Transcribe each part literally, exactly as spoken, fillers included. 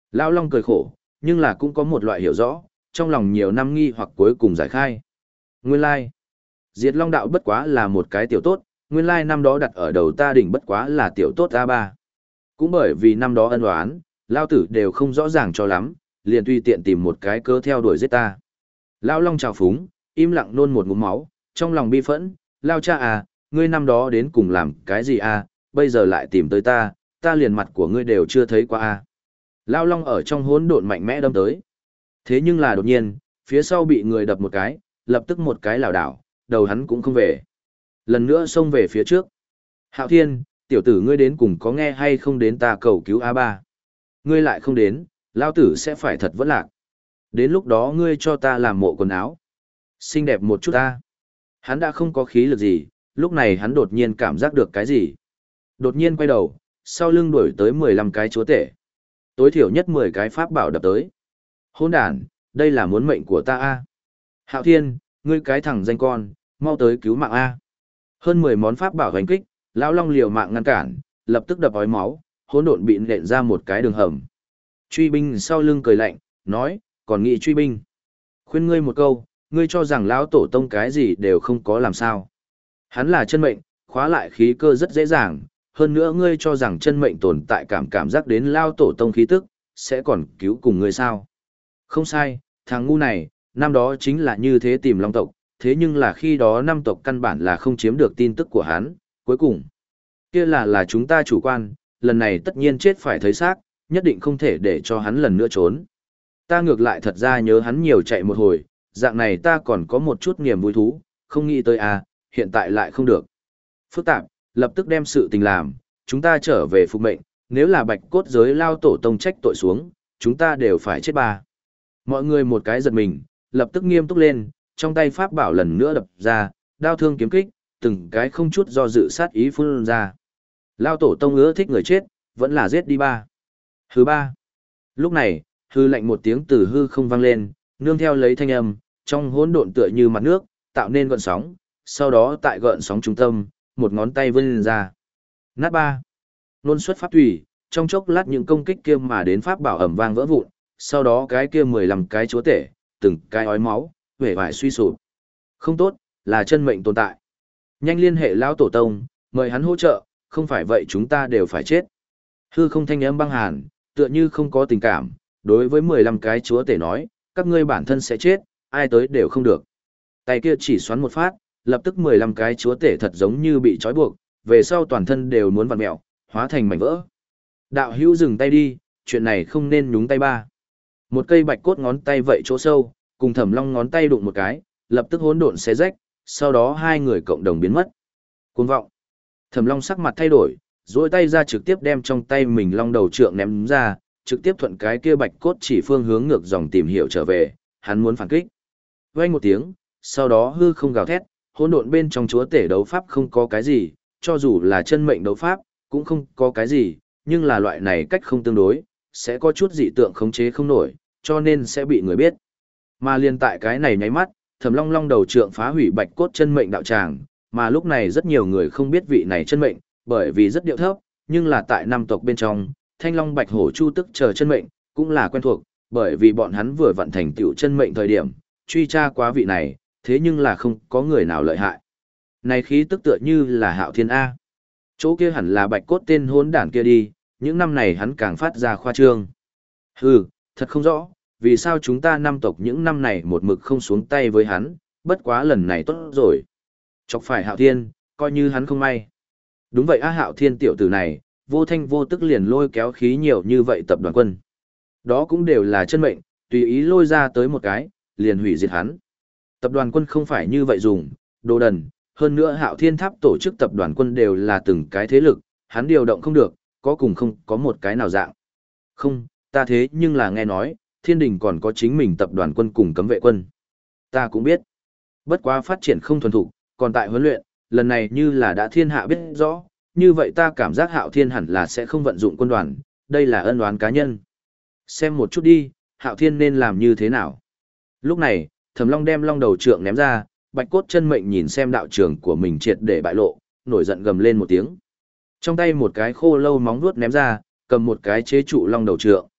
Lão Long cười khổ, nhưng là cũng có một loại hiểu rõ, trong lòng nhiều năm nghi hoặc cuối cùng giải khai. Nguyên lai, Diệt Long đạo bất quá là một cái tiểu tốt, nguyên lai năm đó đặt ở đầu ta đỉnh bất quá là tiểu tốt a ba. Cũng bởi vì năm đó ân oán, lao tử đều không rõ ràng cho lắm, liền tùy tiện tìm một cái cớ theo đuổi giết ta. Lão Long trào phúng, im lặng nôn một ngụm máu, trong lòng bi phẫn, lao cha à, ngươi năm đó đến cùng làm cái gì à, bây giờ lại tìm tới ta, ta liền mặt của ngươi đều chưa thấy qua à. Lão Long ở trong hỗn độn mạnh mẽ đâm tới. Thế nhưng là đột nhiên, phía sau bị người đập một cái, lập tức một cái lảo đảo, đầu hắn cũng không về. Lần nữa xông về phía trước. Hạo Thiên, tiểu tử ngươi đến cùng có nghe hay không đến ta cầu cứu a ba? Ngươi lại không đến, lao tử sẽ phải thật vất lạc. Đến lúc đó ngươi cho ta làm mộ quần áo. Xinh đẹp một chút ta. Hắn đã không có khí lực gì, lúc này hắn đột nhiên cảm giác được cái gì. Đột nhiên quay đầu, sau lưng đuổi tới mười lăm cái chúa tể. Tối thiểu nhất mười cái pháp bảo đập tới. Hôn đàn, đây là muốn mệnh của ta a. Hạo Thiên, ngươi cái thằng danh con, mau tới cứu mạng a. Hơn mười món pháp bảo hành kích, lão Long liều mạng ngăn cản, lập tức đập ói máu, hỗn độn bị nện ra một cái đường hầm. Truy binh sau lưng cười lạnh, nói, còn nghĩ truy binh. Khuyên ngươi một câu, ngươi cho rằng lão tổ tông cái gì đều không có làm sao. Hắn là chân mệnh, khóa lại khí cơ rất dễ dàng, hơn nữa ngươi cho rằng chân mệnh tồn tại cảm cảm giác đến lao tổ tông khí tức, sẽ còn cứu cùng ngươi sao. Không sai, thằng ngu này, năm đó chính là như thế tìm Long tộc, thế nhưng là khi đó năm tộc căn bản là không chiếm được tin tức của hắn, cuối cùng. Kia là là chúng ta chủ quan, lần này tất nhiên chết phải thấy xác, nhất định không thể để cho hắn lần nữa trốn. Ta ngược lại thật ra nhớ hắn nhiều chạy một hồi, dạng này ta còn có một chút niềm vui thú, không nghĩ tới à, hiện tại lại không được. Phức tạp, lập tức đem sự tình làm, chúng ta trở về phục mệnh, nếu là bạch cốt giới lao tổ tông trách tội xuống, chúng ta đều phải chết ba. Mọi người một cái giật mình, lập tức nghiêm túc lên, trong tay pháp bảo lần nữa đập ra, đao thương kiếm kích, từng cái không chút do dự sát ý phun ra. Lao tổ tông ưa thích người chết, vẫn là giết đi ba. Hư ba. Lúc này, hư lạnh một tiếng từ hư không vang lên, nương theo lấy thanh âm, trong hỗn độn tựa như mặt nước, tạo nên gợn sóng, sau đó tại gợn sóng trung tâm, một ngón tay vươn lên ra. Nát ba. Nôn xuất pháp thủy, trong chốc lát những công kích kia mà đến pháp bảo ầm vang vỡ vụn, sau đó cái kia mười lăm cái chúa tể, từng cái ói máu, vẻ vải suy sụp. Không tốt, là chân mệnh tồn tại. Nhanh liên hệ lão tổ tông, mời hắn hỗ trợ, không phải vậy chúng ta đều phải chết. Hư không thanh âm băng hàn, tựa như không có tình cảm, đối với mười lăm cái chúa tể nói, các ngươi bản thân sẽ chết, ai tới đều không được. Tay kia chỉ xoắn một phát, lập tức mười lăm cái chúa tể thật giống như bị trói buộc, về sau toàn thân đều muốn vặn mẹo, hóa thành mảnh vỡ. Đạo hữu dừng tay đi, chuyện này không nên nhúng tay ba. Một cây bạch cốt ngón tay vậy chỗ sâu, cùng Thẩm Long ngón tay đụng một cái, lập tức hỗn độn xé rách, sau đó hai người cộng đồng biến mất. Cuồng vọng. Thẩm Long sắc mặt thay đổi, duỗi tay ra trực tiếp đem trong tay mình long đầu trượng ném ra, trực tiếp thuận cái kia bạch cốt chỉ phương hướng ngược dòng tìm hiểu trở về, hắn muốn phản kích. Vang một tiếng, sau đó hư không gào thét, hỗn độn bên trong chúa tể đấu pháp không có cái gì, cho dù là chân mệnh đấu pháp, cũng không có cái gì, nhưng là loại này cách không tương đối, sẽ có chút dị tượng khống chế không nổi, cho nên sẽ bị người biết. Mà liên tại cái này nháy mắt, Thẩm Long long đầu trượng phá hủy bạch cốt chân mệnh đạo tràng, mà lúc này rất nhiều người không biết vị này chân mệnh, bởi vì rất điệu thấp, nhưng là tại năm tộc bên trong, Thanh Long Bạch Hổ Chu tức chờ chân mệnh, cũng là quen thuộc, bởi vì bọn hắn vừa vận thành tựu chân mệnh thời điểm, truy tra quá vị này, thế nhưng là không có người nào lợi hại. Này khí tức tựa như là Hạo Thiên A. Chỗ kia hẳn là bạch cốt tên hỗn đản kia đi, những năm này hắn càng phát ra khoa trương. Hừ, thật không rõ, vì sao chúng ta năm tộc những năm này một mực không xuống tay với hắn, bất quá lần này tốt rồi. Chọc phải Hạo Thiên, coi như hắn không may. Đúng vậy A Hạo Thiên tiểu tử này, vô thanh vô tức liền lôi kéo khí nhiều như vậy tập đoàn quân. Đó cũng đều là chân mệnh, tùy ý lôi ra tới một cái, liền hủy diệt hắn. Tập đoàn quân không phải như vậy dùng, đồ đần, hơn nữa Hạo Thiên Tháp tổ chức tập đoàn quân đều là từng cái thế lực, hắn điều động không được, có cùng không có một cái nào dạng. Không, ta thế nhưng là nghe nói, thiên đình còn có chính mình tập đoàn quân cùng cấm vệ quân. Ta cũng biết. Bất quá phát triển không thuần thục, còn tại huấn luyện, lần này như là đã thiên hạ biết rõ, như vậy ta cảm giác Hạo Thiên hẳn là sẽ không vận dụng quân đoàn, đây là ân oán cá nhân. Xem một chút đi, Hạo Thiên nên làm như thế nào. Lúc này, Thẩm Long đem long đầu trượng ném ra, bạch cốt chân mệnh nhìn xem đạo trường của mình triệt để bại lộ, nổi giận gầm lên một tiếng. Trong tay một cái khô lâu móng vuốt ném ra, cầm một cái chế trụ long đầu trượng.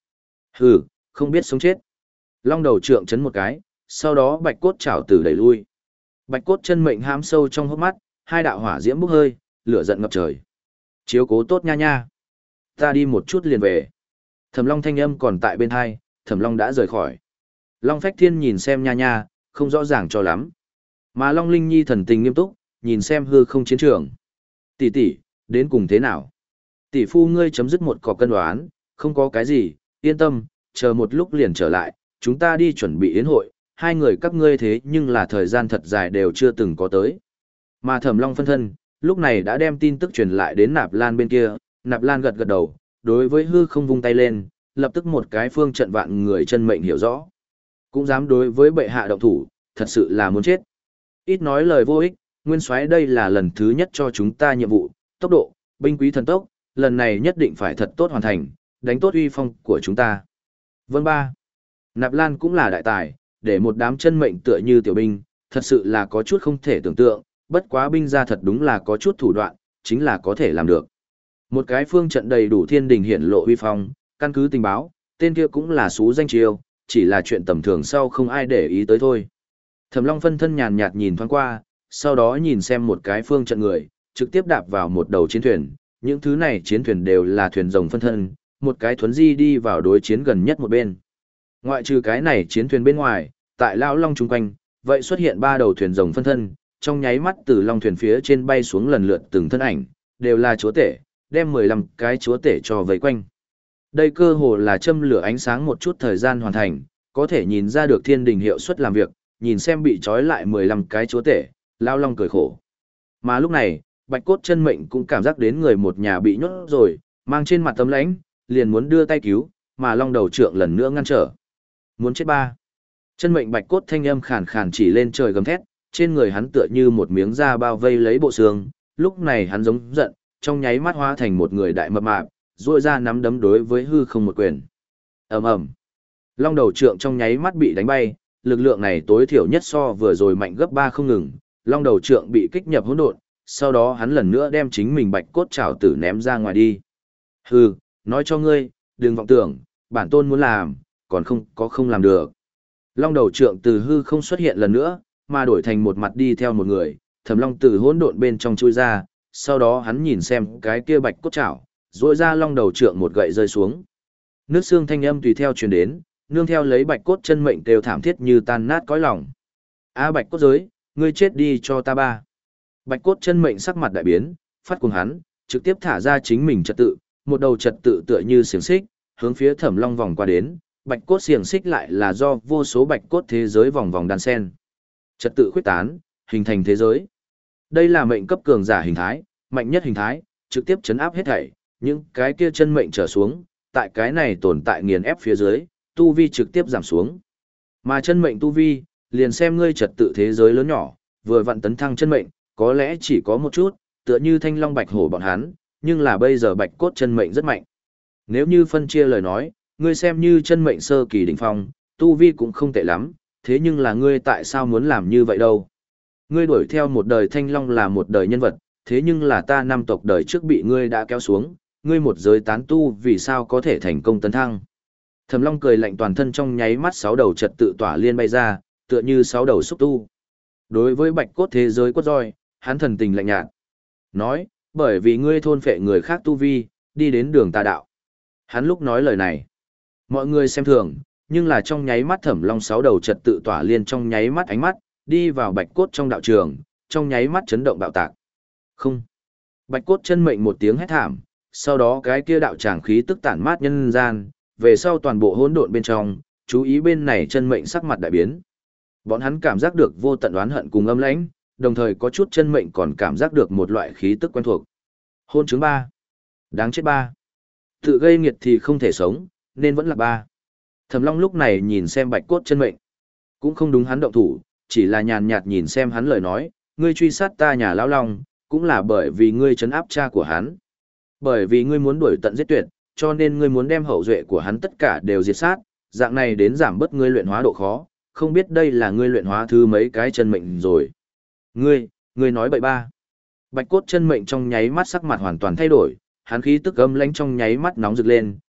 Hừ, không biết sống chết. Long đầu trượng chấn một cái, sau đó bạch cốt chảo tử đẩy lui. Bạch cốt chân mệnh hãm sâu trong hốc mắt, hai đạo hỏa diễm bốc hơi, lửa giận ngập trời. Chiếu cố tốt nha nha. Ta đi một chút liền về. Thẩm Long thanh âm còn tại bên hai, Thẩm Long đã rời khỏi. Long Phách Thiên nhìn xem nha nha, không rõ ràng cho lắm. Mà Long Linh Nhi thần tình nghiêm túc, nhìn xem hư không chiến trường. Tỷ tỷ, đến cùng thế nào? Tỷ phu ngươi chấm dứt một cọc cân đoán, không có cái gì, yên tâm, chờ một lúc liền trở lại, chúng ta đi chuẩn bị yến hội, hai người các ngươi thế nhưng là thời gian thật dài đều chưa từng có tới. Mà Thẩm Long phân thân, lúc này đã đem tin tức truyền lại đến Nạp Lan bên kia, Nạp Lan gật gật đầu, đối với hư không vung tay lên, lập tức một cái phương trận vạn người chân mệnh hiểu rõ. Cũng dám đối với bệ hạ động thủ, thật sự là muốn chết. Ít nói lời vô ích, Nguyên Soái đây là lần thứ nhất cho chúng ta nhiệm vụ, tốc độ, binh quý thần tốc, lần này nhất định phải thật tốt hoàn thành, đánh tốt uy phong của chúng ta. Vâng ba. Nạp Lan cũng là đại tài, để một đám chân mệnh tựa như tiểu binh, thật sự là có chút không thể tưởng tượng, bất quá binh ra thật đúng là có chút thủ đoạn, chính là có thể làm được. Một cái phương trận đầy đủ thiên đình hiển lộ uy phong, căn cứ tình báo, tên kia cũng là xú danh chiêu, chỉ là chuyện tầm thường sau không ai để ý tới thôi. Thẩm Long phân thân nhàn nhạt nhìn thoáng qua, sau đó nhìn xem một cái phương trận người, trực tiếp đạp vào một đầu chiến thuyền, những thứ này chiến thuyền đều là thuyền rồng phân thân, một cái thuấn di đi vào đối chiến gần nhất một bên. Ngoại trừ cái này chiến thuyền bên ngoài, tại Lão Long chung quanh, vậy xuất hiện ba đầu thuyền rồng phân thân, trong nháy mắt từ long thuyền phía trên bay xuống lần lượt từng thân ảnh, đều là chúa tể, đem mười lăm cái chúa tể cho vây quanh. Đây cơ hồ là châm lửa ánh sáng một chút thời gian hoàn thành, có thể nhìn ra được thiên đình hiệu suất làm việc, nhìn xem bị trói lại mười lăm cái chúa tể, Lão Long cười khổ. Mà lúc này, Bạch Cốt chân mệnh cũng cảm giác đến người một nhà bị nhốt rồi, mang trên mặt tấm lãnh, liền muốn đưa tay cứu, mà Long đầu trượng lần nữa ngăn trở. Muốn chết ba. Chân mệnh Bạch Cốt thanh âm khàn khàn chỉ lên trời gầm thét, trên người hắn tựa như một miếng da bao vây lấy bộ xương, lúc này hắn giống giận, trong nháy mắt hóa thành một người đại mập mạp, duỗi ra nắm đấm đối với hư không một quyền. Ầm ầm. Long đầu trượng trong nháy mắt bị đánh bay, lực lượng này tối thiểu nhất so vừa rồi mạnh gấp ba không ngừng, Long đầu trượng bị kích nhập hỗn độn, sau đó hắn lần nữa đem chính mình Bạch Cốt trảo tử ném ra ngoài đi. Hừ, nói cho ngươi, đừng vọng tưởng, bản tôn muốn làm, còn không có không làm được. Long đầu trượng từ hư không xuất hiện lần nữa, mà đổi thành một mặt đi theo một người, Thẩm Long từ hỗn độn bên trong chui ra, sau đó hắn nhìn xem cái kia Bạch Cốt trảo, rũa ra long đầu trượng một gậy rơi xuống. Nước xương thanh âm tùy theo truyền đến, nương theo lấy Bạch Cốt chân mệnh đều thảm thiết như tan nát cõi lòng. A Bạch Cốt giới, ngươi chết đi cho ta ba. Bạch Cốt chân mệnh sắc mặt đại biến, phát cuồng hắn, trực tiếp thả ra chính mình trật tự, một đầu trật tự tựa như xiềng xích, hướng phía Thẩm Long vòng qua đến, Bạch Cốt xiềng xích lại là do vô số Bạch Cốt thế giới vòng vòng đan sen. Trật tự khuyết tán, hình thành thế giới. Đây là mệnh cấp cường giả hình thái, mạnh nhất hình thái, trực tiếp chấn áp hết thảy, những cái kia chân mệnh trở xuống, tại cái này tồn tại nghiền ép phía dưới, tu vi trực tiếp giảm xuống. Mà chân mệnh tu vi, liền xem ngươi trật tự thế giới lớn nhỏ, vừa vặn tấn thăng chân mệnh, có lẽ chỉ có một chút, tựa như thanh long bạch hổ bọn hắn, nhưng là bây giờ Bạch Cốt chân mệnh rất mạnh. Nếu như phân chia lời nói, ngươi xem như chân mệnh sơ kỳ đỉnh phong, tu vi cũng không tệ lắm, thế nhưng là ngươi tại sao muốn làm như vậy đâu? Ngươi đuổi theo một đời thanh long là một đời nhân vật, thế nhưng là ta năm tộc đời trước bị ngươi đã kéo xuống, ngươi một giới tán tu vì sao có thể thành công tấn thăng? Thẩm Long cười lạnh toàn thân trong nháy mắt sáu đầu trật tự tỏa liên bay ra, tựa như sáu đầu xúc tu. Đối với Bạch Cốt thế giới quất roi, hắn thần tình lạnh nhạt. Nói, bởi vì ngươi thôn phệ người khác tu vi, đi đến đường tà đạo. Hắn lúc nói lời này, mọi người xem thường, nhưng là trong nháy mắt Thẩm Long sáu đầu trật tự tỏa liên trong nháy mắt ánh mắt, đi vào Bạch Cốt trong đạo trường, trong nháy mắt chấn động bạo tạc. Không. Bạch Cốt chân mệnh một tiếng hét thảm, sau đó cái kia đạo tràng khí tức tản mát nhân gian, về sau toàn bộ hỗn độn bên trong, chú ý bên này chân mệnh sắc mặt đại biến. Bọn hắn cảm giác được vô tận oán hận cùng âm lãnh, đồng thời có chút chân mệnh còn cảm giác được một loại khí tức quen thuộc. Hôn chứng ba. Đáng chết ba. Tự gây nghiệt thì không thể sống, nên vẫn là ba. Thẩm Long lúc này nhìn xem Bạch Cốt chân mệnh, cũng không đúng hắn động thủ, chỉ là nhàn nhạt nhìn xem hắn lời nói, ngươi truy sát ta nhà lão long, cũng là bởi vì ngươi trấn áp cha của hắn. Bởi vì ngươi muốn đuổi tận giết tuyệt, cho nên ngươi muốn đem hậu duệ của hắn tất cả đều diệt sát, dạng này đến giảm bớt ngươi luyện hóa độ khó, không biết đây là ngươi luyện hóa thứ mấy cái chân mệnh rồi. Ngươi, ngươi nói bậy ba. Bạch Cốt chân mệnh trong nháy mắt sắc mặt hoàn toàn thay đổi, hắn khí tức âm lãnh trong nháy mắt nóng rực lên,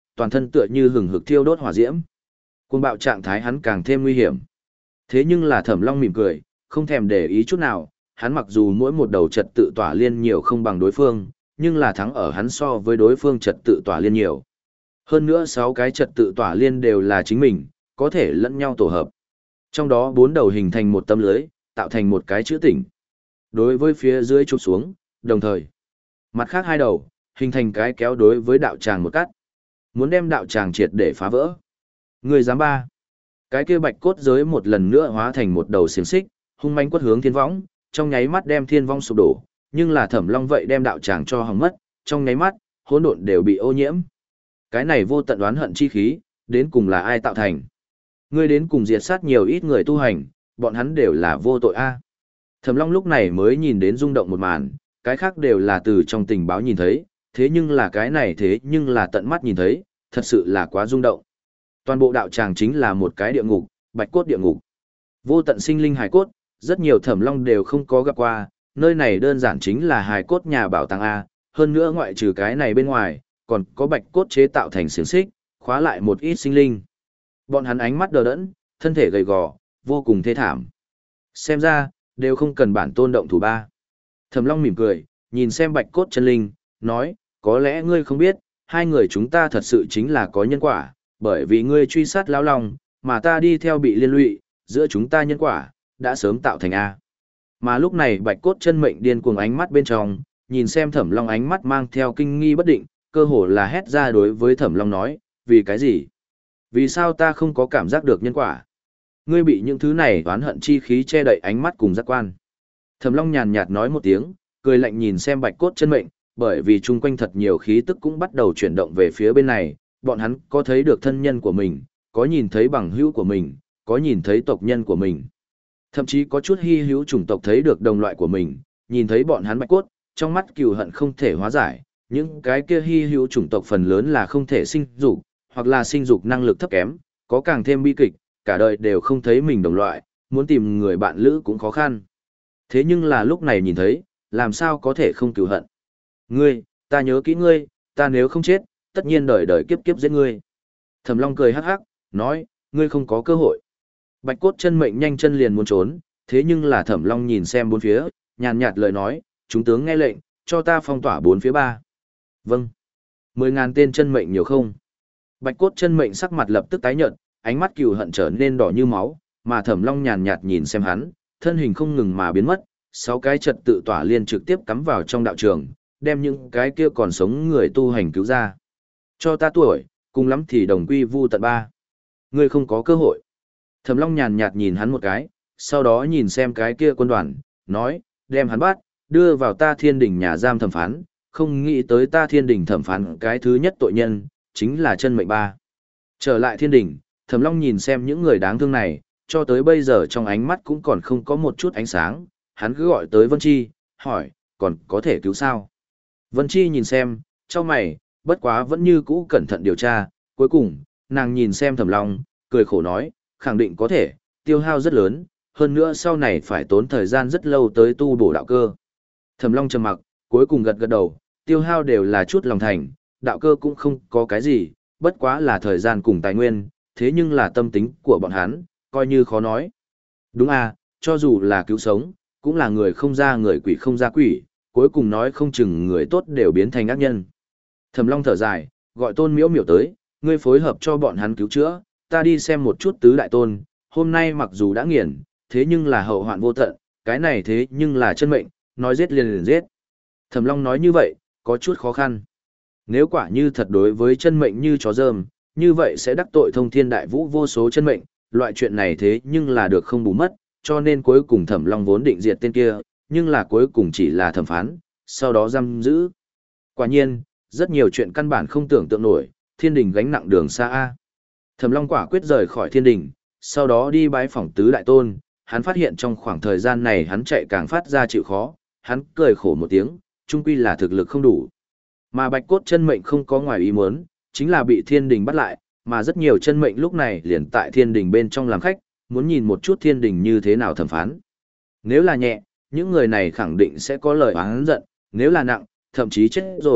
toàn thân tựa như hừng hực thiêu đốt hỏa diễm. Cuồng bạo trạng thái hắn càng thêm nguy hiểm. Thế nhưng là Thẩm Long mỉm cười, không thèm để ý chút nào, hắn mặc dù mỗi một đầu trật tự tỏa liên nhiều không bằng đối phương, nhưng là thắng ở hắn so với đối phương trật tự tỏa liên nhiều. Hơn nữa sáu cái trật tự tỏa liên đều là chính mình, có thể lẫn nhau tổ hợp. Trong đó bốn đầu hình thành một tấm lưới, tạo thành một cái chữ tỉnh. Đối với phía dưới chụp xuống, đồng thời. Mặt khác hai đầu, hình thành cái kéo đối với đạo tràng một cắt. Muốn đem đạo tràng triệt để phá vỡ. Người dám ba. Cái kia bạch cốt giới một lần nữa hóa thành một đầu xiềng xích, hung manh quất hướng thiên võng, trong nháy mắt đem thiên vong sụp đổ, nhưng là Thẩm Long vậy đem đạo tràng cho hỏng mất, trong nháy mắt, hỗn độn đều bị ô nhiễm. Cái này vô tận oán hận chi khí, đến cùng là ai tạo thành? Ngươi đến cùng diệt sát nhiều ít người tu hành, bọn hắn đều là vô tội a. Thẩm Long lúc này mới nhìn đến rung động một màn, cái khác đều là từ trong tình báo nhìn thấy, thế nhưng là cái này thế nhưng là tận mắt nhìn thấy, thật sự là quá rung động. Toàn bộ đạo tràng chính là một cái địa ngục, bạch cốt địa ngục. Vô tận sinh linh hài cốt, rất nhiều Thẩm Long đều không có gặp qua, nơi này đơn giản chính là hài cốt nhà bảo tàng A, hơn nữa ngoại trừ cái này bên ngoài, còn có bạch cốt chế tạo thành xiềng xích, khóa lại một ít sinh linh. Bọn hắn ánh mắt đờ đẫn, thân thể gầy gò, vô cùng thê thảm. Xem ra, đều không cần bản tôn động thủ ba. Thẩm Long mỉm cười, nhìn xem bạch cốt chân linh, nói, có lẽ ngươi không biết, hai người chúng ta thật sự chính là có nhân quả, bởi vì ngươi truy sát lão long, mà ta đi theo bị liên lụy, giữa chúng ta nhân quả, đã sớm tạo thành A. Mà lúc này bạch cốt chân mệnh điên cuồng ánh mắt bên trong, nhìn xem Thẩm Long ánh mắt mang theo kinh nghi bất định, cơ hồ là hét ra đối với Thẩm Long nói, vì cái gì? Vì sao ta không có cảm giác được nhân quả? Ngươi bị những thứ này oán hận chi khí che đậy ánh mắt cùng giác quan. Thẩm Long nhàn nhạt nói một tiếng, cười lạnh nhìn xem bạch cốt chân mệnh, bởi vì chung quanh thật nhiều khí tức cũng bắt đầu chuyển động về phía bên này, bọn hắn có thấy được thân nhân của mình, có nhìn thấy bằng hữu của mình, có nhìn thấy tộc nhân của mình. Thậm chí có chút hy hữu chủng tộc thấy được đồng loại của mình, nhìn thấy bọn hắn bạch cốt, trong mắt cừu hận không thể hóa giải, những cái kia hy hữu chủng tộc phần lớn là không thể sinh dục, hoặc là sinh dục năng lực thấp kém, có càng thêm bi kịch, cả đời đều không thấy mình đồng loại, muốn tìm người bạn lữ cũng khó khăn. Thế nhưng là lúc này nhìn thấy, làm sao có thể không cừu hận. Ngươi, ta nhớ kỹ ngươi, ta nếu không chết, tất nhiên đời đời kiếp kiếp giết ngươi. Thẩm Long cười hắc hắc, nói, ngươi không có cơ hội. Bạch cốt chân mệnh nhanh chân liền muốn trốn, thế nhưng là Thẩm Long nhìn xem bốn phía, nhàn nhạt lời nói, chúng tướng nghe lệnh, cho ta phong tỏa bốn phía ba. Vâng. Mười ngàn tên chân mệnh nhiều không? Bạch cốt chân mệnh sắc mặt lập tức tái nhợt, ánh mắt cừu hận trở nên đỏ như máu, mà Thẩm Long nhàn nhạt nhìn xem hắn, thân hình không ngừng mà biến mất, sáu cái trật tự tỏa liên trực tiếp cắm vào trong đạo trường, đem những cái kia còn sống người tu hành cứu ra. Cho ta tuổi, cùng lắm thì đồng quy vu tận ba. Ngươi không có cơ hội. Thẩm Long nhàn nhạt nhìn hắn một cái, sau đó nhìn xem cái kia quân đoàn, nói, đem hắn bắt, đưa vào ta thiên đình nhà giam thẩm phán, không nghĩ tới ta thiên đình thẩm phán cái thứ nhất tội nhân, chính là chân mệnh ba. Trở lại thiên đình, Thẩm Long nhìn xem những người đáng thương này, cho tới bây giờ trong ánh mắt cũng còn không có một chút ánh sáng, hắn cứ gọi tới Vân Chi, hỏi, còn có thể cứu sao? Vân Chi nhìn xem, trong mày, bất quá vẫn như cũ cẩn thận điều tra, cuối cùng, nàng nhìn xem Thẩm Long, cười khổ nói, khẳng định có thể, tiêu hao rất lớn, hơn nữa sau này phải tốn thời gian rất lâu tới tu bổ đạo cơ. Thẩm Long trầm mặc, cuối cùng gật gật đầu, tiêu hao đều là chút lòng thành, đạo cơ cũng không có cái gì, bất quá là thời gian cùng tài nguyên, thế nhưng là tâm tính của bọn hắn, coi như khó nói. Đúng à, cho dù là cứu sống, cũng là người không ra người quỷ không ra quỷ, cuối cùng nói không chừng người tốt đều biến thành ác nhân. Thẩm Long thở dài, gọi Tôn Miễu Miểu tới, ngươi phối hợp cho bọn hắn cứu chữa, ta đi xem một chút tứ đại tôn, hôm nay mặc dù đã nghiền, thế nhưng là hậu hoạn vô tận, cái này thế nhưng là chân mệnh, nói giết liền liền giết. Thẩm Long nói như vậy, có chút khó khăn. Nếu quả như thật đối với chân mệnh như chó rơm, như vậy sẽ đắc tội thông thiên đại vũ vô số chân mệnh, loại chuyện này thế nhưng là được không bù mất, cho nên cuối cùng Thẩm Long vốn định diệt tên kia, nhưng là cuối cùng chỉ là thẩm phán, sau đó giam giữ. Quả nhiên, rất nhiều chuyện căn bản không tưởng tượng nổi, thiên đình gánh nặng đường xa A. Thẩm Long quả quyết rời khỏi thiên đình, sau đó đi bái phỏng tứ đại tôn, hắn phát hiện trong khoảng thời gian này hắn chạy càng phát ra chịu khó, hắn cười khổ một tiếng, chung quy là thực lực không đủ. Mà bạch cốt chân mệnh không có ngoài ý muốn, chính là bị thiên đình bắt lại, mà rất nhiều chân mệnh lúc này liền tại thiên đình bên trong làm khách, muốn nhìn một chút thiên đình như thế nào thẩm phán. Nếu là nhẹ, những người này khẳng định sẽ có lời oán giận, nếu là nặng, thậm chí chết rồi,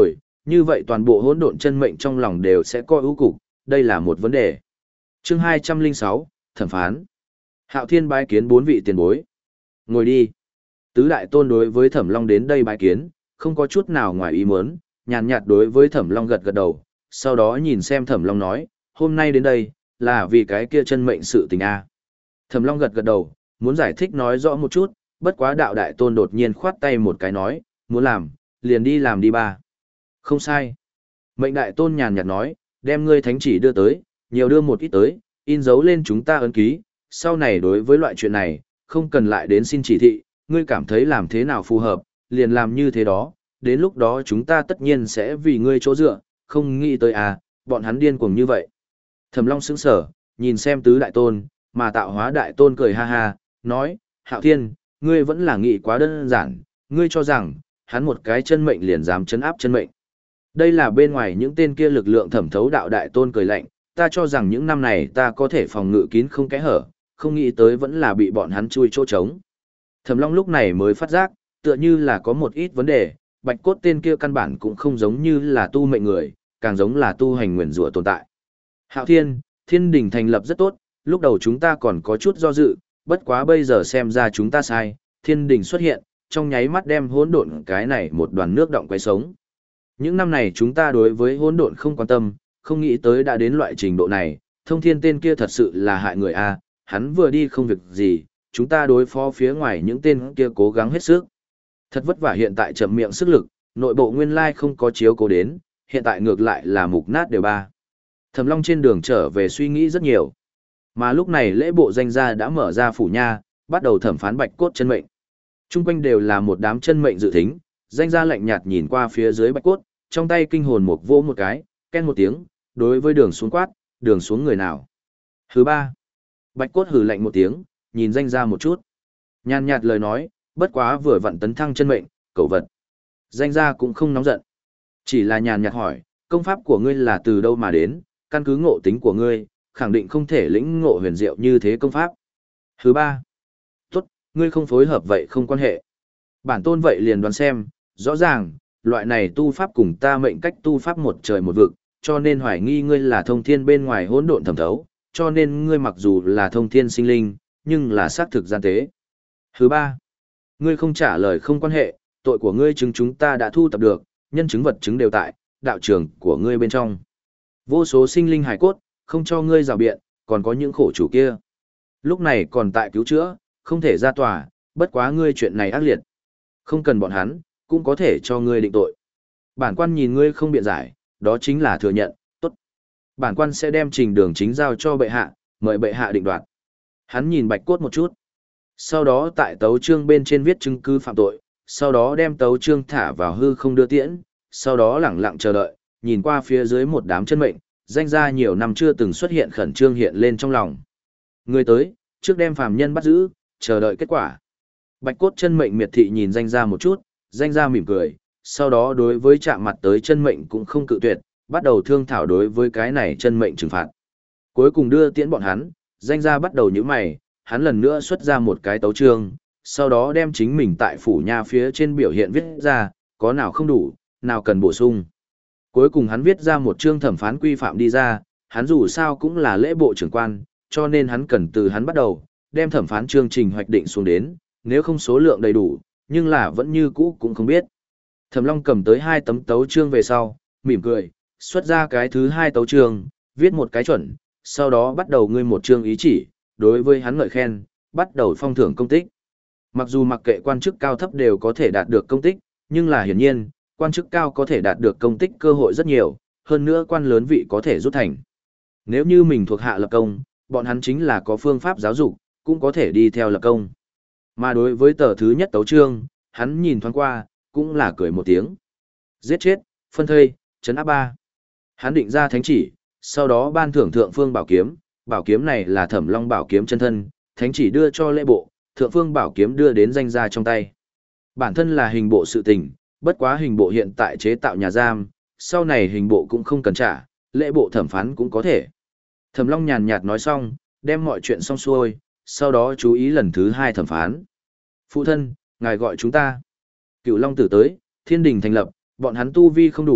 như vậy toàn bộ hỗn độn chân mệnh trong lòng đều sẽ coi ưu cục, đây là một vấn đề. Chương hai trăm lẻ sáu, thẩm phán. Hạo Thiên bái kiến bốn vị tiền bối. Ngồi đi. Tứ đại tôn đối với Thẩm Long đến đây bái kiến, không có chút nào ngoài ý muốn, nhàn nhạt đối với Thẩm Long gật gật đầu, sau đó nhìn xem Thẩm Long nói, hôm nay đến đây, là vì cái kia chân mệnh sự tình a. Thẩm Long gật gật đầu, muốn giải thích nói rõ một chút, bất quá đạo đại tôn đột nhiên khoát tay một cái nói, muốn làm, liền đi làm đi ba. Không sai. Mệnh đại tôn nhàn nhạt nói, đem ngươi thánh chỉ đưa tới, nhiều đưa một ít tới, in dấu lên chúng ta ấn ký, sau này đối với loại chuyện này, không cần lại đến xin chỉ thị, ngươi cảm thấy làm thế nào phù hợp, liền làm như thế đó, đến lúc đó chúng ta tất nhiên sẽ vì ngươi chỗ dựa, không nghĩ tới à, bọn hắn điên cuồng như vậy. Thẩm Long sững sờ, nhìn xem tứ đại tôn, mà tạo hóa đại tôn cười ha ha, nói, Hạo Thiên, ngươi vẫn là nghĩ quá đơn giản, ngươi cho rằng, hắn một cái chân mệnh liền dám chấn áp chân mệnh. Đây là bên ngoài những tên kia lực lượng thẩm thấu đạo đại tôn cười lạnh, ta cho rằng những năm này ta có thể phòng ngự kín không kẽ hở, không nghĩ tới vẫn là bị bọn hắn chui chỗ trống. Thẩm Long lúc này mới phát giác, tựa như là có một ít vấn đề, bạch cốt tên kia căn bản cũng không giống như là tu mệnh người, càng giống là tu hành nguyền rủa tồn tại. Hạo Thiên, Thiên Đình thành lập rất tốt, lúc đầu chúng ta còn có chút do dự, bất quá bây giờ xem ra chúng ta sai, Thiên Đình xuất hiện, trong nháy mắt đem hỗn độn cái này một đoàn nước động quay sống. Những năm này chúng ta đối với hỗn độn không quan tâm, không nghĩ tới đã đến loại trình độ này, Thông Thiên tên kia thật sự là hại người a, hắn vừa đi không việc gì, chúng ta đối phó phía ngoài những tên kia cố gắng hết sức. Thật vất vả hiện tại chậm miệng sức lực, nội bộ nguyên lai không có chiếu cố đến, hiện tại ngược lại là mục nát đều ba. Thẩm Long trên đường trở về suy nghĩ rất nhiều. Mà lúc này lễ bộ danh gia đã mở ra phủ nha, bắt đầu thẩm phán bạch cốt chân mệnh. Trung quanh đều là một đám chân mệnh dự thính, danh gia lạnh nhạt nhìn qua phía dưới bạch cốt, trong tay kinh hồn một vô một cái, ken một tiếng, đối với đường xuống quát, đường xuống người nào. Thứ ba, bạch cốt hừ lạnh một tiếng, nhìn danh gia một chút. Nhàn nhạt lời nói, bất quá vừa vặn tấn thăng chân mệnh, cẩu vật. Danh gia cũng không nóng giận, chỉ là nhàn nhạt hỏi, công pháp của ngươi là từ đâu mà đến, căn cứ ngộ tính của ngươi, khẳng định không thể lĩnh ngộ huyền diệu như thế công pháp. Thứ ba, tốt, ngươi không phối hợp vậy không quan hệ. Bản tôn vậy liền đoán xem, rõ ràng, loại này tu pháp cùng ta mệnh cách tu pháp một trời một vực, cho nên hoài nghi ngươi là thông thiên bên ngoài hỗn độn thẩm thấu, cho nên ngươi mặc dù là thông thiên sinh linh, nhưng là xác thực gian tế. Thứ ba, ngươi không trả lời không quan hệ, tội của ngươi chứng chúng ta đã thu tập được, nhân chứng vật chứng đều tại, đạo trường của ngươi bên trong. Vô số sinh linh hải cốt, không cho ngươi rào biện, còn có những khổ chủ kia. Lúc này còn tại cứu chữa, không thể ra tòa, bất quá ngươi chuyện này ác liệt. Không cần bọn hắn, cũng có thể cho ngươi định tội. Bản quan nhìn ngươi không biện giải, đó chính là thừa nhận, tốt. Bản quan sẽ đem trình đường chính giao cho bệ hạ, mời bệ hạ định đoạt. Hắn nhìn bạch cốt một chút. Sau đó tại tấu chương bên trên viết chứng cứ phạm tội, sau đó đem tấu chương thả vào hư không đưa tiễn, sau đó lẳng lặng chờ đợi, nhìn qua phía dưới một đám chân mệnh, danh ra nhiều năm chưa từng xuất hiện khẩn trương hiện lên trong lòng. Người tới, trước đem phàm nhân bắt giữ, chờ đợi kết quả. Bạch cốt chân mệnh miệt thị nhìn danh ra một chút, danh ra mỉm cười, sau đó đối với chạm mặt tới chân mệnh cũng không cự tuyệt, bắt đầu thương thảo đối với cái này chân mệnh trừng phạt. Cuối cùng đưa tiễn bọn hắn, danh ra bắt đầu nhíu mày, hắn lần nữa xuất ra một cái tấu chương, sau đó đem chính mình tại phủ nha phía trên biểu hiện viết ra, có nào không đủ, nào cần bổ sung. Cuối cùng hắn viết ra một chương thẩm phán quy phạm đi ra, hắn dù sao cũng là lễ bộ trưởng quan, cho nên hắn cần từ hắn bắt đầu, đem thẩm phán chương trình hoạch định xuống đến, nếu không số lượng đầy đủ, nhưng là vẫn như cũ cũng không biết. Thẩm Long cầm tới hai tấm tấu chương về sau, mỉm cười, xuất ra cái thứ hai tấu chương, viết một cái chuẩn, sau đó bắt đầu ngươi một chương ý chỉ, đối với hắn ngợi khen, bắt đầu phong thưởng công tích. Mặc dù mặc kệ quan chức cao thấp đều có thể đạt được công tích, nhưng là hiển nhiên, quan chức cao có thể đạt được công tích cơ hội rất nhiều, hơn nữa quan lớn vị có thể rút thành. Nếu như mình thuộc hạ lập công, bọn hắn chính là có phương pháp giáo dục, cũng có thể đi theo lập công. Mà đối với tờ thứ nhất tấu chương, hắn nhìn thoáng qua, cũng là cười một tiếng. Giết chết, phân thây, trấn áp ba. Hắn định ra thánh chỉ, sau đó ban thưởng thượng phương bảo kiếm, bảo kiếm này là Thẩm Long bảo kiếm chân thân, thánh chỉ đưa cho lễ bộ, thượng phương bảo kiếm đưa đến danh gia trong tay. Bản thân là hình bộ sự tình, bất quá hình bộ hiện tại chế tạo nhà giam, sau này hình bộ cũng không cần trả, lễ bộ thẩm phán cũng có thể. Thẩm Long nhàn nhạt nói xong, đem mọi chuyện xong xuôi, sau đó chú ý lần thứ hai thẩm phán. Phụ thân, ngài gọi chúng ta. Cựu Long tử tới, thiên đình thành lập, bọn hắn tu vi không đủ,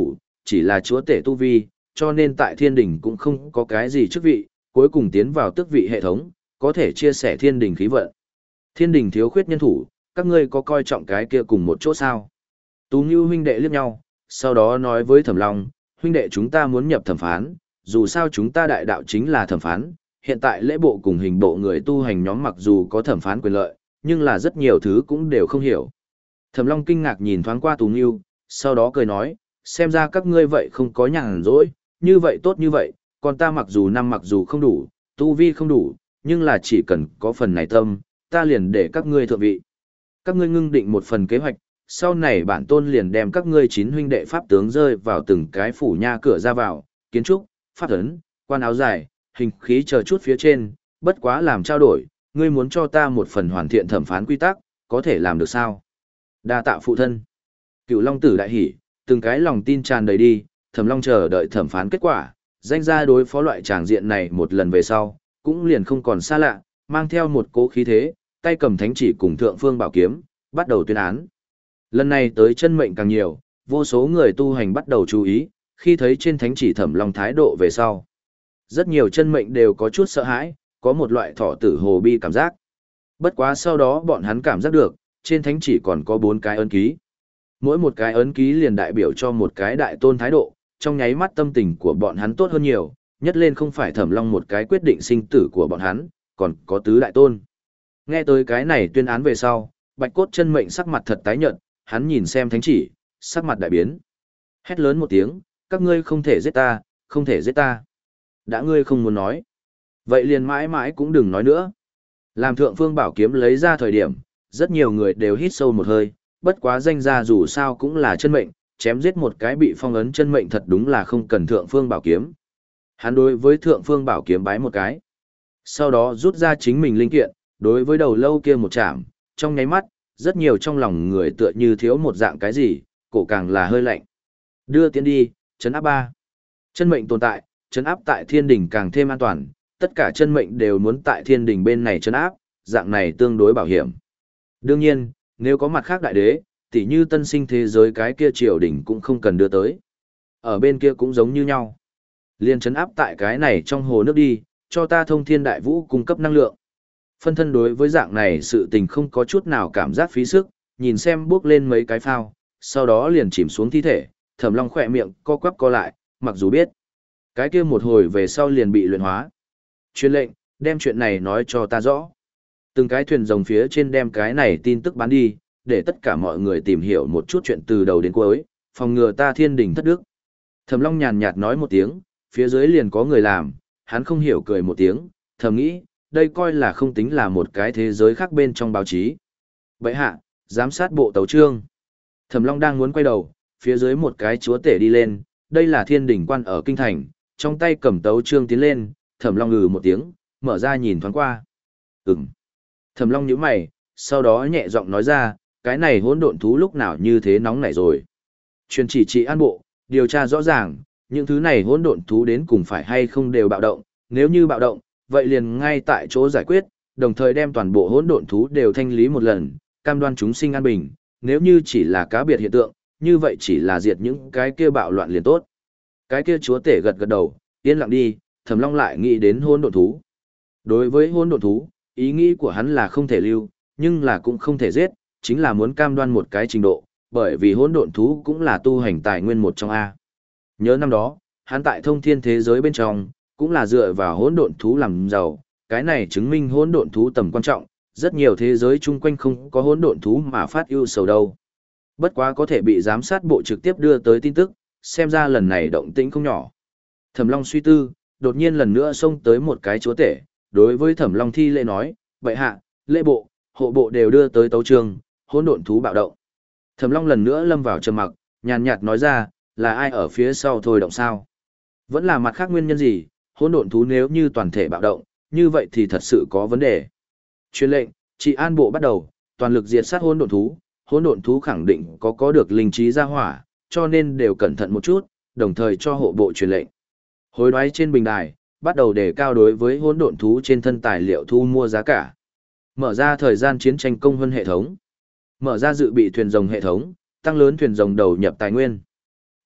chỉ là chúa tể tu vi, cho nên tại thiên đình cũng không có cái gì chức vị, cuối cùng tiến vào tước vị hệ thống, có thể chia sẻ thiên đình khí vận. Thiên đình thiếu khuyết nhân thủ, các ngươi có coi trọng cái kia cùng một chỗ sao? Tú Ngưu huynh đệ liếc nhau, sau đó nói với Thẩm Long, huynh đệ chúng ta muốn nhập thẩm phán, dù sao chúng ta đại đạo chính là thẩm phán, hiện tại lễ bộ cùng hình bộ người tu hành nhóm mặc dù có thẩm phán quyền lợi, nhưng là rất nhiều thứ cũng đều không hiểu. Thẩm Long kinh ngạc nhìn thoáng qua Tú Ngưu, sau đó cười nói, xem ra các ngươi vậy không có nhàn rỗi, như vậy tốt như vậy, còn ta mặc dù năm mặc dù không đủ, tu vi không đủ, nhưng là chỉ cần có phần này tâm, ta liền để các ngươi thượng vị. Các ngươi ngưng định một phần kế hoạch, sau này bản tôn liền đem các ngươi chín huynh đệ pháp tướng rơi vào từng cái phủ nha cửa ra vào, kiến trúc, pháp ấn, quan áo dài, hình khí chờ chút phía trên, bất quá làm trao đổi, ngươi muốn cho ta một phần hoàn thiện thẩm phán quy tắc, có thể làm được sao? Đa tạ phụ thân. Cựu Long Tử đại hỉ, từng cái lòng tin tràn đầy đi, Thẩm Long chờ đợi thẩm phán kết quả, danh ra đối phó loại tràng diện này một lần về sau, cũng liền không còn xa lạ, mang theo một cố khí thế, tay cầm thánh chỉ cùng thượng phương bảo kiếm, bắt đầu tuyên án. Lần này tới chân mệnh càng nhiều, vô số người tu hành bắt đầu chú ý, khi thấy trên thánh chỉ Thẩm Long thái độ về sau. Rất nhiều chân mệnh đều có chút sợ hãi, có một loại thọ tử hồ bi cảm giác. Bất quá sau đó bọn hắn cảm giác được, trên thánh chỉ còn có bốn cái ấn ký. Mỗi một cái ấn ký liền đại biểu cho một cái đại tôn thái độ, trong nháy mắt tâm tình của bọn hắn tốt hơn nhiều, nhất lên không phải Thẩm Long một cái quyết định sinh tử của bọn hắn, còn có tứ đại tôn. Nghe tới cái này tuyên án về sau, Bạch Cốt chân mệnh sắc mặt thật tái nhợt, hắn nhìn xem thánh chỉ, sắc mặt đại biến. Hét lớn một tiếng, các ngươi không thể giết ta, không thể giết ta. Đã ngươi không muốn nói, vậy liền mãi mãi cũng đừng nói nữa. Làm thượng phương bảo kiếm lấy ra thời điểm, rất nhiều người đều hít sâu một hơi, bất quá danh ra dù sao cũng là chân mệnh, chém giết một cái bị phong ấn chân mệnh thật đúng là không cần thượng phương bảo kiếm. Hắn đối với thượng phương bảo kiếm bái một cái. Sau đó rút ra chính mình linh kiện, đối với đầu lâu kia một chạm, trong nháy mắt, rất nhiều trong lòng người tựa như thiếu một dạng cái gì, cổ càng là hơi lạnh. Đưa tiến đi, chấn áp ba. Chân mệnh tồn tại, chấn áp tại thiên đỉnh càng thêm an toàn, tất cả chân mệnh đều muốn tại thiên đỉnh bên này chấn áp, dạng này tương đối bảo hiểm. Đương nhiên, nếu có mặt khác đại đế, tỉ như tân sinh thế giới cái kia triều đỉnh cũng không cần đưa tới. Ở bên kia cũng giống như nhau. Liên chấn áp tại cái này trong hồ nước đi, cho ta thông thiên đại vũ cung cấp năng lượng. Phân thân đối với dạng này sự tình không có chút nào cảm giác phí sức, nhìn xem bước lên mấy cái phao, sau đó liền chìm xuống thi thể, Thẩm Long khỏe miệng co quắp co lại, mặc dù biết. Cái kia một hồi về sau liền bị luyện hóa. Truyền lệnh, đem chuyện này nói cho ta rõ. Từng cái thuyền rồng phía trên đem cái này tin tức bán đi, để tất cả mọi người tìm hiểu một chút chuyện từ đầu đến cuối, phòng ngừa ta thiên đình thất đức. Thẩm Long nhàn nhạt nói một tiếng, phía dưới liền có người làm, hắn không hiểu cười một tiếng, thầm nghĩ, đây coi là không tính là một cái thế giới khác bên trong báo chí. Vậy hạ, giám sát bộ tấu trương. Thẩm Long đang muốn quay đầu, phía dưới một cái chúa tể đi lên, đây là thiên đỉnh quan ở kinh thành, trong tay cầm tấu trương tiến lên, Thẩm Long ngừ một tiếng, mở ra nhìn thoáng qua. Ừm. Thẩm Long nhíu mày, sau đó nhẹ giọng nói ra, cái này hỗn độn thú lúc nào như thế nóng nảy rồi. Truyền chỉ trị an bộ, điều tra rõ ràng, những thứ này hỗn độn thú đến cùng phải hay không đều bạo động, nếu như bạo động, vậy liền ngay tại chỗ giải quyết, đồng thời đem toàn bộ hỗn độn thú đều thanh lý một lần, cam đoan chúng sinh an bình, nếu như chỉ là cá biệt hiện tượng, như vậy chỉ là diệt những cái kia bạo loạn liền tốt. Cái kia chúa tể gật gật đầu, yên lặng đi, Thẩm Long lại nghĩ đến hỗn độn thú. Đối với hỗn độn thú, ý nghĩ của hắn là không thể lưu, nhưng là cũng không thể giết, chính là muốn cam đoan một cái trình độ, bởi vì hỗn độn thú cũng là tu hành tài nguyên một trong A. Nhớ năm đó, hắn tại thông thiên thế giới bên trong, cũng là dựa vào hỗn độn thú làm giàu, cái này chứng minh hỗn độn thú tầm quan trọng, rất nhiều thế giới chung quanh không có hỗn độn thú mà phát ưu sầu đâu. Bất quá có thể bị giám sát bộ trực tiếp đưa tới tin tức, xem ra lần này động tĩnh không nhỏ. Thẩm Long suy tư, đột nhiên lần nữa xông tới một cái chúa tể, đối với Thẩm Long thi lễ nói, "Bệ hạ, lễ bộ, hộ bộ đều đưa tới tấu chương, hỗn độn thú bạo động." Thẩm Long lần nữa lâm vào trầm mặc, nhàn nhạt nói ra, "Là ai ở phía sau thôi động sao? Vẫn là mặt khác nguyên nhân gì? Hỗn độn thú nếu như toàn thể bạo động, như vậy thì thật sự có vấn đề." Truyền lệnh, trị an bộ bắt đầu, toàn lực diệt sát hỗn độn thú, hỗn độn thú khẳng định có có được linh trí ra hỏa, cho nên đều cẩn thận một chút, đồng thời cho hộ bộ truyền lệnh. Hối đoái trên bình đài, bắt đầu đề cao đối với hỗn độn thú trên thân tài liệu thu mua giá cả. Mở ra thời gian chiến tranh công hơn hệ thống. Mở ra dự bị thuyền rồng hệ thống, tăng lớn thuyền rồng đầu nhập tài nguyên.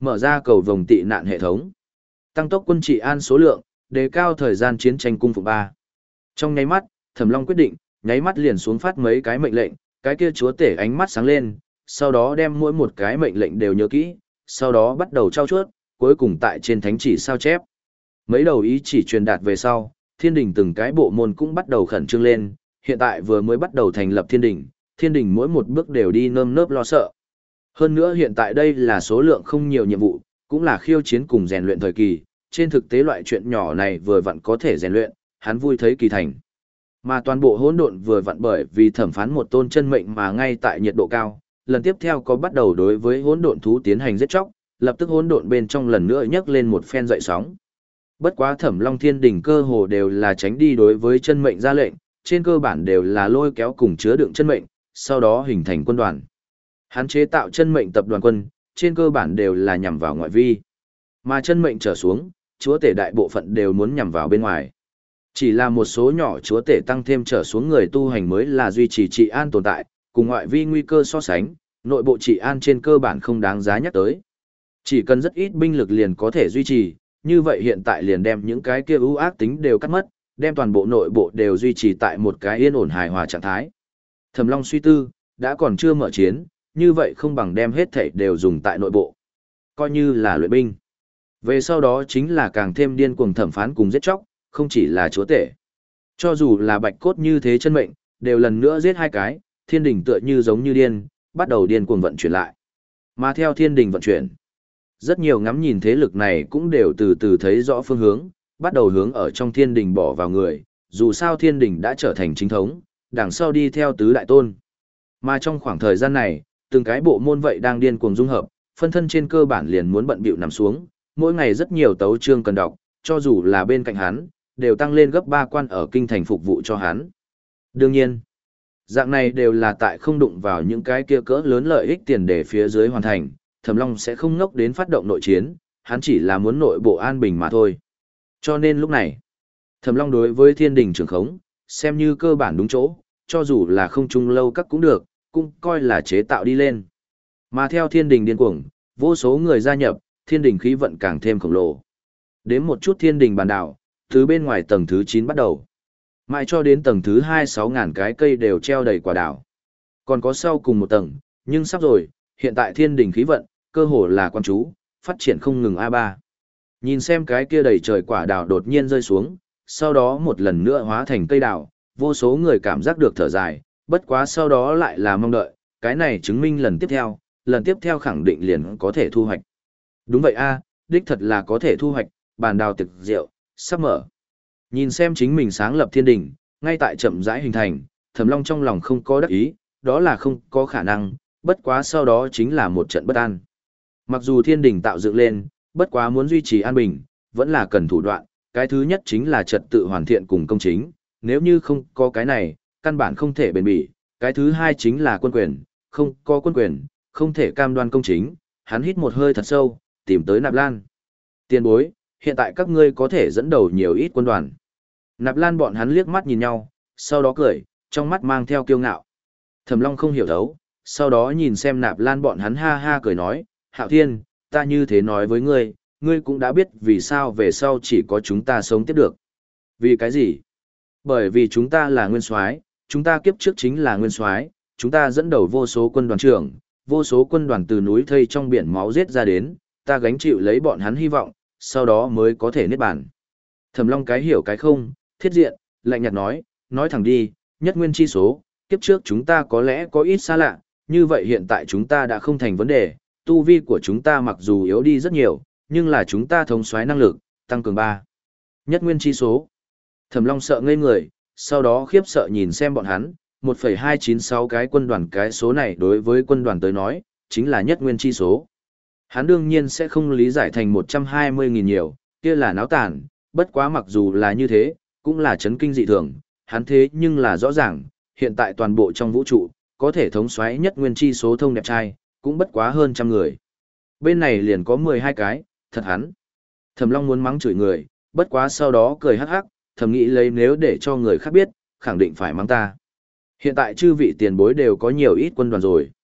Mở ra cầu vồng tị nạn hệ thống. Tăng tốc quân trị an số lượng, đề cao thời gian chiến tranh cung phục ba. Trong nháy mắt, Thẩm Long quyết định, nháy mắt liền xuống phát mấy cái mệnh lệnh, cái kia chúa tể ánh mắt sáng lên, sau đó đem mỗi một cái mệnh lệnh đều nhớ kỹ, sau đó bắt đầu trao chuốt, cuối cùng tại trên thánh chỉ sao chép. Mấy đầu ý chỉ truyền đạt về sau, thiên đình từng cái bộ môn cũng bắt đầu khẩn trương lên, hiện tại vừa mới bắt đầu thành lập thiên đình, thiên đình mỗi một bước đều đi nơm nớp lo sợ. Hơn nữa hiện tại đây là số lượng không nhiều nhiệm vụ, cũng là khiêu chiến cùng rèn luyện thời kỳ, trên thực tế loại chuyện nhỏ này vừa vặn có thể rèn luyện, hắn vui thấy kỳ thành. Mà toàn bộ hỗn độn vừa vặn bởi vì thẩm phán một tôn chân mệnh mà ngay tại nhiệt độ cao, lần tiếp theo có bắt đầu đối với hỗn độn thú tiến hành giết chóc, lập tức hỗn độn bên trong lần nữa nhấc lên một phen dậy sóng. Bất quá Thẩm Long Thiên Đình cơ hồ đều là tránh đi đối với chân mệnh ra lệnh, trên cơ bản đều là lôi kéo cùng chứa đựng chân mệnh, sau đó hình thành quân đoàn. Hắn chế tạo chân mệnh tập đoàn quân, trên cơ bản đều là nhằm vào ngoại vi. Mà chân mệnh trở xuống, chúa tể đại bộ phận đều muốn nhằm vào bên ngoài. Chỉ là một số nhỏ chúa tể tăng thêm trở xuống người tu hành mới là duy trì trị an tồn tại, cùng ngoại vi nguy cơ so sánh, nội bộ trị an trên cơ bản không đáng giá nhắc tới. Chỉ cần rất ít binh lực liền có thể duy trì, như vậy hiện tại liền đem những cái kia ưu ác tính đều cắt mất, đem toàn bộ nội bộ đều duy trì tại một cái yên ổn hài hòa trạng thái. Thẩm Long suy tư, đã còn chưa mở chiến, như vậy không bằng đem hết thảy đều dùng tại nội bộ, coi như là luyện binh. Về sau đó chính là càng thêm điên cuồng thẩm phán cùng giết chóc, không chỉ là chúa tể. Cho dù là bạch cốt như thế chân mệnh, đều lần nữa giết hai cái, thiên đình tựa như giống như điên, bắt đầu điên cuồng vận chuyển lại. Mà theo thiên đình vận chuyển, rất nhiều ngắm nhìn thế lực này cũng đều từ từ thấy rõ phương hướng, bắt đầu hướng ở trong thiên đình bỏ vào người, dù sao thiên đình đã trở thành chính thống, đằng sau đi theo tứ đại tôn. Mà trong khoảng thời gian này, từng cái bộ môn vậy đang điên cuồng dung hợp, phân thân trên cơ bản liền muốn bận bịu nằm xuống, mỗi ngày rất nhiều tấu chương cần đọc, cho dù là bên cạnh hắn, đều tăng lên gấp ba quan ở kinh thành phục vụ cho hắn. Đương nhiên, dạng này đều là tại không đụng vào những cái kia cỡ lớn lợi ích tiền để phía dưới hoàn thành, Thẩm Long sẽ không ngốc đến phát động nội chiến, hắn chỉ là muốn nội bộ an bình mà thôi. Cho nên lúc này, Thẩm Long đối với thiên đình trưởng khống, xem như cơ bản đúng chỗ, cho dù là không chung lâu các cũng được, cũng coi là chế tạo đi lên. Mà theo thiên đình điên cuồng, vô số người gia nhập, thiên đình khí vận càng thêm khổng lồ. Đến một chút thiên đình bàn đảo, từ bên ngoài tầng thứ chín bắt đầu. Mãi cho đến tầng thứ hai sáu ngàn cái cây đều treo đầy quả đảo. Còn có sau cùng một tầng, nhưng sắp rồi, hiện tại thiên đình khí vận, cơ hồ là quan chú, phát triển không ngừng a ba. Nhìn xem cái kia đầy trời quả đào đột nhiên rơi xuống, sau đó một lần nữa hóa thành cây đào, vô số người cảm giác được thở dài, bất quá sau đó lại là mong đợi, cái này chứng minh lần tiếp theo, lần tiếp theo khẳng định liền có thể thu hoạch. Đúng vậy a, đích thật là có thể thu hoạch, bàn đào thực rượu, sắp mở. Nhìn xem chính mình sáng lập thiên đình, ngay tại chậm rãi hình thành, Thẩm Long trong lòng không có đắc ý, đó là không có khả năng, bất quá sau đó chính là một trận bất an. Mặc dù thiên đình tạo dựng lên, bất quá muốn duy trì an bình, vẫn là cần thủ đoạn, cái thứ nhất chính là trật tự hoàn thiện cùng công chính, nếu như không có cái này, căn bản không thể bền bỉ, cái thứ hai chính là quân quyền, không có quân quyền, không thể cam đoan công chính, hắn hít một hơi thật sâu, tìm tới Nạp Lan. Tiền bối, hiện tại các ngươi có thể dẫn đầu nhiều ít quân đoàn. Nạp Lan bọn hắn liếc mắt nhìn nhau, sau đó cười, trong mắt mang theo kiêu ngạo. Thẩm Long không hiểu thấu, sau đó nhìn xem Nạp Lan bọn hắn ha ha cười nói, Hạo Thiên, ta như thế nói với ngươi, ngươi cũng đã biết vì sao về sau chỉ có chúng ta sống tiếp được. Vì cái gì? Bởi vì chúng ta là nguyên soái, chúng ta kiếp trước chính là nguyên soái, chúng ta dẫn đầu vô số quân đoàn trưởng, vô số quân đoàn từ núi thây trong biển máu giết ra đến, ta gánh chịu lấy bọn hắn hy vọng, sau đó mới có thể niết bàn. Thẩm Long cái hiểu cái không, thiết diện, lạnh nhạt nói, nói thẳng đi, nhất nguyên chi số, kiếp trước chúng ta có lẽ có ít xa lạ, như vậy hiện tại chúng ta đã không thành vấn đề, tu vi của chúng ta mặc dù yếu đi rất nhiều, nhưng là chúng ta thống soái năng lực, tăng cường ba. Nhất nguyên chi số. Thẩm Long sợ ngây người, sau đó khiếp sợ nhìn xem bọn hắn, một phẩy hai chín sáu cái quân đoàn, cái số này đối với quân đoàn tới nói, chính là nhất nguyên chi số. Hắn đương nhiên sẽ không lý giải thành một trăm hai mươi nghìn nhiều, kia là náo tàn, bất quá mặc dù là như thế, cũng là chấn kinh dị thường, hắn thế nhưng là rõ ràng, hiện tại toàn bộ trong vũ trụ, có thể thống soái nhất nguyên chi số thông đẹp trai, cũng bất quá hơn trăm người. Bên này liền có mười hai cái, thật hắn. Thẩm Long muốn mắng chửi người, bất quá sau đó cười hắc hắc, thầm nghĩ lấy nếu để cho người khác biết, khẳng định phải mắng ta. Hiện tại chư vị tiền bối đều có nhiều ít quân đoàn rồi.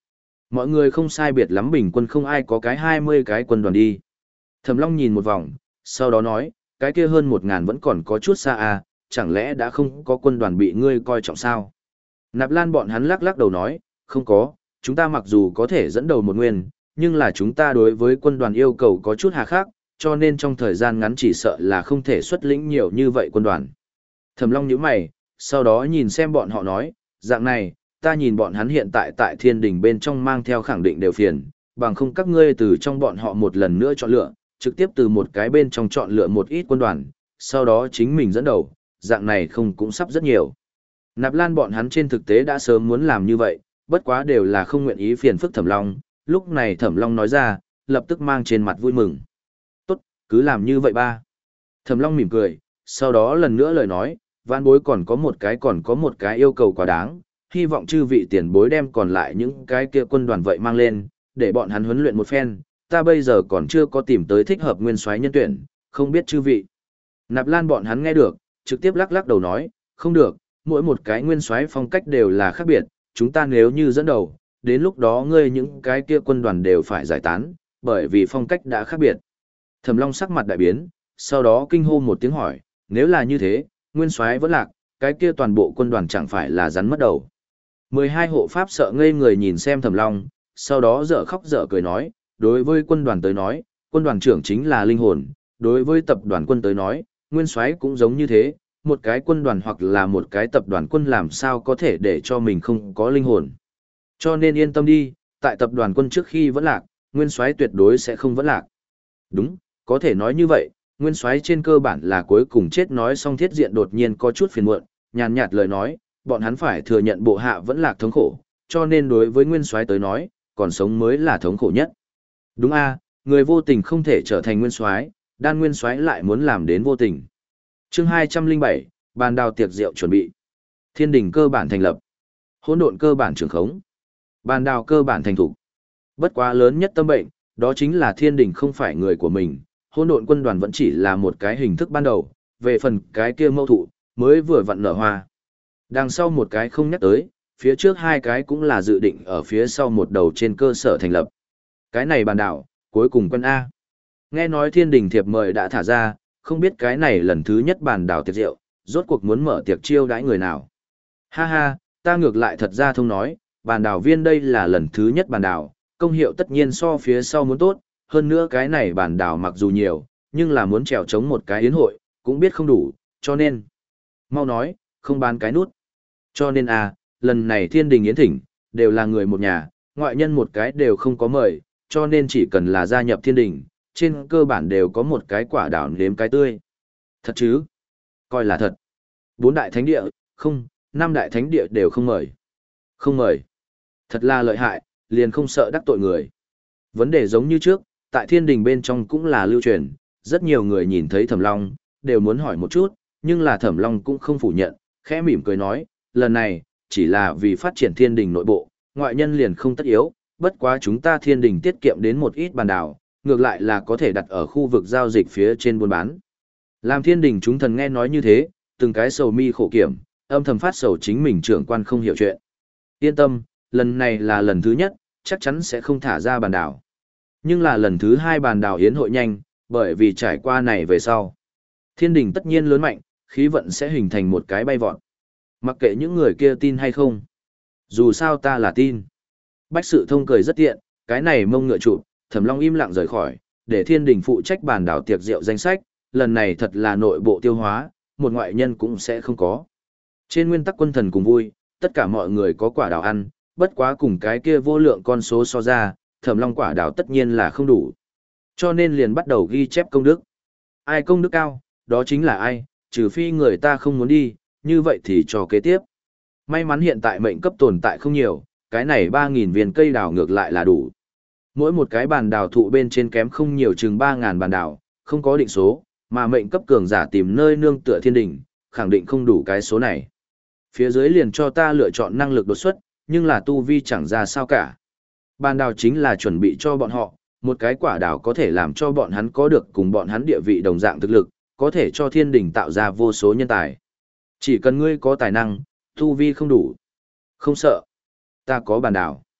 Mọi người không sai biệt lắm, bình quân không ai có cái hai mươi cái quân đoàn đi. Thẩm Long nhìn một vòng, sau đó nói, cái kia hơn một ngàn vẫn còn có chút xa à, chẳng lẽ đã không có quân đoàn bị ngươi coi trọng sao? Nạp Lan bọn hắn lắc lắc đầu nói, không có, chúng ta mặc dù có thể dẫn đầu một nguyên, nhưng là chúng ta đối với quân đoàn yêu cầu có chút hà khắc, cho nên trong thời gian ngắn chỉ sợ là không thể xuất lĩnh nhiều như vậy quân đoàn. Thẩm Long nhíu mày, sau đó nhìn xem bọn họ nói, dạng này, ta nhìn bọn hắn hiện tại tại thiên đình bên trong mang theo khẳng định đều phiền, bằng không các ngươi từ trong bọn họ một lần nữa chọn lựa, trực tiếp từ một cái bên trong chọn lựa một ít quân đoàn, sau đó chính mình dẫn đầu, dạng này không cũng sắp rất nhiều. Nạp Lan bọn hắn trên thực tế đã sớm muốn làm như vậy, bất quá đều là không nguyện ý phiền phức Thẩm Long, lúc này Thẩm Long nói ra, lập tức mang trên mặt vui mừng. Tốt, cứ làm như vậy ba. Thẩm Long mỉm cười, sau đó lần nữa lời nói, vãn bối còn có một cái còn có một cái yêu cầu quá đáng, hy vọng chư vị tiền bối đem còn lại những cái kia quân đoàn vậy mang lên, để bọn hắn huấn luyện một phen, ta bây giờ còn chưa có tìm tới thích hợp nguyên soái nhân tuyển, không biết chư vị. Nạp Lan bọn hắn nghe được, trực tiếp lắc lắc đầu nói, không được, mỗi một cái nguyên soái phong cách đều là khác biệt, chúng ta nếu như dẫn đầu, đến lúc đó ngươi những cái kia quân đoàn đều phải giải tán, bởi vì phong cách đã khác biệt. Thẩm Long sắc mặt đại biến, sau đó kinh hô một tiếng hỏi, nếu là như thế, nguyên soái vẫn lạc, cái kia toàn bộ quân đoàn chẳng phải là rắn mất đầu. mười hai hộ pháp sợ ngây người nhìn xem Thẩm Long, sau đó dở khóc dở cười nói, đối với quân đoàn tới nói, quân đoàn trưởng chính là linh hồn, đối với tập đoàn quân tới nói, nguyên soái cũng giống như thế, một cái quân đoàn hoặc là một cái tập đoàn quân làm sao có thể để cho mình không có linh hồn. Cho nên yên tâm đi, tại tập đoàn quân trước khi vẫn lạc, nguyên soái tuyệt đối sẽ không vẫn lạc. Đúng, có thể nói như vậy, nguyên soái trên cơ bản là cuối cùng chết. Nói xong Thiết Diện đột nhiên có chút phiền muộn, nhàn nhạt lời nói, bọn hắn phải thừa nhận bộ hạ vẫn lạc thống khổ, cho nên đối với nguyên soái tới nói, còn sống mới là thống khổ nhất. Đúng a, người vô tình không thể trở thành nguyên soái, đan nguyên soái lại muốn làm đến vô tình. Chương hai trăm linh bảy, bàn đào tiệc rượu chuẩn bị. Thiên đình cơ bản thành lập. Hỗn độn cơ bản trường khống. Bàn đào cơ bản thành thủ. Bất quá lớn nhất tâm bệnh, đó chính là thiên đình không phải người của mình, hỗn độn quân đoàn vẫn chỉ là một cái hình thức ban đầu, về phần cái kia mâu thụ, mới vừa vặn nở hoa. Đằng sau một cái không nhắc tới, phía trước hai cái cũng là dự định ở phía sau một đầu trên cơ sở thành lập. Cái này bàn đảo, cuối cùng quân A. Nghe nói thiên đình thiệp mời đã thả ra, không biết cái này lần thứ nhất bàn đảo tiệc rượu, rốt cuộc muốn mở tiệc chiêu đãi người nào. Ha ha, ta ngược lại thật ra thông nói, bàn đảo viên đây là lần thứ nhất bàn đảo, công hiệu tất nhiên so phía sau muốn tốt, hơn nữa cái này bàn đảo mặc dù nhiều, nhưng là muốn trèo chống một cái yến hội, cũng biết không đủ, cho nên. Mau nói, không bán cái nút. Cho nên à, lần này thiên đình yến thỉnh, đều là người một nhà, ngoại nhân một cái đều không có mời, cho nên chỉ cần là gia nhập thiên đình, trên cơ bản đều có một cái quả đảo nếm cái tươi. Thật chứ? Coi là thật. Bốn đại thánh địa, không, năm đại thánh địa đều không mời. Không mời. Thật là lợi hại, liền không sợ đắc tội người. Vấn đề giống như trước, tại thiên đình bên trong cũng là lưu truyền, rất nhiều người nhìn thấy Thẩm Long, đều muốn hỏi một chút, nhưng là Thẩm Long cũng không phủ nhận, khẽ mỉm cười nói, lần này, chỉ là vì phát triển thiên đình nội bộ, ngoại nhân liền không tất yếu, bất quá chúng ta thiên đình tiết kiệm đến một ít bàn đảo, ngược lại là có thể đặt ở khu vực giao dịch phía trên buôn bán. Làm thiên đình chúng thần nghe nói như thế, từng cái sầu mi khổ kiểm, âm thầm phát sầu chính mình trưởng quan không hiểu chuyện. Yên tâm, lần này là lần thứ nhất, chắc chắn sẽ không thả ra bàn đảo. Nhưng là lần thứ hai bàn đảo yến hội nhanh, bởi vì trải qua này về sau. Thiên đình tất nhiên lớn mạnh, khí vận sẽ hình thành một cái bay vọt. Mặc kệ những người kia tin hay không. Dù sao ta là tin. Bách Sự Thông cười rất tiện, cái này mông ngựa trụ, Thẩm Long im lặng rời khỏi, để thiên đình phụ trách bàn đảo tiệc rượu danh sách, lần này thật là nội bộ tiêu hóa, một ngoại nhân cũng sẽ không có. Trên nguyên tắc quân thần cùng vui, tất cả mọi người có quả đào ăn, bất quá cùng cái kia vô lượng con số so ra, Thẩm Long quả đào tất nhiên là không đủ. Cho nên liền bắt đầu ghi chép công đức. Ai công đức cao, đó chính là ai, trừ phi người ta không muốn đi, như vậy thì cho kế tiếp. May mắn hiện tại mệnh cấp tồn tại không nhiều, cái này ba nghìn viên cây đào ngược lại là đủ. Mỗi một cái bàn đào thụ bên trên kém không nhiều chừng ba nghìn bàn đào, không có định số, mà mệnh cấp cường giả tìm nơi nương tựa thiên đình, khẳng định không đủ cái số này. Phía dưới liền cho ta lựa chọn năng lực đột xuất, nhưng là tu vi chẳng ra sao cả. Bàn đào chính là chuẩn bị cho bọn họ, một cái quả đào có thể làm cho bọn hắn có được cùng bọn hắn địa vị đồng dạng thực lực, có thể cho thiên đình tạo ra vô số nhân tài. Chỉ cần ngươi có tài năng, tu vi không đủ. Không sợ. Ta có bàn đảo.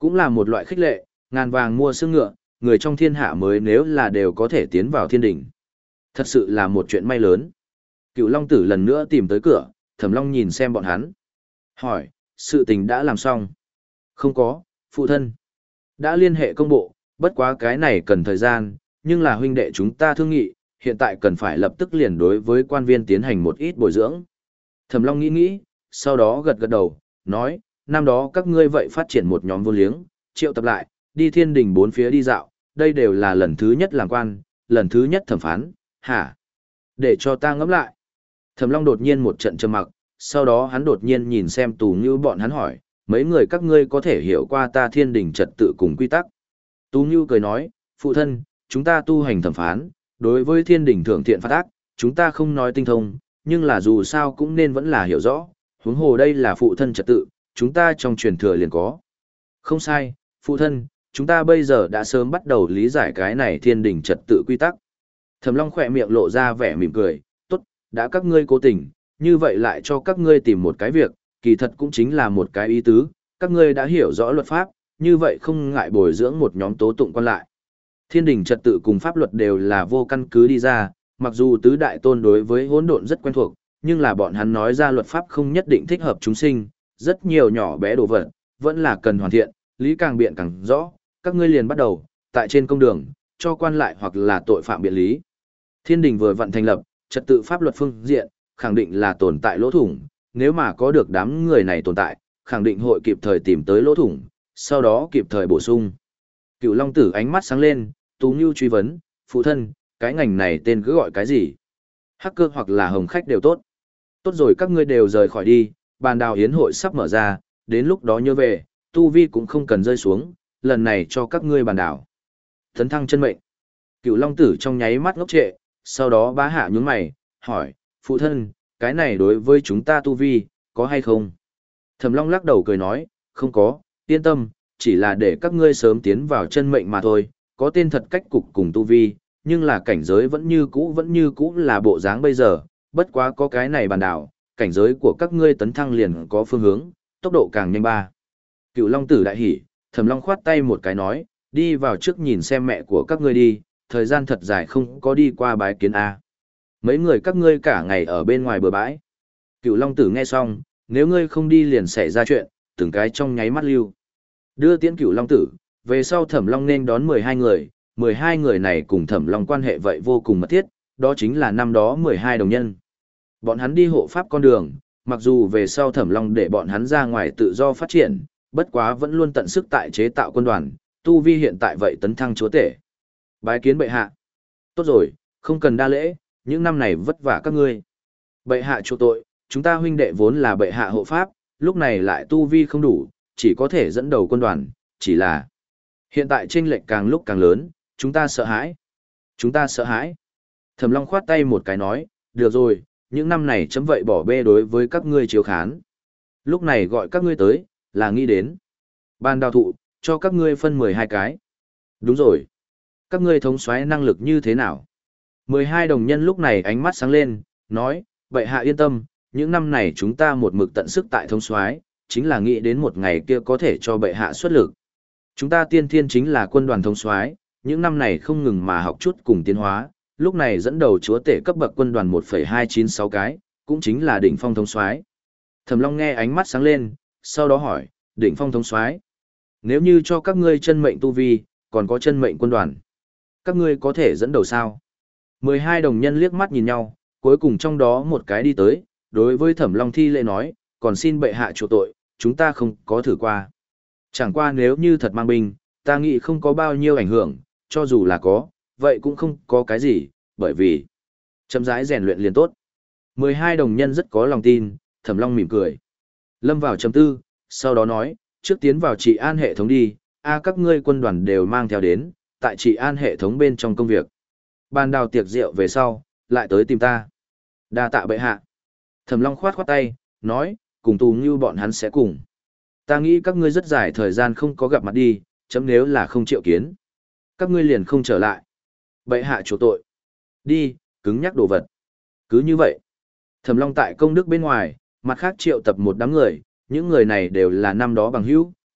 Cũng là một loại khích lệ, ngàn vàng mua xương ngựa, người trong thiên hạ mới nếu là đều có thể tiến vào thiên đỉnh. Thật sự là một chuyện may lớn. Cựu Long Tử lần nữa tìm tới cửa, Thẩm Long nhìn xem bọn hắn. Hỏi, sự tình đã làm xong? Không có, phụ thân. Đã liên hệ công bộ, bất quá cái này cần thời gian, nhưng là huynh đệ chúng ta thương nghị, hiện tại cần phải lập tức liền đối với quan viên tiến hành một ít bồi dưỡng. Thẩm Long nghĩ nghĩ, sau đó gật gật đầu, nói, năm đó các ngươi vậy phát triển một nhóm vô liếng, triệu tập lại, đi thiên đình bốn phía đi dạo, đây đều là lần thứ nhất làm quan, lần thứ nhất thẩm phán, hả? Để cho ta ngẫm lại. Thẩm Long đột nhiên một trận trầm mặc, sau đó hắn đột nhiên nhìn xem Tù Ngưu bọn hắn hỏi, mấy người các ngươi có thể hiểu qua ta thiên đình trật tự cùng quy tắc. Tù Ngưu cười nói, phụ thân, chúng ta tu hành thẩm phán, đối với thiên đình thượng thiện phát ác, chúng ta không nói tinh thông, nhưng là dù sao cũng nên vẫn là hiểu rõ, huống hồ đây là phụ thân trật tự, chúng ta trong truyền thừa liền có. Không sai, phụ thân, chúng ta bây giờ đã sớm bắt đầu lý giải cái này thiên đình trật tự quy tắc. Thẩm Long khỏe miệng lộ ra vẻ mỉm cười, tốt, đã các ngươi cố tình, như vậy lại cho các ngươi tìm một cái việc, kỳ thật cũng chính là một cái ý tứ, các ngươi đã hiểu rõ luật pháp, như vậy không ngại bồi dưỡng một nhóm tố tụng quan lại. Thiên đình trật tự cùng pháp luật đều là vô căn cứ đi ra, mặc dù tứ đại tôn đối với hỗn độn rất quen thuộc, nhưng là bọn hắn nói ra luật pháp không nhất định thích hợp chúng sinh, rất nhiều nhỏ bé đồ vật, vẫn là cần hoàn thiện, lý càng biện càng rõ, các ngươi liền bắt đầu, tại trên công đường, cho quan lại hoặc là tội phạm biện lý. Thiên đình vừa vận thành lập, trật tự pháp luật phương diện, khẳng định là tồn tại lỗ thủng, nếu mà có được đám người này tồn tại, khẳng định hội kịp thời tìm tới lỗ thủng, sau đó kịp thời bổ sung. Cựu Long Tử ánh mắt sáng lên, Tú Nhu truy vấn, phụ thân, cái ngành này tên cứ gọi cái gì? Hacker hoặc là hồng khách đều tốt. Tốt rồi các ngươi đều rời khỏi đi, bàn đào hiến hội sắp mở ra, đến lúc đó nhớ về, tu vi cũng không cần rơi xuống, lần này cho các ngươi bàn đảo. Thấn thăng chân mệnh. Cựu Long Tử trong nháy mắt ngốc trệ, sau đó bá hạ nhướng mày, hỏi, phụ thân, cái này đối với chúng ta tu vi, có hay không? Thẩm Long lắc đầu cười nói, không có, yên tâm, chỉ là để các ngươi sớm tiến vào chân mệnh mà thôi, có tên thật cách cục cùng tu vi, nhưng là cảnh giới vẫn như cũ vẫn như cũ là bộ dáng bây giờ, bất quá có cái này bàn đảo, cảnh giới của các ngươi tấn thăng liền có phương hướng, tốc độ càng nhanh ba. Cựu Long Tử đại hỉ, Thẩm Long khoát tay một cái nói, đi vào trước nhìn xem mẹ của các ngươi đi, thời gian thật dài không có đi qua bái kiến A. Mấy người các ngươi cả ngày ở bên ngoài bờ bãi. Cựu Long Tử nghe xong, nếu ngươi không đi liền xảy ra chuyện, từng cái trong nháy mắt lưu. Đưa tiễn Cựu Long Tử, về sau Thẩm Long nên đón mười hai người, mười hai người này cùng Thẩm Long quan hệ vậy vô cùng mật thiết, đó chính là năm đó mười hai đồng nhân. Bọn hắn đi hộ pháp con đường, mặc dù về sau Thẩm Long để bọn hắn ra ngoài tự do phát triển, bất quá vẫn luôn tận sức tại chế tạo quân đoàn, tu vi hiện tại vậy tấn thăng chúa tể. Bái kiến bệ hạ. Tốt rồi, không cần đa lễ, những năm này vất vả các ngươi. Bệ hạ chỗ tội, chúng ta huynh đệ vốn là bệ hạ hộ pháp, lúc này lại tu vi không đủ, chỉ có thể dẫn đầu quân đoàn, chỉ là hiện tại chênh lệch càng lúc càng lớn, chúng ta sợ hãi. Chúng ta sợ hãi. Thẩm Long khoát tay một cái nói, được rồi, những năm này chấm vậy bỏ bê đối với các ngươi chiếu khán. Lúc này gọi các ngươi tới, là nghĩ đến. Ban đào thụ, cho các ngươi phân mười hai cái. Đúng rồi. Các ngươi thống soái năng lực như thế nào? mười hai đồng nhân lúc này ánh mắt sáng lên, nói, bệ hạ yên tâm, những năm này chúng ta một mực tận sức tại thống soái, chính là nghĩ đến một ngày kia có thể cho bệ hạ xuất lực. Chúng ta tiên thiên chính là quân đoàn thống soái, những năm này không ngừng mà học chút cùng tiến hóa, lúc này dẫn đầu chúa tể cấp bậc quân đoàn một phẩy hai chín sáu cái, cũng chính là đỉnh phong thống soái. Thẩm Long nghe ánh mắt sáng lên, sau đó hỏi, đỉnh phong thống soái, nếu như cho các ngươi chân mệnh tu vi, còn có chân mệnh quân đoàn, các ngươi có thể dẫn đầu sao? mười hai đồng nhân liếc mắt nhìn nhau, cuối cùng trong đó một cái đi tới, đối với Thẩm Long thi lễ nói, còn xin bệ hạ chủ tội, chúng ta không có thử qua. Chẳng qua nếu như thật mang binh, ta nghĩ không có bao nhiêu ảnh hưởng, cho dù là có, vậy cũng không có cái gì, bởi vì chậm rãi rèn luyện liền tốt. mười hai đồng nhân rất có lòng tin, Thẩm Long mỉm cười. Lâm vào trầm tư, sau đó nói, trước tiến vào trị an hệ thống đi, a các ngươi quân đoàn đều mang theo đến, tại trị an hệ thống bên trong công việc. Bàn đào tiệc rượu về sau, lại tới tìm ta. Đa tạ bệ hạ. Thẩm Long khoát khoát tay, nói, cùng Tù Ngưu bọn hắn sẽ cùng. Ta nghĩ các ngươi rất dài thời gian không có gặp mặt đi, chấm nếu là không triệu kiến. Các ngươi liền không trở lại. Bệ hạ chủ tội. Đi, cứng nhắc đồ vật. Cứ như vậy. Thẩm Long tại công đức bên ngoài, mặt khác triệu tập một đám người, những người này đều là năm đó bằng hữu,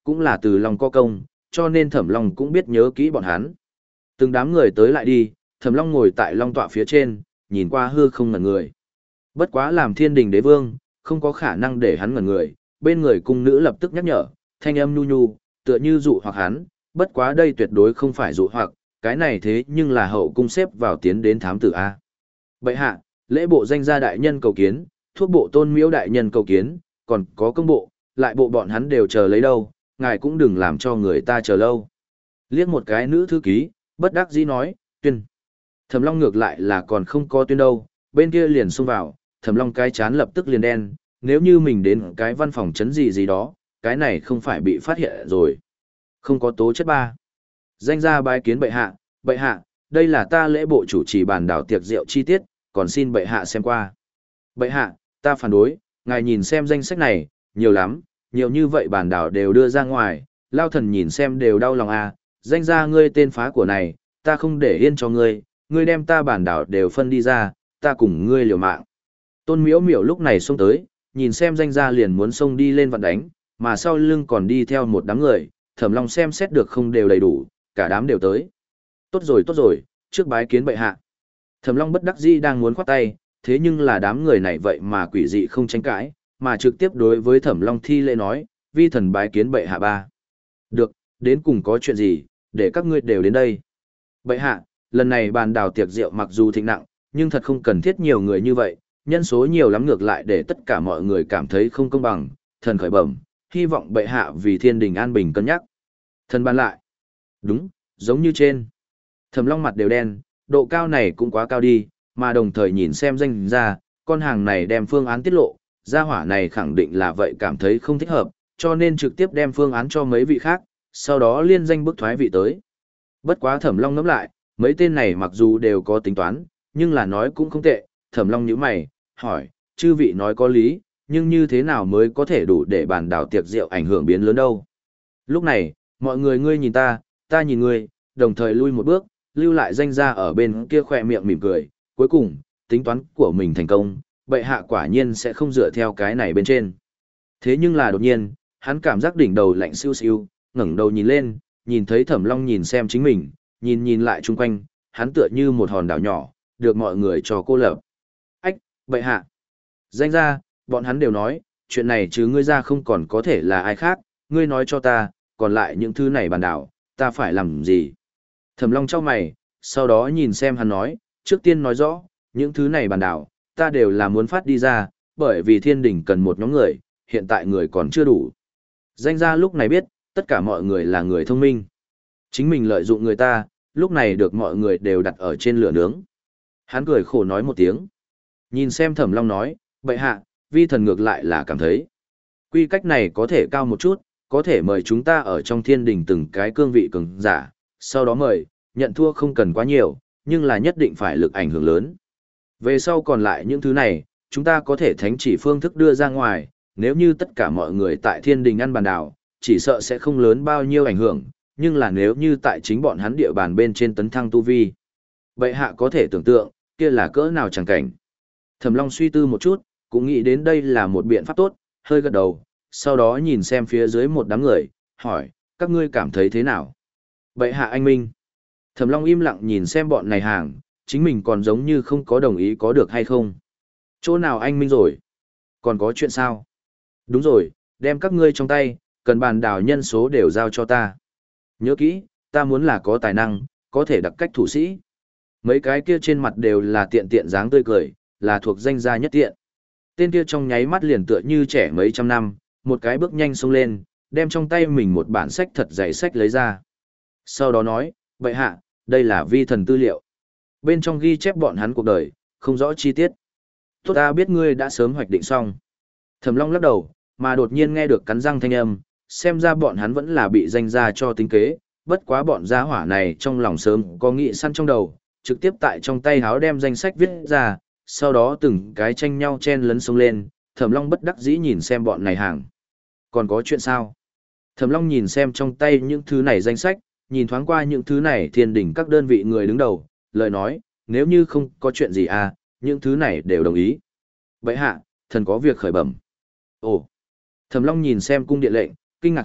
cũng là từ Long có công, cho nên Thẩm Long cũng biết nhớ kỹ bọn hắn. Từng đám người tới lại đi, Thẩm Long ngồi tại Long tọa phía trên, nhìn qua hư không ngẩn người. Bất quá làm Thiên Đình đế vương, không có khả năng để hắn ngẩn người, bên người cung nữ lập tức nhắc nhở, thanh âm nhu nhu, tựa như dụ hoặc hắn, bất quá đây tuyệt đối không phải dụ hoặc, cái này thế nhưng là hậu cung xếp vào tiến đến thám tử A. Bệ hạ, lễ bộ danh gia đại nhân cầu kiến, thuốc bộ tôn miếu đại nhân cầu kiến, còn có công bộ, lại bộ bọn hắn đều chờ lấy đâu, ngài cũng đừng làm cho người ta chờ lâu. Liếc một cái nữ thư ký, bất đắc dĩ nói, tuyên. Thẩm Long ngược lại là còn không có tuyên đâu, bên kia liền xông vào, Thẩm Long cái chán lập tức liền đen, nếu như mình đến cái văn phòng chấn gì gì đó, cái này không phải bị phát hiện rồi. Không có tố chất ba. Danh gia bái kiến bệ hạ, bệ hạ, đây là ta lễ bộ chủ trì bàn đảo tiệc rượu chi tiết, còn xin bệ hạ xem qua. Bệ hạ, ta phản đối, ngài nhìn xem danh sách này, nhiều lắm, nhiều như vậy bàn đảo đều đưa ra ngoài, lao thần nhìn xem đều đau lòng à, danh gia ngươi tên phá của này, ta không để yên cho ngươi, ngươi đem ta bàn đảo đều phân đi ra, ta cùng ngươi liều mạng. Tôn miễu miểu lúc này xông tới, nhìn xem danh gia liền muốn xông đi lên vặn đánh, mà sau lưng còn đi theo một đám người, Thẩm Long xem xét được không đều đầy đủ, cả đám đều tới. Tốt rồi tốt rồi, trước bái kiến bệ hạ. Thẩm Long bất đắc dĩ đang muốn khoát tay, thế nhưng là đám người này vậy mà quỷ dị không tranh cãi, mà trực tiếp đối với Thẩm Long thi lễ nói, vi thần bái kiến bệ hạ ba. Được, đến cùng có chuyện gì, để các ngươi đều đến đây. Bệ hạ, lần này bàn đào tiệc rượu mặc dù thịnh nặng, nhưng thật không cần thiết nhiều người như vậy, nhân số nhiều lắm ngược lại để tất cả mọi người cảm thấy không công bằng, thần khởi bẩm, hy vọng bệ hạ vì thiên đình an bình cân nhắc. Thần ban lại. Đúng, giống như trên. Thẩm Long mặt đều đen, độ cao này cũng quá cao đi, mà đồng thời nhìn xem danh ra, con hàng này đem phương án tiết lộ, gia hỏa này khẳng định là vậy cảm thấy không thích hợp, cho nên trực tiếp đem phương án cho mấy vị khác, sau đó liên danh bức thoái vị tới. Bất quá Thẩm Long ngẫm lại, mấy tên này mặc dù đều có tính toán, nhưng là nói cũng không tệ, Thẩm Long nhíu mày, hỏi, chư vị nói có lý, nhưng như thế nào mới có thể đủ để bàn đảo tiệc rượu ảnh hưởng biến lớn đâu. Lúc này, mọi người ngươi nhìn ta, ta nhìn ngươi, đồng thời lui một bước, lưu lại danh gia ở bên kia khỏe miệng mỉm cười, cuối cùng, tính toán của mình thành công, bệ hạ quả nhiên sẽ không dựa theo cái này bên trên. Thế nhưng là đột nhiên, hắn cảm giác đỉnh đầu lạnh siêu siêu, ngẩng đầu nhìn lên, nhìn thấy Thẩm Long nhìn xem chính mình, nhìn nhìn lại chung quanh, hắn tựa như một hòn đảo nhỏ, được mọi người cho cô lập. Ách, bệ hạ. Danh gia, bọn hắn đều nói, chuyện này chứ ngươi ra không còn có thể là ai khác, ngươi nói cho ta, còn lại những thứ này bàn đảo, ta phải làm gì? Thẩm Long chau mày, sau đó nhìn xem hắn nói, trước tiên nói rõ, những thứ này bàn đảo, ta đều là muốn phát đi ra, bởi vì thiên đình cần một nhóm người, hiện tại người còn chưa đủ. Danh gia lúc này biết, tất cả mọi người là người thông minh. Chính mình lợi dụng người ta, lúc này được mọi người đều đặt ở trên lửa nướng. Hắn cười khổ nói một tiếng. Nhìn xem Thẩm Long nói, bệ hạ, vi thần ngược lại là cảm thấy. Quy cách này có thể cao một chút, có thể mời chúng ta ở trong thiên đình từng cái cương vị cường giả, sau đó mời, nhận thua không cần quá nhiều, nhưng là nhất định phải lực ảnh hưởng lớn. Về sau còn lại những thứ này, chúng ta có thể thánh chỉ phương thức đưa ra ngoài, nếu như tất cả mọi người tại thiên đình ăn bàn đảo, chỉ sợ sẽ không lớn bao nhiêu ảnh hưởng, nhưng là nếu như tại chính bọn hắn địa bàn bên trên tấn thăng tu vi. Bệ hạ có thể tưởng tượng, kia là cỡ nào chẳng cảnh. Thẩm Long suy tư một chút, cũng nghĩ đến đây là một biện pháp tốt, hơi gật đầu, sau đó nhìn xem phía dưới một đám người, hỏi, các ngươi cảm thấy thế nào? Bệ hạ anh minh. Thẩm Long im lặng nhìn xem bọn này hàng, chính mình còn giống như không có đồng ý có được hay không. Chỗ nào anh minh rồi? Còn có chuyện sao? Đúng rồi, đem các ngươi trong tay, cần bàn đào nhân số đều giao cho ta. Nhớ kỹ, ta muốn là có tài năng, có thể đặc cách thủ sĩ. Mấy cái kia trên mặt đều là tiện tiện dáng tươi cười, là thuộc danh gia nhất tiện. Tên kia trong nháy mắt liền tựa như trẻ mấy trăm năm, một cái bước nhanh xông lên, đem trong tay mình một bản sách thật dày sách lấy ra. Sau đó nói, bệ hạ, đây là vi thần tư liệu. Bên trong ghi chép bọn hắn cuộc đời, không rõ chi tiết. Tốt ta biết ngươi đã sớm hoạch định xong. Thẩm Long lắc đầu, mà đột nhiên nghe được cắn răng thanh âm, xem ra bọn hắn vẫn là bị danh gia cho tính kế, bất quá bọn gia hỏa này trong lòng sớm có nghị săn trong đầu, trực tiếp tại trong tay háo đem danh sách viết ra, sau đó từng cái tranh nhau chen lấn xông lên, Thẩm Long bất đắc dĩ nhìn xem bọn này hàng. Còn có chuyện sao? Thẩm Long nhìn xem trong tay những thứ này danh sách, nhìn thoáng qua những thứ này thiên đỉnh các đơn vị người đứng đầu, lời nói, nếu như không có chuyện gì à, những thứ này đều đồng ý. Bệ hạ, thần có việc khởi bẩm. Ồ. Thẩm Long nhìn xem cung điện lệnh, kinh ngạc hỏi,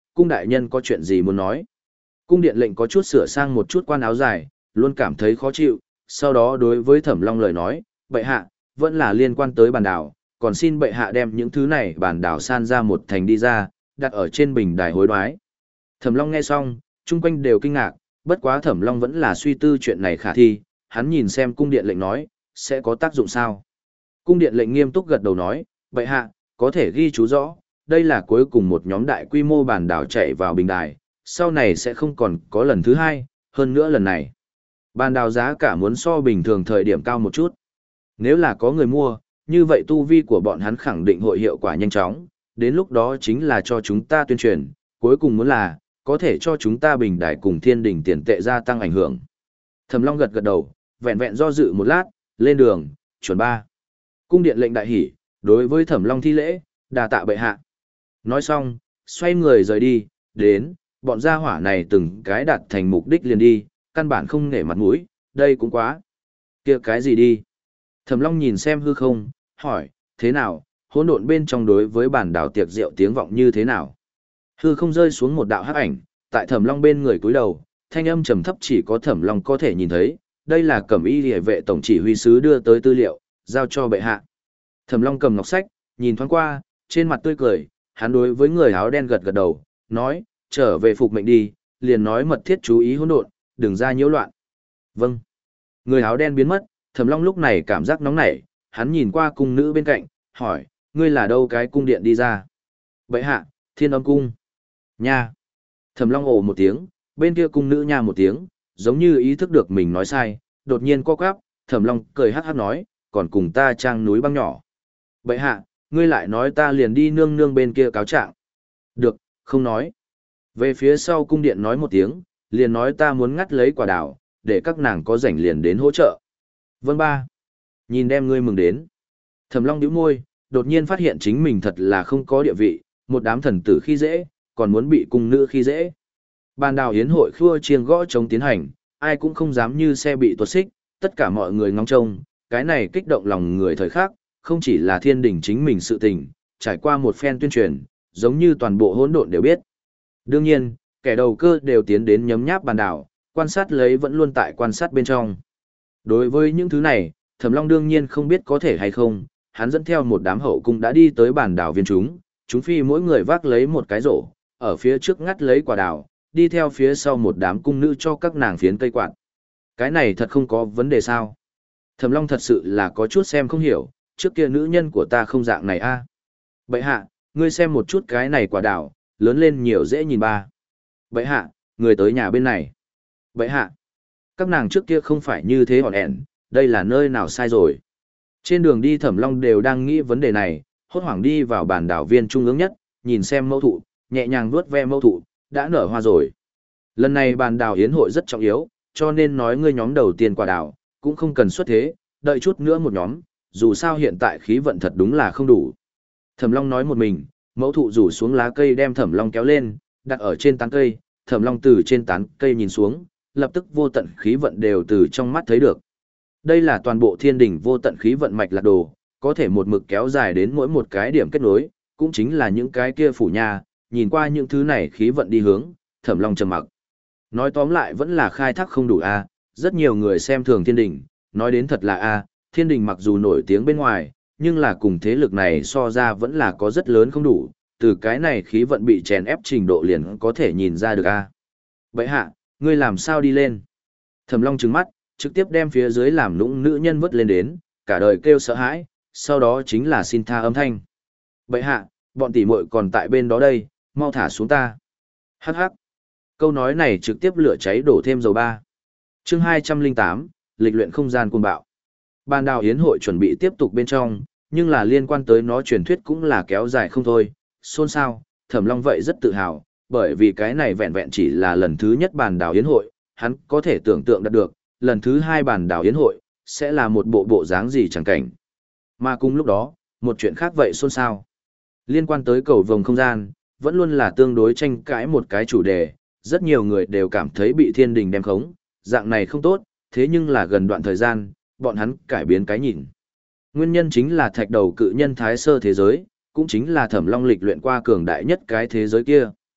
cung đại nhân có chuyện gì muốn nói. Cung điện lệnh có chút sửa sang một chút quan áo dài, luôn cảm thấy khó chịu, sau đó đối với Thẩm Long lời nói, bệ hạ, vẫn là liên quan tới bản đảo, còn xin bệ hạ đem những thứ này bản đảo san ra một thành đi ra, đặt ở trên bình đài hối đoái. Thẩm Long nghe xong, chung quanh đều kinh ngạc, bất quá Thẩm Long vẫn là suy tư chuyện này khả thi, hắn nhìn xem cung điện lệnh nói, sẽ có tác dụng sao. Cung điện lệnh nghiêm túc gật đầu nói, bệ hạ, có thể ghi chú rõ, đây là cuối cùng một nhóm đại quy mô bản đảo chạy vào bình đài, sau này sẽ không còn có lần thứ hai, hơn nữa lần này. Bản đảo giá cả muốn so bình thường thời điểm cao một chút. Nếu là có người mua, như vậy tu vi của bọn hắn khẳng định hội hiệu quả nhanh chóng, đến lúc đó chính là cho chúng ta tuyên truyền, cuối cùng muốn là, có thể cho chúng ta bình đài cùng thiên đình tiền tệ gia tăng ảnh hưởng. Thẩm Long gật gật đầu, vẹn vẹn do dự một lát, lên đường, chuẩn ba. Cung điện lệnh đại hỉ, đối với Thẩm Long thi lễ, đà tạ bệ hạ. Nói xong, xoay người rời đi, đến, bọn gia hỏa này từng cái đạt thành mục đích liền đi, căn bản không nể mặt mũi, đây cũng quá. Kia cái gì đi? Thẩm Long nhìn xem hư không, hỏi, thế nào, hỗn độn bên trong đối với bản đảo tiệc rượu tiếng vọng như thế nào? Hư không rơi xuống một đạo hắc ảnh, tại Thẩm Long bên người cúi đầu, thanh âm trầm thấp chỉ có Thẩm Long có thể nhìn thấy, đây là Cẩm Y Liễu vệ tổng chỉ huy sứ đưa tới tư liệu, giao cho bệ hạ. Thẩm Long cầm ngọc sách, nhìn thoáng qua, trên mặt tươi cười, hắn đối với người áo đen gật gật đầu, nói, trở về phục mệnh đi, liền nói mật thiết chú ý hỗn độn, đừng ra nhiễu loạn. Vâng. Người áo đen biến mất, Thẩm Long lúc này cảm giác nóng nảy, hắn nhìn qua cung nữ bên cạnh, hỏi, ngươi là đâu cái cung điện đi ra? Bệ hạ, Thiên Âm cung. Nha. Thẩm Long ồ một tiếng, bên kia cung nữ nha một tiếng, giống như ý thức được mình nói sai, đột nhiên co quắp, Thẩm Long cười hắc hắc nói, còn cùng ta trang núi băng nhỏ. Bệ hạ, ngươi lại nói ta liền đi nương nương bên kia cáo trạng. Được, không nói. Về phía sau cung điện nói một tiếng, liền nói ta muốn ngắt lấy quả đào, để các nàng có rảnh liền đến hỗ trợ. Vâng ba. Nhìn đem ngươi mừng đến. Thẩm Long nhíu môi, đột nhiên phát hiện chính mình thật là không có địa vị, một đám thần tử khi dễ, còn muốn bị cung nữ khi dễ. Bàn đào hiến hội khua chiêng gõ chống tiến hành, ai cũng không dám như xe bị tuột xích, tất cả mọi người ngóng trông, cái này kích động lòng người thời khắc, không chỉ là thiên đình chính mình sự tình, trải qua một phen tuyên truyền, giống như toàn bộ hỗn độn đều biết. Đương nhiên, kẻ đầu cơ đều tiến đến nhấm nháp bàn đảo, quan sát lấy vẫn luôn tại quan sát bên trong. Đối với những thứ này, Thẩm Long đương nhiên không biết có thể hay không, hắn dẫn theo một đám hậu cung đã đi tới bàn đảo viên chúng, chúng phi mỗi người vác lấy một cái rổ, ở phía trước ngắt lấy quả đào, đi theo phía sau một đám cung nữ cho các nàng phiến cây quạt. Cái này thật không có vấn đề sao? Thẩm Long thật sự là có chút xem không hiểu, trước kia nữ nhân của ta không dạng này a. À? Bệ hạ, ngươi xem một chút cái này quả đào, lớn lên nhiều dễ nhìn ba. Bệ hạ, người tới nhà bên này. Bệ hạ, các nàng trước kia không phải như thế hòn ẻn, đây là nơi nào sai rồi. Trên đường đi Thẩm Long đều đang nghĩ vấn đề này, hốt hoảng đi vào bàn đảo viên trung ương nhất, nhìn xem mẫu thụ, nhẹ nhàng vuốt ve mẫu thụ, đã nở hoa rồi. Lần này bàn đảo yến hội rất trọng yếu, cho nên nói ngươi nhóm đầu tiên quả đảo, cũng không cần xuất thế, đợi chút nữa một nhóm, dù sao hiện tại khí vận thật đúng là không đủ. Thẩm Long nói một mình, mẫu thụ rủ xuống lá cây đem Thẩm Long kéo lên, đặt ở trên tán cây, Thẩm Long từ trên tán cây nhìn xuống, lập tức vô tận khí vận đều từ trong mắt thấy được. Đây là toàn bộ thiên đỉnh vô tận khí vận mạch lạc đồ, có thể một mực kéo dài đến mỗi một cái điểm kết nối, cũng chính là những cái kia phủ nhà, nhìn qua những thứ này khí vận đi hướng, Thẩm Long trầm mặc. Nói tóm lại vẫn là khai thác không đủ a, rất nhiều người xem thường thiên đỉnh, nói đến thật là a, thiên đỉnh mặc dù nổi tiếng bên ngoài, nhưng là cùng thế lực này so ra vẫn là có rất lớn không đủ, từ cái này khí vận bị chèn ép trình độ liền có thể nhìn ra được a. Vậy hạ, ngươi làm sao đi lên? Thẩm Long trừng mắt, trực tiếp đem phía dưới làm nũng nữ nhân vứt lên đến, cả đời kêu sợ hãi, sau đó chính là xin tha âm thanh. Bệ hạ, bọn tỷ muội còn tại bên đó đây, mau thả xuống ta. Hắc hắc. Câu nói này trực tiếp lửa cháy đổ thêm dầu ba. Chương hai trăm lẻ tám, lịch luyện không gian cuồng bạo. Ban đào yến hội chuẩn bị tiếp tục bên trong, nhưng là liên quan tới nó truyền thuyết cũng là kéo dài không thôi. Xôn xao, Thẩm Long vậy rất tự hào, bởi vì cái này vẹn vẹn chỉ là lần thứ nhất bàn đào yến hội, hắn có thể tưởng tượng được, lần thứ hai bàn đào yến hội, sẽ là một bộ bộ dáng gì chẳng cảnh. Mà cùng lúc đó, một chuyện khác vậy xôn xao. Liên quan tới cầu vồng không gian, vẫn luôn là tương đối tranh cãi một cái chủ đề, rất nhiều người đều cảm thấy bị thiên đình đem khống, dạng này không tốt, thế nhưng là gần đoạn thời gian, bọn hắn cải biến cái nhìn. Nguyên nhân chính là thạch đầu cự nhân thái sơ thế giới, cũng chính là Thẩm Long lịch luyện qua cường đại nhất cái thế giới kia.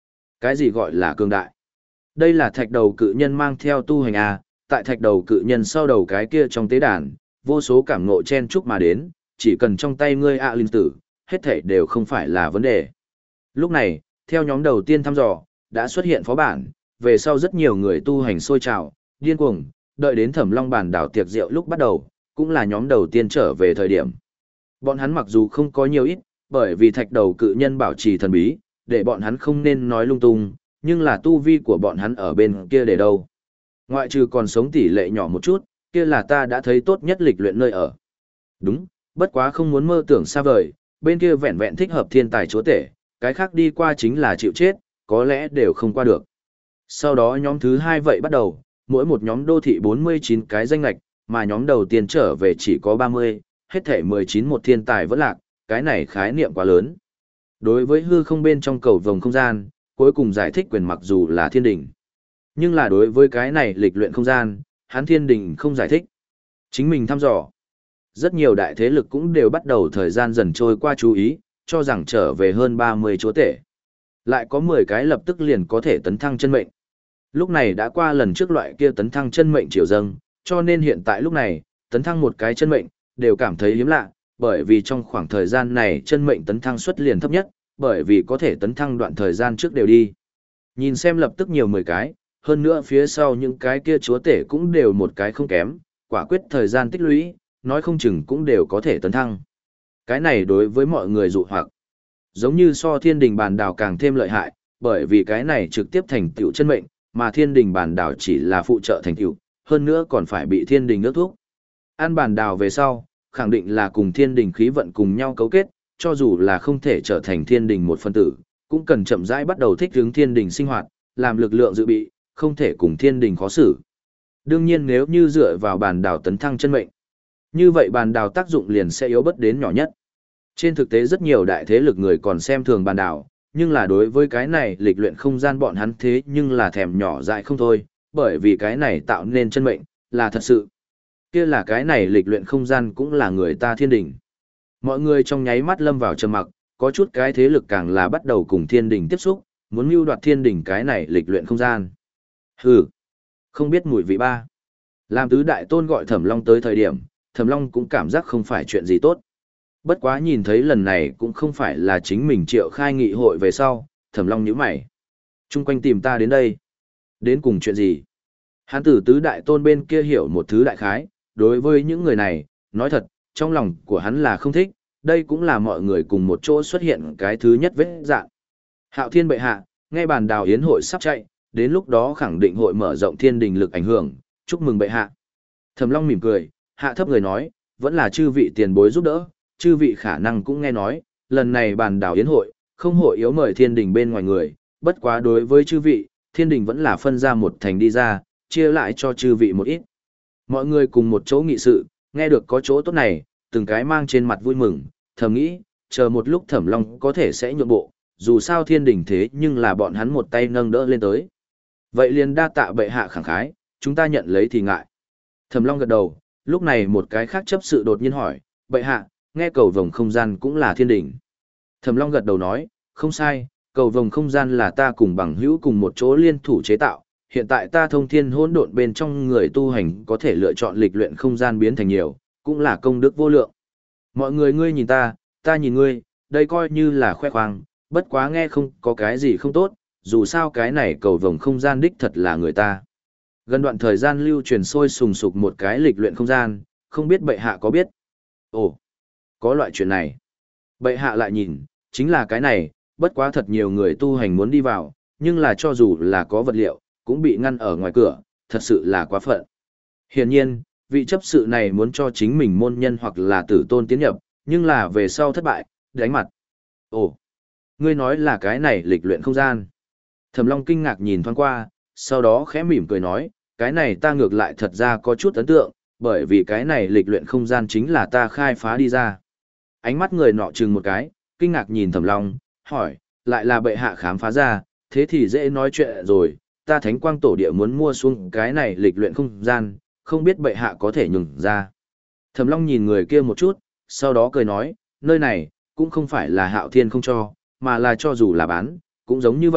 Cái gì gọi là cường đại? Đây là thạch đầu cự nhân mang theo tu hành A, tại thạch đầu cự nhân sau đầu cái kia trong tế đàn, vô số cảm ngộ chen chúc mà đến, chỉ cần trong tay ngươi ạ linh tử, hết thảy đều không phải là vấn đề. Lúc này, theo nhóm đầu tiên thăm dò, đã xuất hiện phó bản, về sau rất nhiều người tu hành sôi trào, điên cuồng, đợi đến Thẩm Long bản đảo tiệc rượu lúc bắt đầu, cũng là nhóm đầu tiên trở về thời điểm. Bọn hắn mặc dù không có nhiều ít, bởi vì thạch đầu cự nhân bảo trì thần bí, để bọn hắn không nên nói lung tung, nhưng là tu vi của bọn hắn ở bên kia để đâu. Ngoại trừ còn sống tỷ lệ nhỏ một chút, kia là ta đã thấy tốt nhất lịch luyện nơi ở. Đúng, bất quá không muốn mơ tưởng xa vời, bên kia vẹn vẹn thích hợp thiên tài chúa tể, cái khác đi qua chính là chịu chết, có lẽ đều không qua được. Sau đó nhóm thứ hai vậy bắt đầu, mỗi một nhóm đô thị bốn mươi chín cái danh lạch, mà nhóm đầu tiên trở về chỉ có ba mươi, hết thể mười chín một thiên tài vẫn lạc, cái này khái niệm quá lớn. Đối với hư không bên trong cầu vòng không gian, cuối cùng giải thích quyền mặc dù là thiên đình. Nhưng là đối với cái này lịch luyện không gian, hắn thiên đình không giải thích. Chính mình thăm dò. Rất nhiều đại thế lực cũng đều bắt đầu thời gian dần trôi qua chú ý, cho rằng trở về hơn ba mươi chúa tể. Lại có mười cái lập tức liền có thể tấn thăng chân mệnh. Lúc này đã qua lần trước loại kia tấn thăng chân mệnh triều dâng, cho nên hiện tại lúc này, tấn thăng một cái chân mệnh, đều cảm thấy hiếm lạ, bởi vì trong khoảng thời gian này chân mệnh tấn thăng suất liền thấp nhất, bởi vì có thể tấn thăng đoạn thời gian trước đều đi. Nhìn xem lập tức nhiều mười cái, hơn nữa phía sau những cái kia chúa tể cũng đều một cái không kém, quả quyết thời gian tích lũy, nói không chừng cũng đều có thể tấn thăng. Cái này đối với mọi người dụ hoặc, giống như so thiên đình bàn đảo càng thêm lợi hại, bởi vì cái này trực tiếp thành tựu chân mệnh, mà thiên đình bàn đảo chỉ là phụ trợ thành tựu, hơn nữa còn phải bị thiên đình ước thúc. An bàn đảo về sau, khẳng định là cùng thiên đình khí vận cùng nhau cấu kết, cho dù là không thể trở thành thiên đình một phân tử, cũng cần chậm rãi bắt đầu thích ứng thiên đình sinh hoạt, làm lực lượng dự bị, không thể cùng thiên đình khó xử. Đương nhiên nếu như dựa vào bàn đảo tấn thăng chân mệnh, như vậy bàn đảo tác dụng liền sẽ yếu bất đến nhỏ nhất. Trên thực tế rất nhiều đại thế lực người còn xem thường bàn đảo, nhưng là đối với cái này lịch luyện không gian bọn hắn thế nhưng là thèm nhỏ dại không thôi, bởi vì cái này tạo nên chân mệnh, là thật sự. Kia là cái này lịch luyện không gian cũng là người ta thiên đình. Mọi người trong nháy mắt lâm vào trầm mặc, có chút cái thế lực càng là bắt đầu cùng thiên đình tiếp xúc, muốn mưu đoạt thiên đình cái này lịch luyện không gian. Hừ, không biết mùi vị ba. Làm tứ đại tôn gọi Thẩm Long tới thời điểm, Thẩm Long cũng cảm giác không phải chuyện gì tốt. Bất quá nhìn thấy lần này cũng không phải là chính mình triệu khai nghị hội về sau, Thẩm Long nhíu mày. Trung quanh tìm ta đến đây. Đến cùng chuyện gì? Hán tử tứ đại tôn bên kia hiểu một thứ đại khái, đối với những người này, nói thật, trong lòng của hắn là không thích, đây cũng là mọi người cùng một chỗ xuất hiện cái thứ nhất vết dạng. Hạo Thiên bệ hạ, nghe bàn đào yến hội sắp chạy, đến lúc đó khẳng định hội mở rộng thiên đình lực ảnh hưởng, chúc mừng bệ hạ. Thẩm Long mỉm cười, hạ thấp người nói, vẫn là chư vị tiền bối giúp đỡ, chư vị khả năng cũng nghe nói, lần này bàn đào yến hội, không hội yếu mời thiên đình bên ngoài người, bất quá đối với chư vị, thiên đình vẫn là phân ra một thành đi ra, chia lại cho chư vị một ít. Mọi người cùng một chỗ nghị sự, nghe được có chỗ tốt này, từng cái mang trên mặt vui mừng, thầm nghĩ, chờ một lúc Thẩm Long có thể sẽ nhượng bộ, dù sao thiên đình thế nhưng là bọn hắn một tay nâng đỡ lên tới. Vậy liền đa tạ bệ hạ khẳng khái, chúng ta nhận lấy thì ngại. Thẩm Long gật đầu, lúc này một cái khác chấp sự đột nhiên hỏi, bệ hạ, nghe cầu vồng không gian cũng là thiên đình. Thẩm Long gật đầu nói, không sai, cầu vồng không gian là ta cùng bằng hữu cùng một chỗ liên thủ chế tạo, hiện tại ta thông thiên hỗn độn bên trong người tu hành có thể lựa chọn lịch luyện không gian biến thành nhiều, cũng là công đức vô lượng. Mọi người ngươi nhìn ta, ta nhìn ngươi, đây coi như là khoe khoang, bất quá nghe không có cái gì không tốt, dù sao cái này cầu vồng không gian đích thật là người ta. Gần đoạn thời gian lưu truyền sôi sùng sục một cái lịch luyện không gian, không biết bệ hạ có biết. Ồ, có loại chuyện này. Bệ hạ lại nhìn, chính là cái này, bất quá thật nhiều người tu hành muốn đi vào, nhưng là cho dù là có vật liệu, cũng bị ngăn ở ngoài cửa, thật sự là quá phận. Hiển nhiên, vị chấp sự này muốn cho chính mình môn nhân hoặc là tử tôn tiến nhập, nhưng là về sau thất bại, đánh mặt. Ồ, ngươi nói là cái này lịch luyện không gian. Thẩm Long kinh ngạc nhìn thoáng qua, sau đó khẽ mỉm cười nói, cái này ta ngược lại thật ra có chút ấn tượng, bởi vì cái này lịch luyện không gian chính là ta khai phá đi ra. Ánh mắt người nọ chừng một cái, kinh ngạc nhìn Thẩm Long, hỏi, lại là bệ hạ khám phá ra, thế thì dễ nói chuyện rồi, ta Thánh Quang Tổ Địa muốn mua xuống cái này lịch luyện không gian, không biết bệ hạ có thể nhường ra. Thẩm Long nhìn người kia một chút, sau đó cười nói, nơi này, cũng không phải là Hạo Thiên không cho, mà là cho dù là bán, cũng giống như vậy,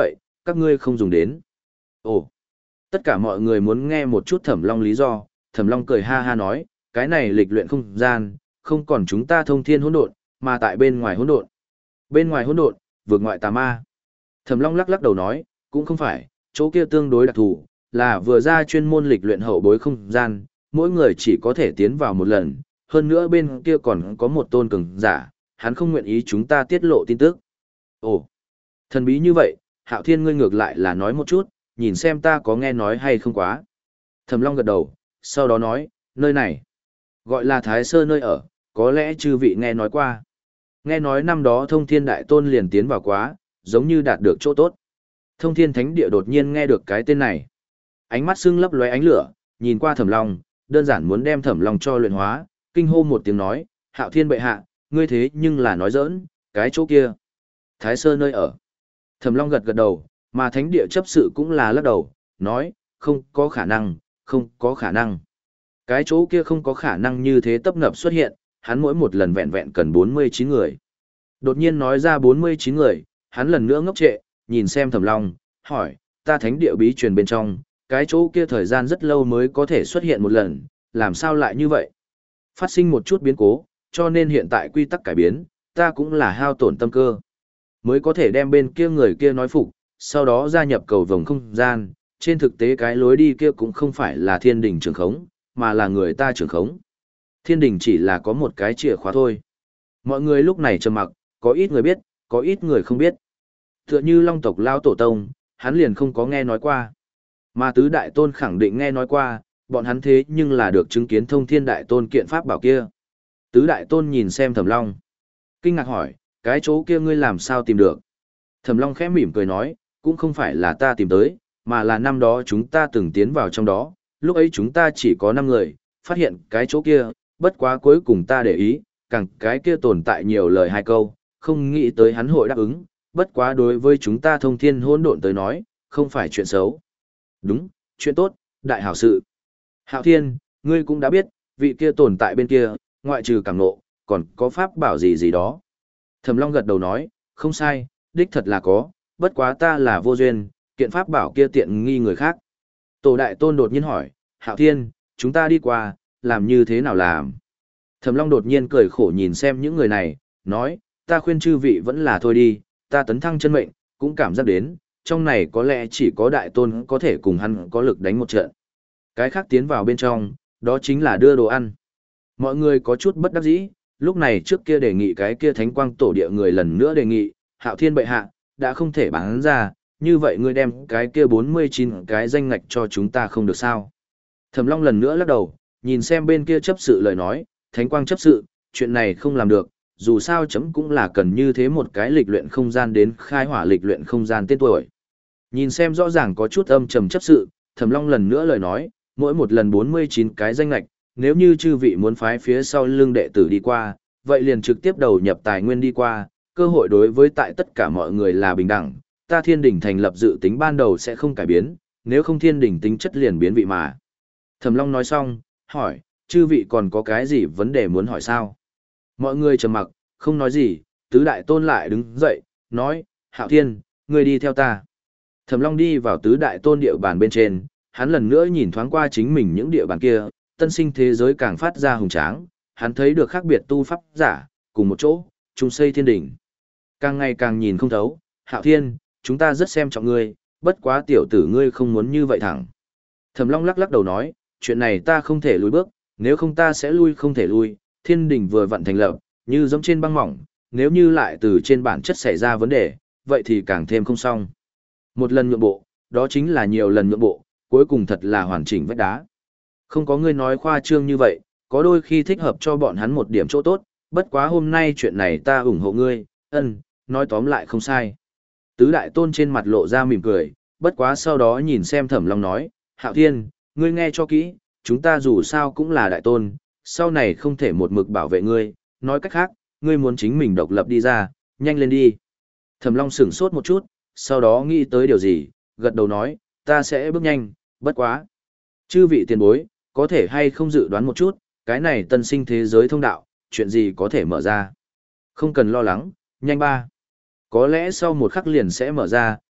các ngươi không dùng đến. Ồ, tất cả mọi người muốn nghe một chút Thẩm Long lý do, Thẩm Long cười ha ha nói, cái này lịch luyện không gian, không còn chúng ta thông thiên hỗn độn, mà tại bên ngoài hỗn độn. Bên ngoài hỗn độn, vượt ngoại tà ma. Thẩm Long lắc lắc đầu nói, cũng không phải, chỗ kia tương đối đặc thù, là vừa ra chuyên môn lịch luyện hậu bối không gian, mỗi người chỉ có thể tiến vào một lần, hơn nữa bên kia còn có một tôn cường giả, hắn không nguyện ý chúng ta tiết lộ tin tức. Ồ, thần bí như vậy, Hạo Thiên ngươi ngược lại là nói một chút, nhìn xem ta có nghe nói hay không quá. Thẩm Long gật đầu, sau đó nói, nơi này, gọi là Thái Sơ nơi ở, có lẽ chư vị nghe nói qua. Nghe nói năm đó Thông Thiên Đại Tôn liền tiến vào quá, giống như đạt được chỗ tốt. Thông Thiên Thánh Địa đột nhiên nghe được cái tên này. Ánh mắt sưng lấp lóe ánh lửa, nhìn qua Thẩm Long, đơn giản muốn đem Thẩm Long cho luyện hóa, kinh hô một tiếng nói, Hạo Thiên bệ hạ, ngươi thế nhưng là nói giỡn, cái chỗ kia. Thái Sơ nơi ở. Thẩm Long gật gật đầu, mà Thánh Địa chấp sự cũng là lắc đầu, nói, không có khả năng, không có khả năng. Cái chỗ kia không có khả năng như thế tấp nập xuất hiện, hắn mỗi một lần vẹn vẹn cần bốn mươi chín người. Đột nhiên nói ra bốn mươi chín người, hắn lần nữa ngốc trệ, nhìn xem Thẩm Long, hỏi, ta Thánh Địa bí truyền bên trong, cái chỗ kia thời gian rất lâu mới có thể xuất hiện một lần, làm sao lại như vậy? Phát sinh một chút biến cố, cho nên hiện tại quy tắc cải biến, ta cũng là hao tổn tâm cơ. Mới có thể đem bên kia người kia nói phục, sau đó gia nhập cầu vồng không gian, trên thực tế cái lối đi kia cũng không phải là thiên đình trường khống, mà là người ta trường khống. Thiên đình chỉ là có một cái chìa khóa thôi. Mọi người lúc này trầm mặc, có ít người biết, có ít người không biết. Tựa như Long tộc Lao Tổ Tông, hắn liền không có nghe nói qua. Mà Tứ Đại Tôn khẳng định nghe nói qua, bọn hắn thế nhưng là được chứng kiến Thông Thiên Đại Tôn kiện pháp bảo kia. Tứ Đại Tôn nhìn xem Thẩm Long. Kinh ngạc hỏi, cái chỗ kia ngươi làm sao tìm được? Thẩm Long khẽ mỉm cười nói, cũng không phải là ta tìm tới, mà là năm đó chúng ta từng tiến vào trong đó, lúc ấy chúng ta chỉ có năm người, phát hiện cái chỗ kia, bất quá cuối cùng ta để ý, càng cái kia tồn tại nhiều lời hai câu, không nghĩ tới hắn hội đáp ứng, bất quá đối với chúng ta thông thiên hỗn độn tới nói, không phải chuyện xấu. Đúng, chuyện tốt, đại hảo sự. Hạo Thiên, ngươi cũng đã biết, vị kia tồn tại bên kia, ngoại trừ càng nộ, còn có pháp bảo gì gì đó. Thẩm Long gật đầu nói, không sai, đích thật là có, bất quá ta là vô duyên, kiện pháp bảo kia tiện nghi người khác. Tổ Đại Tôn đột nhiên hỏi, Hạo Thiên, chúng ta đi qua, làm như thế nào làm? Thẩm Long đột nhiên cười khổ nhìn xem những người này, nói, ta khuyên chư vị vẫn là thôi đi, ta tấn thăng chân mệnh, cũng cảm giác đến, trong này có lẽ chỉ có Đại Tôn có thể cùng hắn có lực đánh một trận. Cái khác tiến vào bên trong, đó chính là đưa đồ ăn. Mọi người có chút bất đắc dĩ, lúc này trước kia đề nghị cái kia thánh quang tổ địa người lần nữa đề nghị, Hạo Thiên bệ hạ, đã không thể bán ra, như vậy ngươi đem cái kia bốn mươi chín cái danh ngạch cho chúng ta không được sao. Thẩm Long lần nữa lắc đầu, nhìn xem bên kia chấp sự lời nói, thánh quang chấp sự, chuyện này không làm được, dù sao chấm cũng là cần như thế một cái lịch luyện không gian đến khai hỏa lịch luyện không gian tên tuổi. Nhìn xem rõ ràng có chút âm trầm chấp sự, Thẩm Long lần nữa lời nói, mỗi một lần bốn mươi chín cái danh ngạch, nếu như chư vị muốn phái phía sau lưng đệ tử đi qua, vậy liền trực tiếp đầu nhập tài nguyên đi qua, cơ hội đối với tại tất cả mọi người là bình đẳng, ta thiên đỉnh thành lập dự tính ban đầu sẽ không cải biến, nếu không thiên đỉnh tính chất liền biến vị mà. Thẩm Long nói xong, hỏi, chư vị còn có cái gì vấn đề muốn hỏi sao? Mọi người trầm mặc, không nói gì, Tứ Đại Tôn lại đứng dậy, nói, Hạo Thiên, ngươi đi theo ta. Thẩm Long đi vào Tứ Đại Tôn địa bàn bên trên, hắn lần nữa nhìn thoáng qua chính mình những địa bàn kia, tân sinh thế giới càng phát ra hùng tráng, hắn thấy được khác biệt tu pháp giả, cùng một chỗ, chung xây thiên đỉnh. Càng ngày càng nhìn không thấu, Hạo Thiên, chúng ta rất xem trọng ngươi, bất quá tiểu tử ngươi không muốn như vậy thẳng. Thẩm Long lắc lắc đầu nói, chuyện này ta không thể lùi bước, nếu không ta sẽ lui không thể lui, thiên đỉnh vừa vặn thành lập, như giống trên băng mỏng, nếu như lại từ trên bản chất xảy ra vấn đề, vậy thì càng thêm không xong. Một lần nhượng bộ, đó chính là nhiều lần nhượng bộ, cuối cùng thật là hoàn chỉnh vách đá. Không có ngươi nói khoa trương như vậy, có đôi khi thích hợp cho bọn hắn một điểm chỗ tốt, bất quá hôm nay chuyện này ta ủng hộ ngươi, ân, nói tóm lại không sai. Tứ Đại Tôn trên mặt lộ ra mỉm cười, bất quá sau đó nhìn xem Thẩm Long nói, Hạo Thiên, ngươi nghe cho kỹ, chúng ta dù sao cũng là Đại Tôn, sau này không thể một mực bảo vệ ngươi, nói cách khác, ngươi muốn chính mình độc lập đi ra, nhanh lên đi. Thẩm Long sửng sốt một chút, sau đó nghĩ tới điều gì, gật đầu nói, ta sẽ bước nhanh, bất quá. Chư vị tiền bối, có thể hay không dự đoán một chút, cái này tân sinh thế giới thông đạo, chuyện gì có thể mở ra. Không cần lo lắng, nhanh ba. Có lẽ sau một khắc liền sẽ mở ra,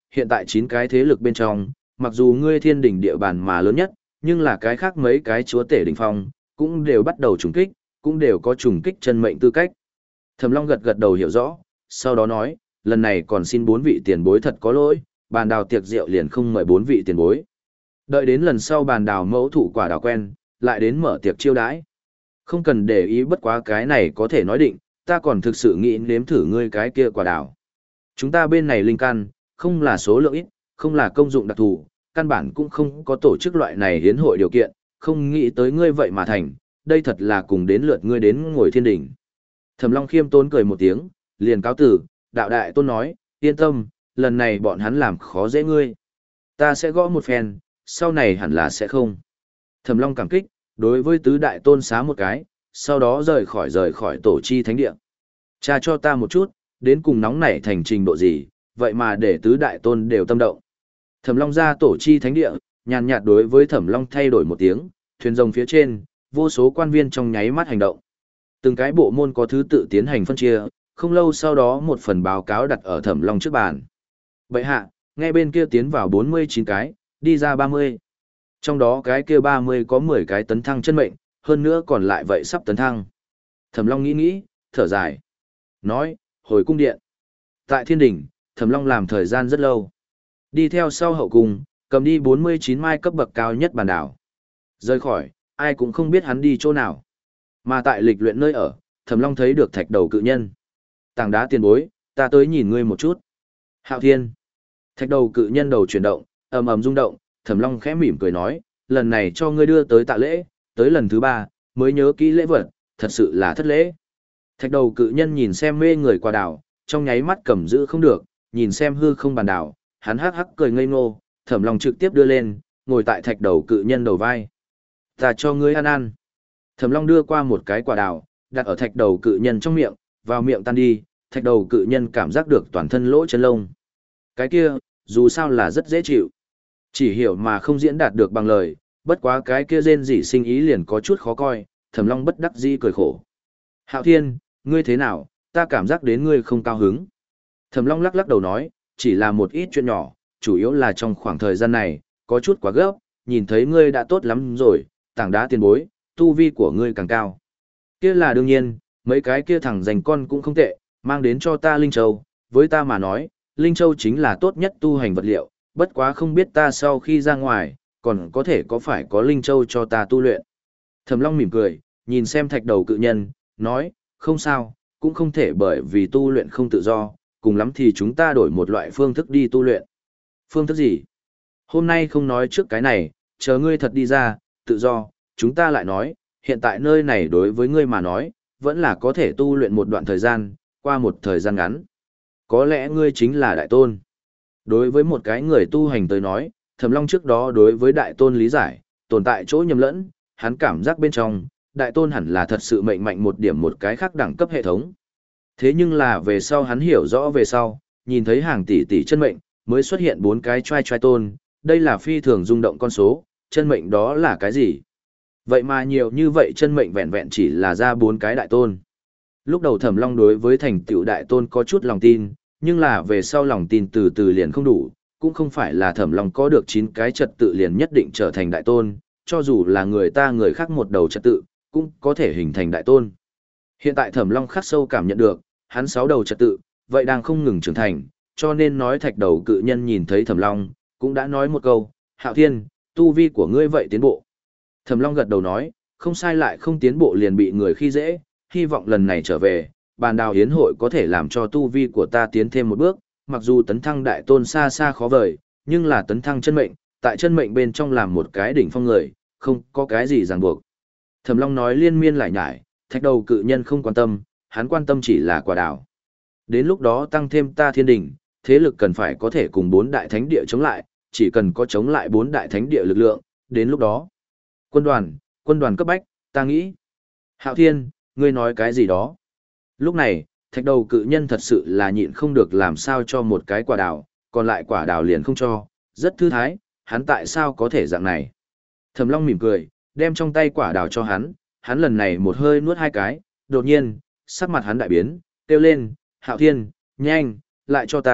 hiện tại chín cái thế lực bên trong, mặc dù ngươi thiên đỉnh địa bàn mà lớn nhất, nhưng là cái khác mấy cái chúa tể đỉnh phong, cũng đều bắt đầu trùng kích, cũng đều có trùng kích chân mệnh tư cách. Thẩm Long gật gật đầu hiểu rõ, sau đó nói, lần này còn xin bốn vị tiền bối thật có lỗi, bàn đào tiệc rượu liền không mời bốn vị tiền bối. Đợi đến lần sau bàn đào mẫu thủ quả đào quen, lại đến mở tiệc chiêu đãi. Không cần để ý, bất quá cái này có thể nói định, ta còn thực sự nghĩ nếm thử ngươi cái kia quả đào. Chúng ta bên này linh căn, không là số lượng ít, không là công dụng đặc thù, căn bản cũng không có tổ chức loại này hiến hội điều kiện, không nghĩ tới ngươi vậy mà thành, đây thật là cùng đến lượt ngươi đến ngồi thiên đỉnh. Thẩm Long khiêm tốn cười một tiếng, liền cáo tử, đạo đại tôn nói, yên tâm, lần này bọn hắn làm khó dễ ngươi. Ta sẽ gõ một phen, sau này hẳn là sẽ không. Thẩm Long cảm kích, đối với tứ đại tôn xá một cái, sau đó rời khỏi rời khỏi tổ chi thánh địa. Cha cho ta một chút, đến cùng nóng nảy thành trình độ gì, vậy mà để tứ đại tôn đều tâm động. Thẩm Long ra tổ chi thánh địa, nhàn nhạt đối với Thẩm Long thay đổi một tiếng, thuyền rồng phía trên, vô số quan viên trong nháy mắt hành động. Từng cái bộ môn có thứ tự tiến hành phân chia, không lâu sau đó một phần báo cáo đặt ở Thẩm Long trước bàn. Bệ hạ, nghe bên kia tiến vào bốn mươi chín cái, đi ra ba mươi. Trong đó cái kia ba mươi có mười cái tấn thăng chân mệnh, hơn nữa còn lại vậy sắp tấn thăng. Thẩm Long nghĩ nghĩ, thở dài. Nói, hồi cung điện. Tại thiên đỉnh, Thẩm Long làm thời gian rất lâu. Đi theo sau hậu cung, cầm đi bốn mươi chín mai cấp bậc cao nhất bàn đảo. Rời khỏi, ai cũng không biết hắn đi chỗ nào. Mà tại lịch luyện nơi ở, Thẩm Long thấy được thạch đầu cự nhân. Tảng đá tiền bối, ta tới nhìn ngươi một chút. Hạo Thiên. Thạch đầu cự nhân đầu chuyển động, ầm ầm rung động, Thẩm Long khẽ mỉm cười nói, lần này cho ngươi đưa tới tạ lễ, tới lần thứ ba, mới nhớ kỹ lễ vật, thật sự là thất lễ. Thạch đầu cự nhân nhìn xem mê người quả đảo, trong nháy mắt cầm giữ không được, nhìn xem hư không bàn đảo, hắn hắc hắc cười ngây ngô, Thẩm Long trực tiếp đưa lên, ngồi tại thạch đầu cự nhân đầu vai. Ta cho ngươi ăn ăn. Thẩm Long đưa qua một cái quả đào, đặt ở thạch đầu cự nhân trong miệng, vào miệng tan đi, thạch đầu cự nhân cảm giác được toàn thân lỗ chân lông. Cái kia, dù sao là rất dễ chịu. Chỉ hiểu mà không diễn đạt được bằng lời, bất quá cái kia rên rỉ sinh ý liền có chút khó coi, Thẩm Long bất đắc dĩ cười khổ. Hạo Thiên, ngươi thế nào, ta cảm giác đến ngươi không cao hứng. Thẩm Long lắc lắc đầu nói, chỉ là một ít chuyện nhỏ, chủ yếu là trong khoảng thời gian này, có chút quá gấp, nhìn thấy ngươi đã tốt lắm rồi, tảng đá tiền bối, tu vi của ngươi càng cao. Kia là đương nhiên, mấy cái kia thằng dành con cũng không tệ, mang đến cho ta Linh Châu, với ta mà nói, Linh Châu chính là tốt nhất tu hành vật liệu, bất quá không biết ta sau khi ra ngoài, còn có thể có phải có Linh Châu cho ta tu luyện. Thẩm Long mỉm cười, nhìn xem thạch đầu cự nhân, nói, không sao, cũng không thể bởi vì tu luyện không tự do, cùng lắm thì chúng ta đổi một loại phương thức đi tu luyện. Phương thức gì? Hôm nay không nói trước cái này, chờ ngươi thật đi ra, tự do, chúng ta lại nói, hiện tại nơi này đối với ngươi mà nói, vẫn là có thể tu luyện một đoạn thời gian, qua một thời gian ngắn. Có lẽ ngươi chính là đại tôn. Đối với một cái người tu hành tới nói, Thẩm Long trước đó đối với đại tôn lý giải, tồn tại chỗ nhầm lẫn, hắn cảm giác bên trong, đại tôn hẳn là thật sự mệnh mạnh một điểm một cái khác đẳng cấp hệ thống. Thế nhưng là về sau hắn hiểu rõ về sau, nhìn thấy hàng tỷ tỷ chân mệnh, mới xuất hiện bốn cái trai trai tôn, đây là phi thường rung động con số, chân mệnh đó là cái gì? Vậy mà nhiều như vậy chân mệnh vẹn vẹn chỉ là ra bốn cái đại tôn. Lúc đầu Thẩm Long đối với thành tựu đại tôn có chút lòng tin, nhưng là về sau lòng tin từ từ liền không đủ, cũng không phải là Thẩm Long có được chín cái trật tự liền nhất định trở thành đại tôn, cho dù là người ta người khác một đầu trật tự, cũng có thể hình thành đại tôn. Hiện tại Thẩm Long khắc sâu cảm nhận được, hắn sáu đầu trật tự, vậy đang không ngừng trưởng thành, cho nên nói thạch đầu cự nhân nhìn thấy Thẩm Long, cũng đã nói một câu, Hạo Thiên, tu vi của ngươi vậy tiến bộ. Thẩm Long gật đầu nói, không sai lại không tiến bộ liền bị người khi dễ, hy vọng lần này trở về, bàn đào hiến hội có thể làm cho tu vi của ta tiến thêm một bước, mặc dù tấn thăng đại tôn xa xa khó vời, nhưng là tấn thăng chân mệnh, tại chân mệnh bên trong làm một cái đỉnh phong người, không có cái gì ràng buộc. Thẩm Long nói liên miên lại nhải, thạch đầu cự nhân không quan tâm, hắn quan tâm chỉ là quả đào. Đến lúc đó tăng thêm ta thiên đỉnh, thế lực cần phải có thể cùng bốn đại thánh địa chống lại, chỉ cần có chống lại bốn đại thánh địa lực lượng, đến lúc đó. Quân đoàn, quân đoàn cấp bách, ta nghĩ. Hạo Thiên, ngươi nói cái gì đó? Lúc này, thạch đầu cự nhân thật sự là nhịn không được làm sao cho một cái quả đào, còn lại quả đào liền không cho, rất thư thái, hắn tại sao có thể dạng này? Thẩm Long mỉm cười, đem trong tay quả đào cho hắn, hắn lần này một hơi nuốt hai cái, đột nhiên, sắc mặt hắn đại biến, kêu lên, Hạo Thiên, nhanh, lại cho ta,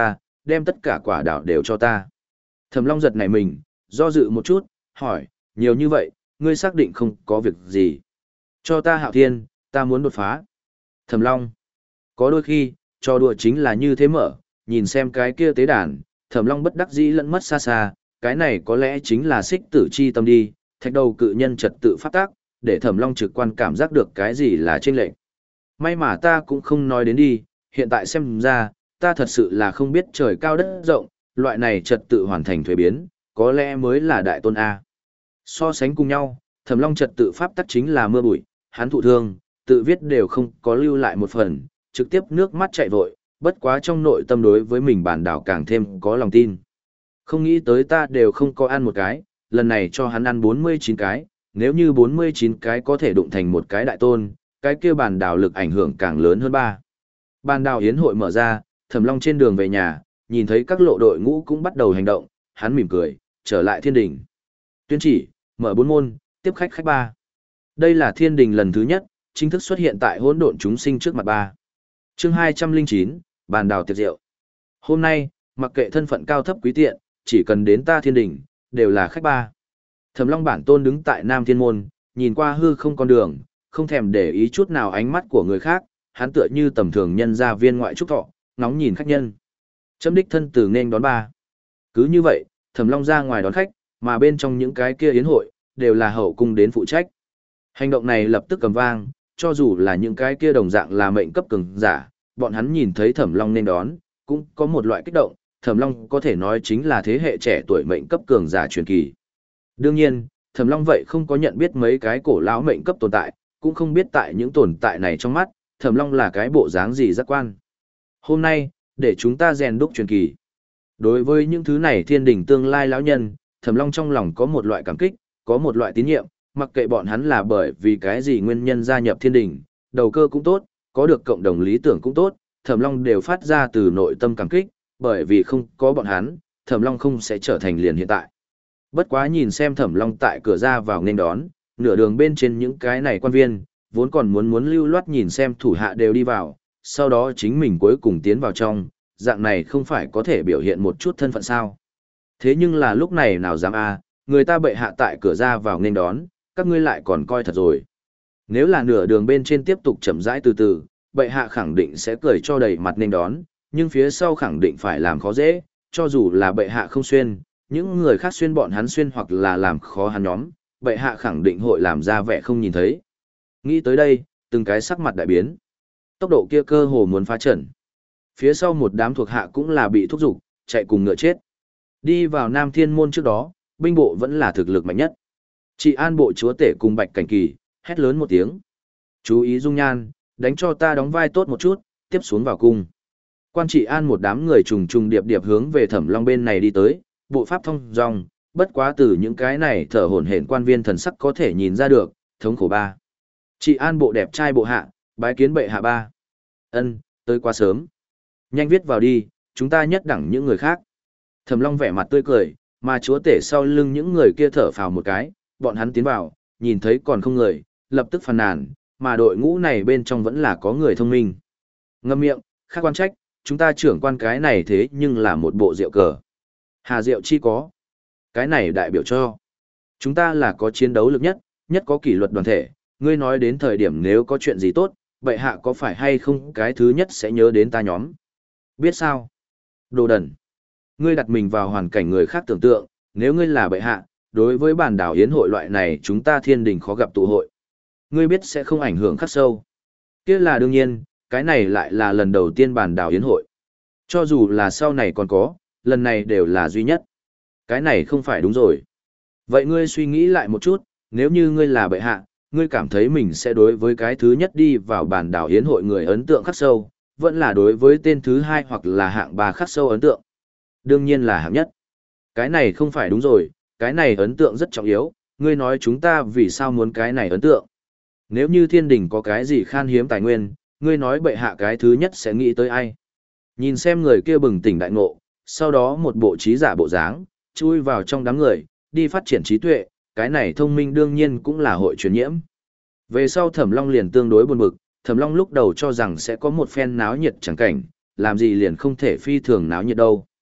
đem tất cả quả đảo đều cho ta. Thẩm Long giật nảy mình, do dự một chút, hỏi, nhiều như vậy, ngươi xác định không có việc gì. Cho ta Hạo Thiên, ta muốn đột phá. Thẩm Long, có đôi khi, trò đùa chính là như thế mở, nhìn xem cái kia tế đàn, Thẩm Long bất đắc dĩ lẫn mất xa xa, cái này có lẽ chính là xích tử chi tâm đi, thạch đầu cự nhân trật tự phát tác, để Thẩm Long trực quan cảm giác được cái gì là chênh lệch. May mà ta cũng không nói đến đi, hiện tại xem ra, ta thật sự là không biết trời cao đất rộng, loại này trật tự hoàn thành thuế biến, có lẽ mới là đại tôn A. So sánh cùng nhau, Thẩm Long trật tự pháp tắc chính là mưa bụi, hắn thụ thương, tự viết đều không có lưu lại một phần, trực tiếp nước mắt chạy vội, bất quá trong nội tâm đối với mình bản đảo càng thêm có lòng tin. Không nghĩ tới ta đều không có ăn một cái, lần này cho hắn ăn bốn mươi chín cái, nếu như bốn mươi chín cái có thể đụng thành một cái đại tôn, cái kia bản đảo lực ảnh hưởng càng lớn hơn ba. Bản đảo hiến hội mở ra, Thẩm Long trên đường về nhà, nhìn thấy các lộ đội ngũ cũng bắt đầu hành động, hắn mỉm cười, trở lại thiên đình. Tuyên chỉ, mở bốn môn, tiếp khách khách ba. Đây là thiên đình lần thứ nhất, chính thức xuất hiện tại hỗn độn chúng sinh trước mặt ba. Chương hai trăm linh chín, bàn đào tiệc rượu. Hôm nay, mặc kệ thân phận cao thấp quý tiện, chỉ cần đến ta thiên đình, đều là khách ba. Thẩm Long bản tôn đứng tại Nam Thiên Môn, nhìn qua hư không con đường, không thèm để ý chút nào ánh mắt của người khác, hắn tựa như tầm thường nhân gia viên ngoại trúc thọ, ngóng nhìn khách nhân. Chấm đích thân từ nên đón ba. Cứ như vậy, Thẩm Long ra ngoài đón khách, mà bên trong những cái kia yến hội, đều là hậu cung đến phụ trách. Hành động này lập tức cầm vang, cho dù là những cái kia đồng dạng là mệnh cấp cường giả, bọn hắn nhìn thấy Thẩm Long nên đón, cũng có một loại kích động, Thẩm Long có thể nói chính là thế hệ trẻ tuổi mệnh cấp cường giả truyền kỳ. Đương nhiên, Thẩm Long vậy không có nhận biết mấy cái cổ lão mệnh cấp tồn tại, cũng không biết tại những tồn tại này trong mắt, Thẩm Long là cái bộ dáng gì giác quan. Hôm nay, để chúng ta rèn đúc truyền kỳ. Đối với những thứ này thiên đình tương lai lão nhân, Thẩm Long trong lòng có một loại cảm kích, có một loại tín nhiệm, mặc kệ bọn hắn là bởi vì cái gì nguyên nhân gia nhập thiên đình, đầu cơ cũng tốt, có được cộng đồng lý tưởng cũng tốt, Thẩm Long đều phát ra từ nội tâm cảm kích, bởi vì không có bọn hắn, Thẩm Long không sẽ trở thành liền hiện tại. Bất quá nhìn xem Thẩm Long tại cửa ra vào nên đón, nửa đường bên trên những cái này quan viên, vốn còn muốn muốn lưu loát nhìn xem thủ hạ đều đi vào, sau đó chính mình cuối cùng tiến vào trong, dạng này không phải có thể biểu hiện một chút thân phận sao. Thế nhưng là lúc này nào dám a, người ta bệ hạ tại cửa ra vào nên đón, các ngươi lại còn coi thật rồi. Nếu là nửa đường bên trên tiếp tục chậm rãi từ từ, bệ hạ khẳng định sẽ cười cho đầy mặt nên đón, nhưng phía sau khẳng định phải làm khó dễ, cho dù là bệ hạ không xuyên, những người khác xuyên bọn hắn xuyên hoặc là làm khó hắn nhóm, bệ hạ khẳng định hội làm ra vẻ không nhìn thấy. Nghĩ tới đây, từng cái sắc mặt đại biến. Tốc độ kia cơ hồ muốn phá trận. Phía sau một đám thuộc hạ cũng là bị thúc giục, chạy cùng ngựa chết. Đi vào Nam Thiên Môn trước đó, binh bộ vẫn là thực lực mạnh nhất. Trị an bộ chúa tể cùng Bạch Cảnh Kỳ, hét lớn một tiếng. Chú ý dung nhan, đánh cho ta đóng vai tốt một chút, tiếp xuống vào cung. Quan trị an một đám người trùng trùng điệp điệp hướng về Thẩm Long bên này đi tới, bộ pháp thông dong, bất quá từ những cái này thở hổn hển quan viên thần sắc có thể nhìn ra được, thống khổ ba. Trị an bộ đẹp trai bộ hạ, bái kiến bệ hạ ba. Ân, tới quá sớm. Nhanh viết vào đi, chúng ta nhất đẳng những người khác. Thẩm Long vẻ mặt tươi cười, mà chúa tể sau lưng những người kia thở phào một cái, bọn hắn tiến vào, nhìn thấy còn không người, lập tức phàn nàn, mà đội ngũ này bên trong vẫn là có người thông minh. Ngậm miệng, khác quan trách, chúng ta trưởng quan cái này thế nhưng là một bộ rượu cờ. Hà rượu chi có. Cái này đại biểu cho. Chúng ta là có chiến đấu lực nhất, nhất có kỷ luật đoàn thể, ngươi nói đến thời điểm nếu có chuyện gì tốt, bệ hạ có phải hay không cái thứ nhất sẽ nhớ đến ta nhóm. Biết sao? Đồ đần. Ngươi đặt mình vào hoàn cảnh người khác tưởng tượng, nếu ngươi là bệ hạ, đối với bản đảo yến hội loại này chúng ta thiên đình khó gặp tụ hội. Ngươi biết sẽ không ảnh hưởng khắc sâu. Kia là đương nhiên, cái này lại là lần đầu tiên bản đảo yến hội. Cho dù là sau này còn có, lần này đều là duy nhất. Cái này không phải đúng rồi. Vậy ngươi suy nghĩ lại một chút, nếu như ngươi là bệ hạ, ngươi cảm thấy mình sẽ đối với cái thứ nhất đi vào bản đảo yến hội người ấn tượng khắc sâu, vẫn là đối với tên thứ hai hoặc là hạng ba khắc sâu ấn tượng. Đương nhiên là hạng nhất. Cái này không phải đúng rồi, cái này ấn tượng rất trọng yếu, ngươi nói chúng ta vì sao muốn cái này ấn tượng. Nếu như thiên đình có cái gì khan hiếm tài nguyên, ngươi nói bệ hạ cái thứ nhất sẽ nghĩ tới ai. Nhìn xem người kia bừng tỉnh đại ngộ, sau đó một bộ trí giả bộ dáng, chui vào trong đám người, đi phát triển trí tuệ, cái này thông minh đương nhiên cũng là hội truyền nhiễm. Về sau Thẩm Long liền tương đối buồn bực, Thẩm Long lúc đầu cho rằng sẽ có một phen náo nhiệt chẳng cảnh, làm gì liền không thể phi thường náo nhiệt đâu.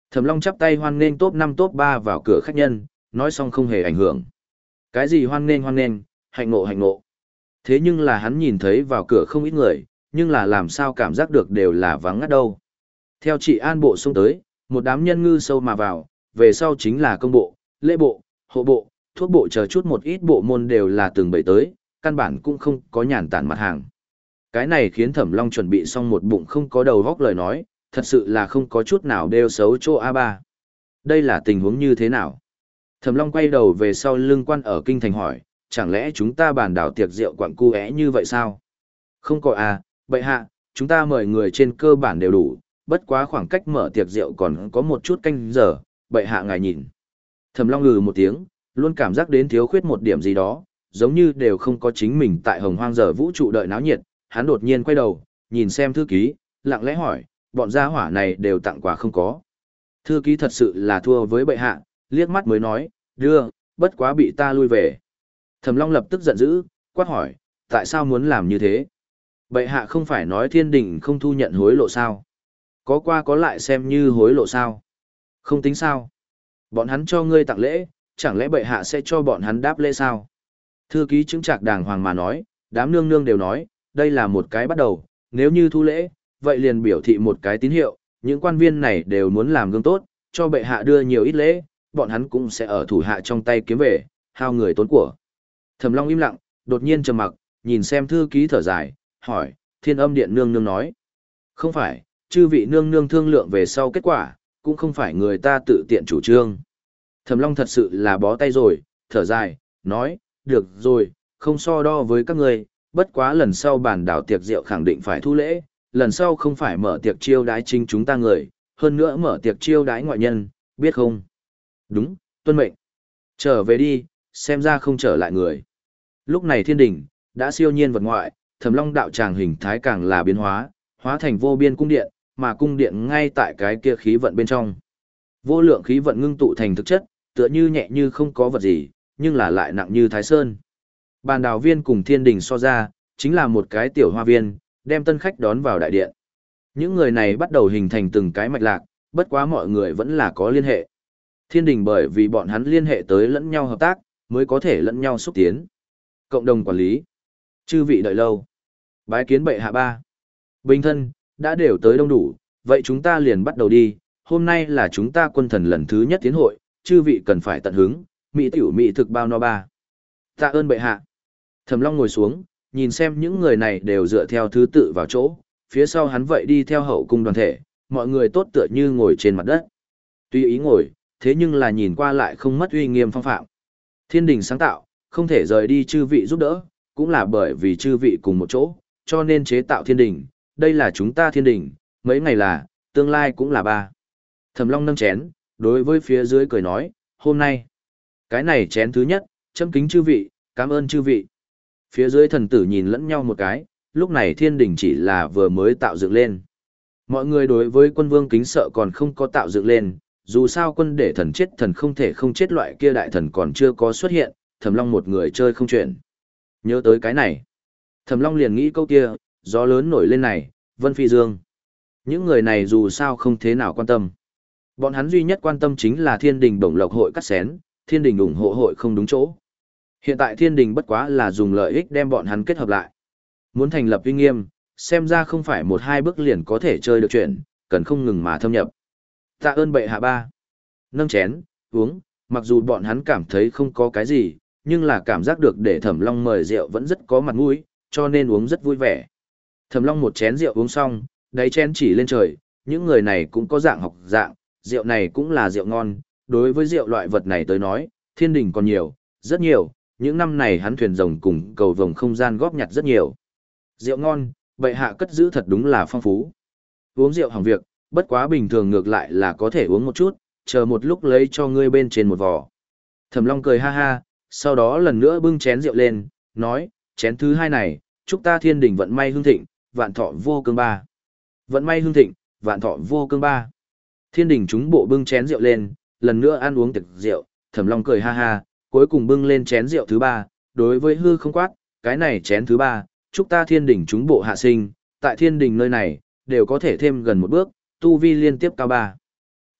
Thẩm Long chắp tay hoan nghênh top năm top ba vào cửa khách nhân, nói xong không hề ảnh hưởng. Cái gì hoan nghênh hoan nghênh, hạnh ngộ hạnh ngộ. Thế nhưng là hắn nhìn thấy vào cửa không ít người, nhưng là làm sao cảm giác được đều là vắng ngắt đâu. Theo chị An bộ xông tới, một đám nhân ngư sâu mà vào, về sau chính là công bộ, lễ bộ, hộ bộ, thuốc bộ chờ chút một ít bộ môn đều là từng bầy tới, căn bản cũng không có nhàn tản mặt hàng. Cái này khiến Thẩm Long chuẩn bị xong một bụng không có đầu góc lời nói, thật sự là không có chút nào đeo xấu chỗ a ba. Đây là tình huống như thế nào? Thẩm Long quay đầu về sau lưng quan ở kinh thành hỏi, chẳng lẽ chúng ta bàn đảo tiệc rượu quặng cu é như vậy sao? Không có à, bệ hạ, chúng ta mời người trên cơ bản đều đủ, bất quá khoảng cách mở tiệc rượu còn có một chút canh giờ, bệ hạ ngài nhìn. Thẩm Long ngừ một tiếng, luôn cảm giác đến thiếu khuyết một điểm gì đó, giống như đều không có chính mình tại hồng hoang giờ vũ trụ đợi náo nhiệt, hắn đột nhiên quay đầu, nhìn xem thư ký, lặng lẽ hỏi, bọn gia hỏa này đều tặng quà không có. Thư ký thật sự là thua với bệ hạ, liếc mắt mới nói, đưa, bất quá bị ta lui về. Thẩm Long lập tức giận dữ, quát hỏi, tại sao muốn làm như thế? Bệ hạ không phải nói thiên đình không thu nhận hối lộ sao? Có qua có lại xem như hối lộ sao? Không tính sao? Bọn hắn cho ngươi tặng lễ, chẳng lẽ bệ hạ sẽ cho bọn hắn đáp lễ sao? Thư ký chứng trạc đàng hoàng mà nói, đám nương nương đều nói, đây là một cái bắt đầu, nếu như thu lễ, vậy liền biểu thị một cái tín hiệu, những quan viên này đều muốn làm gương tốt, cho bệ hạ đưa nhiều ít lễ, bọn hắn cũng sẽ ở thủ hạ trong tay kiếm về, hao người tốn của. Thẩm Long im lặng, đột nhiên trầm mặc, nhìn xem thư ký thở dài, hỏi, Thiên Âm Điện nương nương nói. Không phải, chư vị nương nương thương lượng về sau kết quả, cũng không phải người ta tự tiện chủ trương. Thẩm Long thật sự là bó tay rồi, thở dài, nói, được rồi, không so đo với các ngươi, bất quá lần sau bản đảo tiệc rượu khẳng định phải thu lễ, lần sau không phải mở tiệc chiêu đái chính chúng ta người, hơn nữa mở tiệc chiêu đái ngoại nhân, biết không? Đúng, tuân mệnh. Trở về đi, xem ra không trở lại người. Lúc này thiên đình, đã siêu nhiên vật ngoại, Thẩm Long đạo tràng hình thái càng là biến hóa, hóa thành vô biên cung điện, mà cung điện ngay tại cái kia khí vận bên trong. Vô lượng khí vận ngưng tụ thành thực chất, tựa như nhẹ như không có vật gì, nhưng là lại nặng như thái sơn. Bàn đào viên cùng thiên đình so ra, chính là một cái tiểu hoa viên, đem tân khách đón vào đại điện. Những người này bắt đầu hình thành từng cái mạch lạc, bất quá mọi người vẫn là có liên hệ. Thiên đình bởi vì bọn hắn liên hệ tới lẫn nhau hợp tác, mới có thể lẫn nhau xúc tiến. Cộng đồng quản lý. Chư vị đợi lâu. Bái kiến bệ hạ ba. Bình thân, đã đều tới đông đủ, vậy chúng ta liền bắt đầu đi. Hôm nay là chúng ta quân thần lần thứ nhất tiến hội, chư vị cần phải tận hứng, mỹ tiểu mỹ thực bao no ba. Tạ ơn bệ hạ. Thẩm Long ngồi xuống, nhìn xem những người này đều dựa theo thứ tự vào chỗ, phía sau hắn vậy đi theo hậu cung đoàn thể, mọi người tốt tựa như ngồi trên mặt đất. Tuy ý ngồi, thế nhưng là nhìn qua lại không mất uy nghiêm phong phạm. Thiên đình sáng tạo, không thể rời đi chư vị giúp đỡ, cũng là bởi vì chư vị cùng một chỗ, cho nên chế tạo thiên đình, đây là chúng ta thiên đình, mấy ngày là, tương lai cũng là ba. Thẩm Long nâng chén, đối với phía dưới cười nói, hôm nay, cái này chén thứ nhất, châm kính chư vị, cảm ơn chư vị. Phía dưới thần tử nhìn lẫn nhau một cái, lúc này thiên đình chỉ là vừa mới tạo dựng lên. Mọi người đối với quân vương kính sợ còn không có tạo dựng lên, dù sao quân để thần chết thần không thể không chết loại kia đại thần còn chưa có xuất hiện, Thẩm Long một người chơi không chuyện. Nhớ tới cái này, Thẩm Long liền nghĩ câu kia, gió lớn nổi lên này, Vân Phi Dương. Những người này dù sao không thế nào quan tâm. Bọn hắn duy nhất quan tâm chính là thiên đình bổng lộc hội cắt xén, thiên đình ủng hộ hội không đúng chỗ. Hiện tại thiên đình bất quá là dùng lợi ích đem bọn hắn kết hợp lại. Muốn thành lập uy nghiêm, xem ra không phải một hai bước liền có thể chơi được chuyện, cần không ngừng mà thâm nhập. Tạ ơn bệ hạ ba. Nâng chén, uống, mặc dù bọn hắn cảm thấy không có cái gì, nhưng là cảm giác được để Thẩm Long mời rượu vẫn rất có mặt mũi, cho nên uống rất vui vẻ. Thẩm Long một chén rượu uống xong, đáy chén chỉ lên trời, những người này cũng có dạng học dạng, rượu này cũng là rượu ngon, đối với rượu loại vật này tới nói, thiên đình còn nhiều, rất nhiều, những năm này hắn thuyền rồng cùng cầu vồng không gian góp nhặt rất nhiều. Rượu ngon, bệ hạ cất giữ thật đúng là phong phú. Uống rượu hỏng việc, bất quá bình thường ngược lại là có thể uống một chút, chờ một lúc lấy cho ngươi bên trên một vò. Thẩm Long cười ha ha, sau đó lần nữa bưng chén rượu lên, nói, chén thứ hai này, chúc ta thiên đình vận may hưng thịnh, vạn thọ vô cương ba. Vận may hưng thịnh, vạn thọ vô cương ba. Thiên đình chúng bộ bưng chén rượu lên, lần nữa ăn uống tiệc rượu, Thẩm Long cười ha ha, cuối cùng bưng lên chén rượu thứ ba, đối với hư không quát, cái này chén thứ ba, chúc ta thiên đình chúng bộ hạ sinh, tại thiên đình nơi này, đều có thể thêm gần một bước, tu vi liên tiếp cao ba.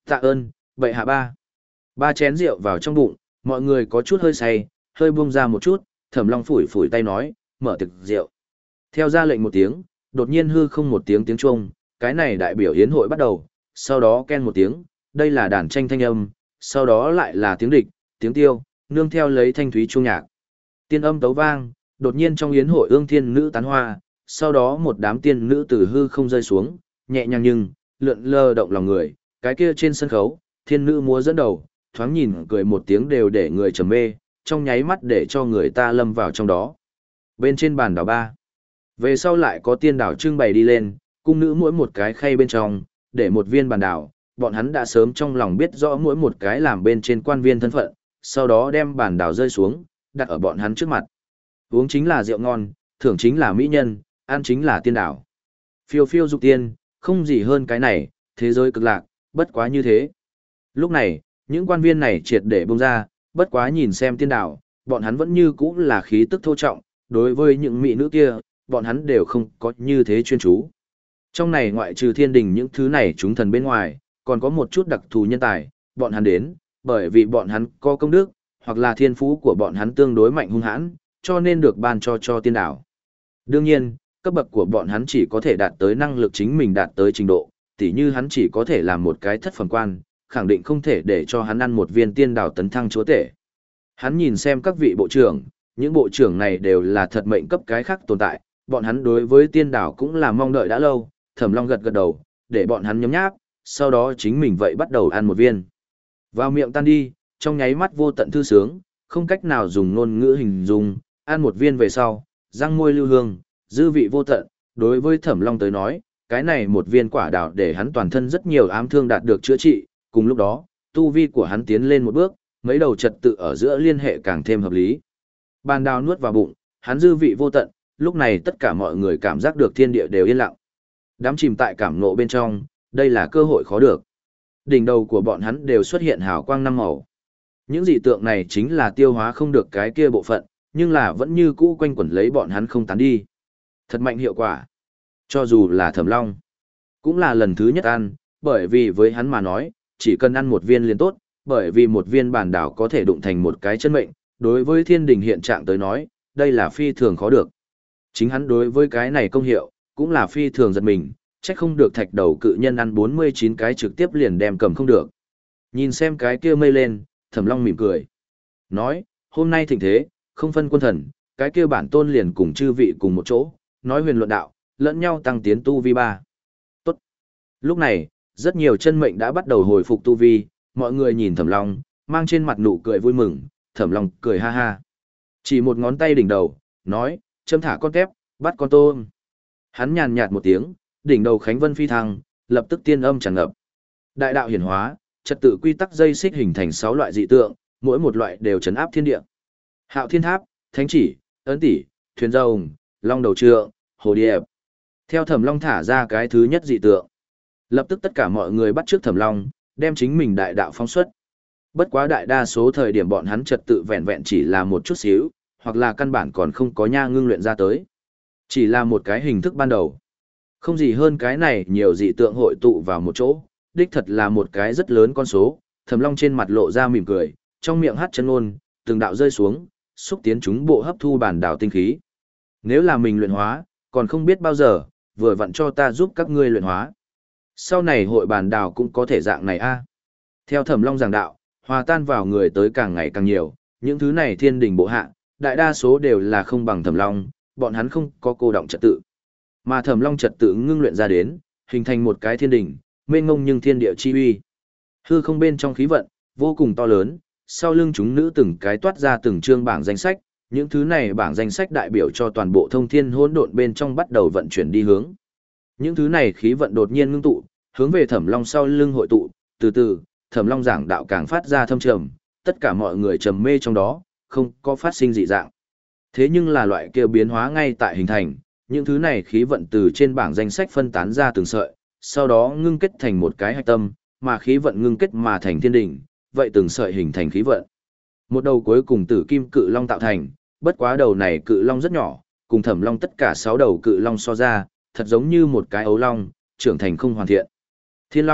Tạ ơn, bệ hạ ba. Ba chén rượu vào trong bụng, mọi người có chút hơi say, hơi buông ra một chút, Thẩm Long phủi phủi tay nói, mở thực rượu. Theo ra lệnh một tiếng, đột nhiên hư không một tiếng tiếng chuông, cái này đại biểu hiến hội bắt đầu, sau đó ken một tiếng, đây là đàn tranh thanh âm, sau đó lại là tiếng địch, tiếng tiêu, nương theo lấy thanh thúy chuông nhạc. Tiên âm tấu vang, đột nhiên trong yến hội ương thiên nữ tán hoa, sau đó một đám tiên nữ từ hư không rơi xuống, nhẹ nhàng nhưng, lượn lờ động lòng người, cái kia trên sân khấu, thiên nữ múa dẫn đầu, thoáng nhìn cười một tiếng đều để người trầm mê, trong nháy mắt để cho người ta lâm vào trong đó. Bên trên bàn đảo ba, về sau lại có tiên đảo trưng bày đi lên, cung nữ mỗi một cái khay bên trong, để một viên bàn đảo, bọn hắn đã sớm trong lòng biết rõ mỗi một cái làm bên trên quan viên thân phận, sau đó đem bàn đảo rơi xuống, đặt ở bọn hắn trước mặt. Uống chính là rượu ngon, thưởng chính là mỹ nhân, ăn chính là tiên đảo. Phiêu phiêu dục tiên, không gì hơn cái này, thế giới cực lạc, bất quá như thế. Lúc này, những quan viên này triệt để bông ra, bất quá nhìn xem tiên đảo, bọn hắn vẫn như cũ là khí tức thô trọng, đối với những mỹ nữ kia, bọn hắn đều không có như thế chuyên chú. Trong này ngoại trừ thiên đình những thứ này chúng thần bên ngoài, còn có một chút đặc thù nhân tài, bọn hắn đến, bởi vì bọn hắn có công đức, hoặc là thiên phú của bọn hắn tương đối mạnh hung hãn, cho nên được ban cho cho tiên đảo. Đương nhiên, cấp bậc của bọn hắn chỉ có thể đạt tới năng lực chính mình đạt tới trình độ, tỉ như hắn chỉ có thể làm một cái thất phẩm quan, khẳng định không thể để cho hắn ăn một viên tiên đảo tấn thăng chúa tể. Hắn nhìn xem các vị bộ trưởng, những bộ trưởng này đều là thật mệnh cấp cái khác tồn tại, bọn hắn đối với tiên đảo cũng là mong đợi đã lâu, Thẩm Long gật gật đầu, để bọn hắn nhấm nháp, sau đó chính mình vậy bắt đầu ăn một viên. Vào miệng tan đi, trong nháy mắt vô tận thư sướng, không cách nào dùng ngôn ngữ hình dung, ăn một viên về sau, răng môi lưu hương, dư vị vô tận, đối với Thẩm Long tới nói, cái này một viên quả đào để hắn toàn thân rất nhiều ám thương đạt được chữa trị, cùng lúc đó, tu vi của hắn tiến lên một bước, mấy đầu trật tự ở giữa liên hệ càng thêm hợp lý. Bàn đào nuốt vào bụng, hắn dư vị vô tận, lúc này tất cả mọi người cảm giác được thiên địa đều yên lặng. Đám chìm tại cảm ngộ bên trong, đây là cơ hội khó được. Đỉnh đầu của bọn hắn đều xuất hiện hào quang năm màu. Những dị tượng này chính là tiêu hóa không được cái kia bộ phận, nhưng là vẫn như cũ quanh quẩn lấy bọn hắn không tán đi. Thật mạnh hiệu quả. Cho dù là Thẩm Long, cũng là lần thứ nhất ăn, bởi vì với hắn mà nói, chỉ cần ăn một viên liền tốt, bởi vì một viên bản đảo có thể đụng thành một cái chân mệnh, đối với thiên đình hiện trạng tới nói, đây là phi thường khó được. Chính hắn đối với cái này công hiệu, cũng là phi thường giật mình, chắc không được thạch đầu cự nhân ăn bốn mươi chín cái trực tiếp liền đem cầm không được. Nhìn xem cái kia mây lên, Thẩm Long mỉm cười. Nói, hôm nay thịnh thế, không phân quân thần, cái kia bản tôn liền cùng chư vị cùng một chỗ, nói huyền luận đạo, lẫn nhau tăng tiến tu vi ba. Tốt. Lúc này, rất nhiều chân mệnh đã bắt đầu hồi phục tu vi, mọi người nhìn Thẩm Long, mang trên mặt nụ cười vui mừng, Thẩm Long cười ha ha. Chỉ một ngón tay đỉnh đầu, nói, châm thả con tép, bắt con tôm. Hắn nhàn nhạt một tiếng, đỉnh đầu khánh vân phi thăng, lập tức tiên âm tràn ngập. Đại đạo hiển hóa, trật tự quy tắc dây xích hình thành sáu loại dị tượng, mỗi một loại đều trấn áp thiên địa. Hạo thiên tháp, thánh chỉ, ấn tỷ, thuyền rồng, long đầu trượng, hồ điệp. Theo Thẩm Long thả ra cái thứ nhất dị tượng, lập tức tất cả mọi người bắt chước Thẩm Long, đem chính mình đại đạo phóng xuất. Bất quá đại đa số thời điểm bọn hắn trật tự vẹn vẹn chỉ là một chút xíu, hoặc là căn bản còn không có nha ngưng luyện ra tới. Chỉ là một cái hình thức ban đầu. Không gì hơn cái này nhiều dị tượng hội tụ vào một chỗ, đích thật là một cái rất lớn con số. Thẩm Long trên mặt lộ ra mỉm cười, trong miệng hát chân ngôn, từng đạo rơi xuống, xúc tiến chúng bộ hấp thu bản đạo tinh khí. Nếu là mình luyện hóa, còn không biết bao giờ, vừa vặn cho ta giúp các ngươi luyện hóa. Sau này hội bản đảo cũng có thể dạng này a. Theo Thẩm Long giảng đạo, hòa tan vào người tới càng ngày càng nhiều, những thứ này thiên đình bộ hạ, đại đa số đều là không bằng Thẩm Long, bọn hắn không có cô động trật tự. Mà Thẩm Long trật tự ngưng luyện ra đến, hình thành một cái thiên đình, mênh ngông nhưng thiên địa chi uy. Hư không bên trong khí vận, vô cùng to lớn, sau lưng chúng nữ từng cái toát ra từng chương bảng danh sách, những thứ này bảng danh sách đại biểu cho toàn bộ thông thiên hỗn độn bên trong bắt đầu vận chuyển đi hướng. Những thứ này khí vận đột nhiên ngưng tụ, hướng về Thẩm Long sau lưng hội tụ, từ từ, Thẩm Long giảng đạo càng phát ra thâm trầm, tất cả mọi người trầm mê trong đó, không có phát sinh dị dạng. Thế nhưng là loại kia biến hóa ngay tại hình thành, những thứ này khí vận từ trên bảng danh sách phân tán ra từng sợi, sau đó ngưng kết thành một cái hạch tâm, mà khí vận ngưng kết mà thành thiên đỉnh, vậy từng sợi hình thành khí vận. Một đầu cuối cùng tử kim cự long tạo thành, bất quá đầu này cự long rất nhỏ, cùng Thẩm Long tất cả sáu đầu cự long so ra, thật giống như một cái ấu long, trưởng thành không hoàn thiện. Thiên long,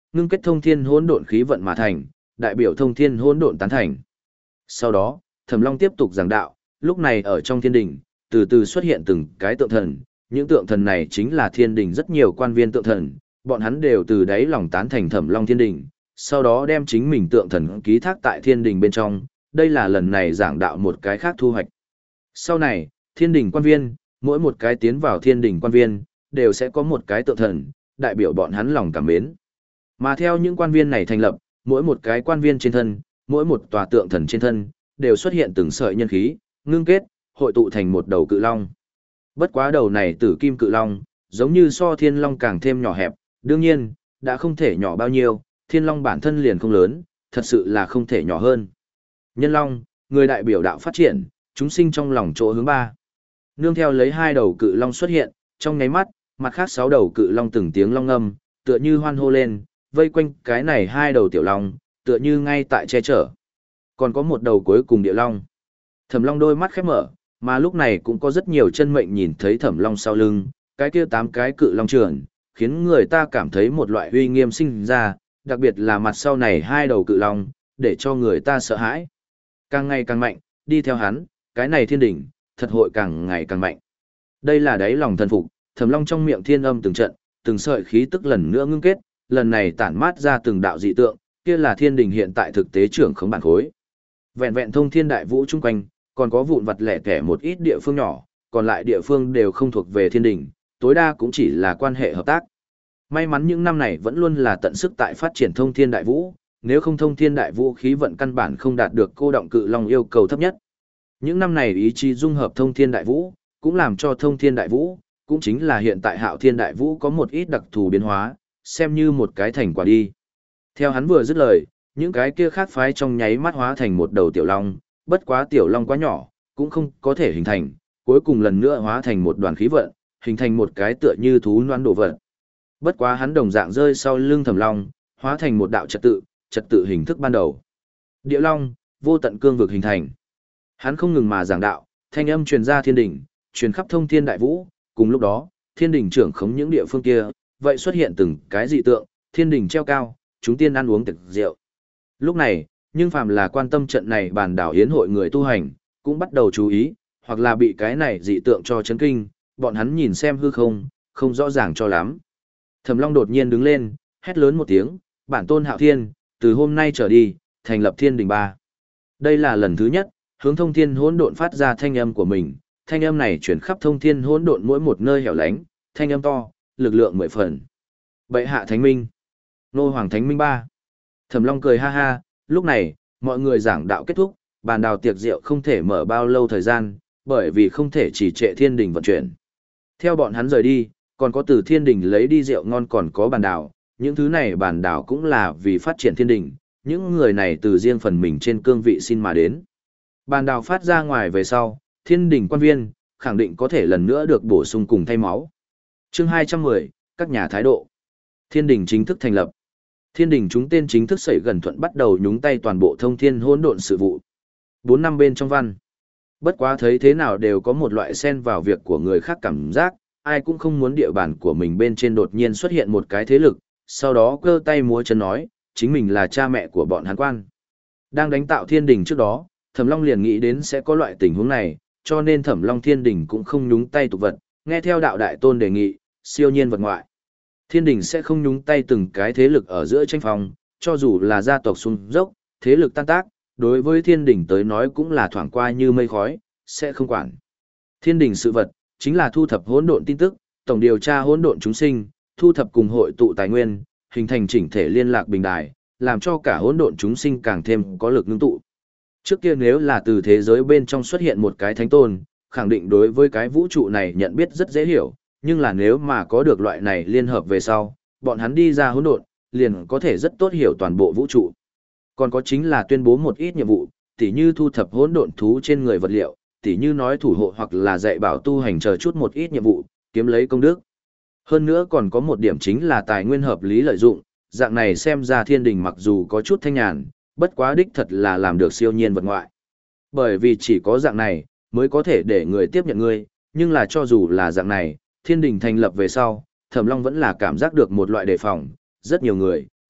ngưng kết thông thiên hỗn độn khí vận mà thành, đại biểu thông thiên hỗn độn tán thành. Sau đó, Thẩm Long tiếp tục giảng đạo, lúc này ở trong thiên đình, từ từ xuất hiện từng cái tượng thần, những tượng thần này chính là thiên đình rất nhiều quan viên tượng thần, bọn hắn đều từ đáy lòng tán thành Thẩm Long thiên đình, sau đó đem chính mình tượng thần ký thác tại thiên đình bên trong, đây là lần này giảng đạo một cái khác thu hoạch. Sau này, thiên đình quan viên, mỗi một cái tiến vào thiên đình quan viên, đều sẽ có một cái tượng thần, đại biểu bọn hắn lòng cảm mến. Mà theo những quan viên này thành lập, mỗi một cái quan viên trên thân, mỗi một tòa tượng thần trên thân, đều xuất hiện từng sợi nhân khí, ngưng kết, hội tụ thành một đầu cự long. Bất quá đầu này tử kim cự long, giống như so thiên long càng thêm nhỏ hẹp, đương nhiên, đã không thể nhỏ bao nhiêu, thiên long bản thân liền không lớn, thật sự là không thể nhỏ hơn. Nhân long, người đại biểu đạo phát triển, chúng sinh trong lòng chỗ hướng ba. Nương theo lấy hai đầu cự long xuất hiện, trong nháy mắt, mặt khác sáu đầu cự long từng tiếng long ngâm, tựa như hoan hô lên, vây quanh cái này hai đầu tiểu long, tựa như ngay tại che chở. Còn có một đầu cuối cùng địa long. Thẩm Long đôi mắt khép mở, mà lúc này cũng có rất nhiều chân mệnh nhìn thấy Thẩm Long sau lưng, cái kia tám cái cự long trưởng, khiến người ta cảm thấy một loại uy nghiêm sinh ra, đặc biệt là mặt sau này hai đầu cự long, để cho người ta sợ hãi. Càng ngày càng mạnh, đi theo hắn, cái này thiên đỉnh, thật hội càng ngày càng mạnh. Đây là đáy lòng thần phục, Thẩm Long trong miệng thiên âm từng trận, từng sợi khí tức lần nữa ngưng kết, lần này tản mát ra từng đạo dị tượng, kia là thiên đình hiện tại thực tế trưởng khống bản khối. Vẹn vẹn thông thiên đại vũ chung quanh, còn có vụn vặt lẻ tẻ một ít địa phương nhỏ, còn lại địa phương đều không thuộc về thiên đình, tối đa cũng chỉ là quan hệ hợp tác. May mắn những năm này vẫn luôn là tận sức tại phát triển thông thiên đại vũ, nếu không thông thiên đại vũ khí vận căn bản không đạt được cô động cự long yêu cầu thấp nhất. Những năm này ý chí dung hợp thông thiên đại vũ, cũng làm cho thông thiên đại vũ, cũng chính là hiện tại hạo thiên đại vũ có một ít đặc thù biến hóa, xem như một cái thành quả đi. Theo hắn vừa dứt lời, những cái kia khác phái trong nháy mắt hóa thành một đầu tiểu long, bất quá tiểu long quá nhỏ, cũng không có thể hình thành, cuối cùng lần nữa hóa thành một đoàn khí vận, hình thành một cái tựa như thú noãn đồ vật. Bất quá hắn đồng dạng rơi sau lưng Thẩm Long, hóa thành một đạo trật tự, trật tự hình thức ban đầu. Địa long, vô tận cương vực hình thành. Hắn không ngừng mà giảng đạo, thanh âm truyền ra thiên đỉnh, truyền khắp thông thiên đại vũ, cùng lúc đó, thiên đỉnh trưởng khống những địa phương kia, vậy xuất hiện từng cái dị tượng, thiên đỉnh treo cao, chúng tiên ăn uống tiệc rượu. Lúc này, nhưng phàm là quan tâm trận này bàn đảo hiến hội người tu hành, cũng bắt đầu chú ý, hoặc là bị cái này dị tượng cho chấn kinh, bọn hắn nhìn xem hư không, không rõ ràng cho lắm. Thẩm Long đột nhiên đứng lên, hét lớn một tiếng, bản tôn Hạo Thiên, từ hôm nay trở đi, thành lập thiên đình ba. Đây là lần thứ nhất, hướng thông thiên hỗn độn phát ra thanh âm của mình, thanh âm này chuyển khắp thông thiên hỗn độn mỗi một nơi hẻo lánh, thanh âm to, lực lượng mười phần. Bệ hạ thánh minh, nô hoàng thánh minh ba. Thẩm Long cười ha ha, lúc này, mọi người giảng đạo kết thúc, bàn đào tiệc rượu không thể mở bao lâu thời gian, bởi vì không thể chỉ trệ thiên đình vận chuyển. Theo bọn hắn rời đi, còn có từ thiên đình lấy đi rượu ngon còn có bàn đào, những thứ này bàn đào cũng là vì phát triển thiên đình, những người này từ riêng phần mình trên cương vị xin mà đến. Bàn đào phát ra ngoài về sau, thiên đình quan viên, khẳng định có thể lần nữa được bổ sung cùng thay máu. Chương hai trăm mười, các nhà thái độ. Thiên đình chính thức thành lập. Thiên đình chúng tên chính thức xảy gần thuận bắt đầu nhúng tay toàn bộ thông thiên hỗn độn sự vụ. Bốn năm bên trong văn. Bất quá thấy thế nào đều có một loại xen vào việc của người khác cảm giác, ai cũng không muốn địa bàn của mình bên trên đột nhiên xuất hiện một cái thế lực, sau đó cơ tay múa chân nói, chính mình là cha mẹ của bọn hắn quan. Đang đánh tạo thiên đình trước đó, Thẩm Long liền nghĩ đến sẽ có loại tình huống này, cho nên Thẩm Long thiên đình cũng không nhúng tay tục vật, nghe theo đạo đại tôn đề nghị, siêu nhiên vật ngoại. Thiên đình sẽ không nhúng tay từng cái thế lực ở giữa tranh phong, cho dù là gia tộc xuống dốc, thế lực tan tác, đối với thiên đình tới nói cũng là thoảng qua như mây khói, sẽ không quản. Thiên đình sự vật, chính là thu thập hỗn độn tin tức, tổng điều tra hỗn độn chúng sinh, thu thập cùng hội tụ tài nguyên, hình thành chỉnh thể liên lạc bình đài, làm cho cả hỗn độn chúng sinh càng thêm có lực ngưng tụ. Trước kia nếu là từ thế giới bên trong xuất hiện một cái thánh tôn, khẳng định đối với cái vũ trụ này nhận biết rất dễ hiểu, nhưng là nếu mà có được loại này liên hợp về sau, bọn hắn đi ra hỗn độn, liền có thể rất tốt hiểu toàn bộ vũ trụ. Còn có chính là tuyên bố một ít nhiệm vụ, tỉ như thu thập hỗn độn thú trên người vật liệu, tỉ như nói thủ hộ hoặc là dạy bảo tu hành chờ chút một ít nhiệm vụ, kiếm lấy công đức. Hơn nữa còn có một điểm chính là tài nguyên hợp lý lợi dụng, dạng này xem ra thiên đình mặc dù có chút thanh nhàn, bất quá đích thật là làm được siêu nhiên vật ngoại. Bởi vì chỉ có dạng này, mới có thể để người tiếp nhận ngươi, nhưng là cho dù là dạng này, thiên đình thành lập về sau, Thẩm Long vẫn là cảm giác được một loại đề phòng, rất nhiều người,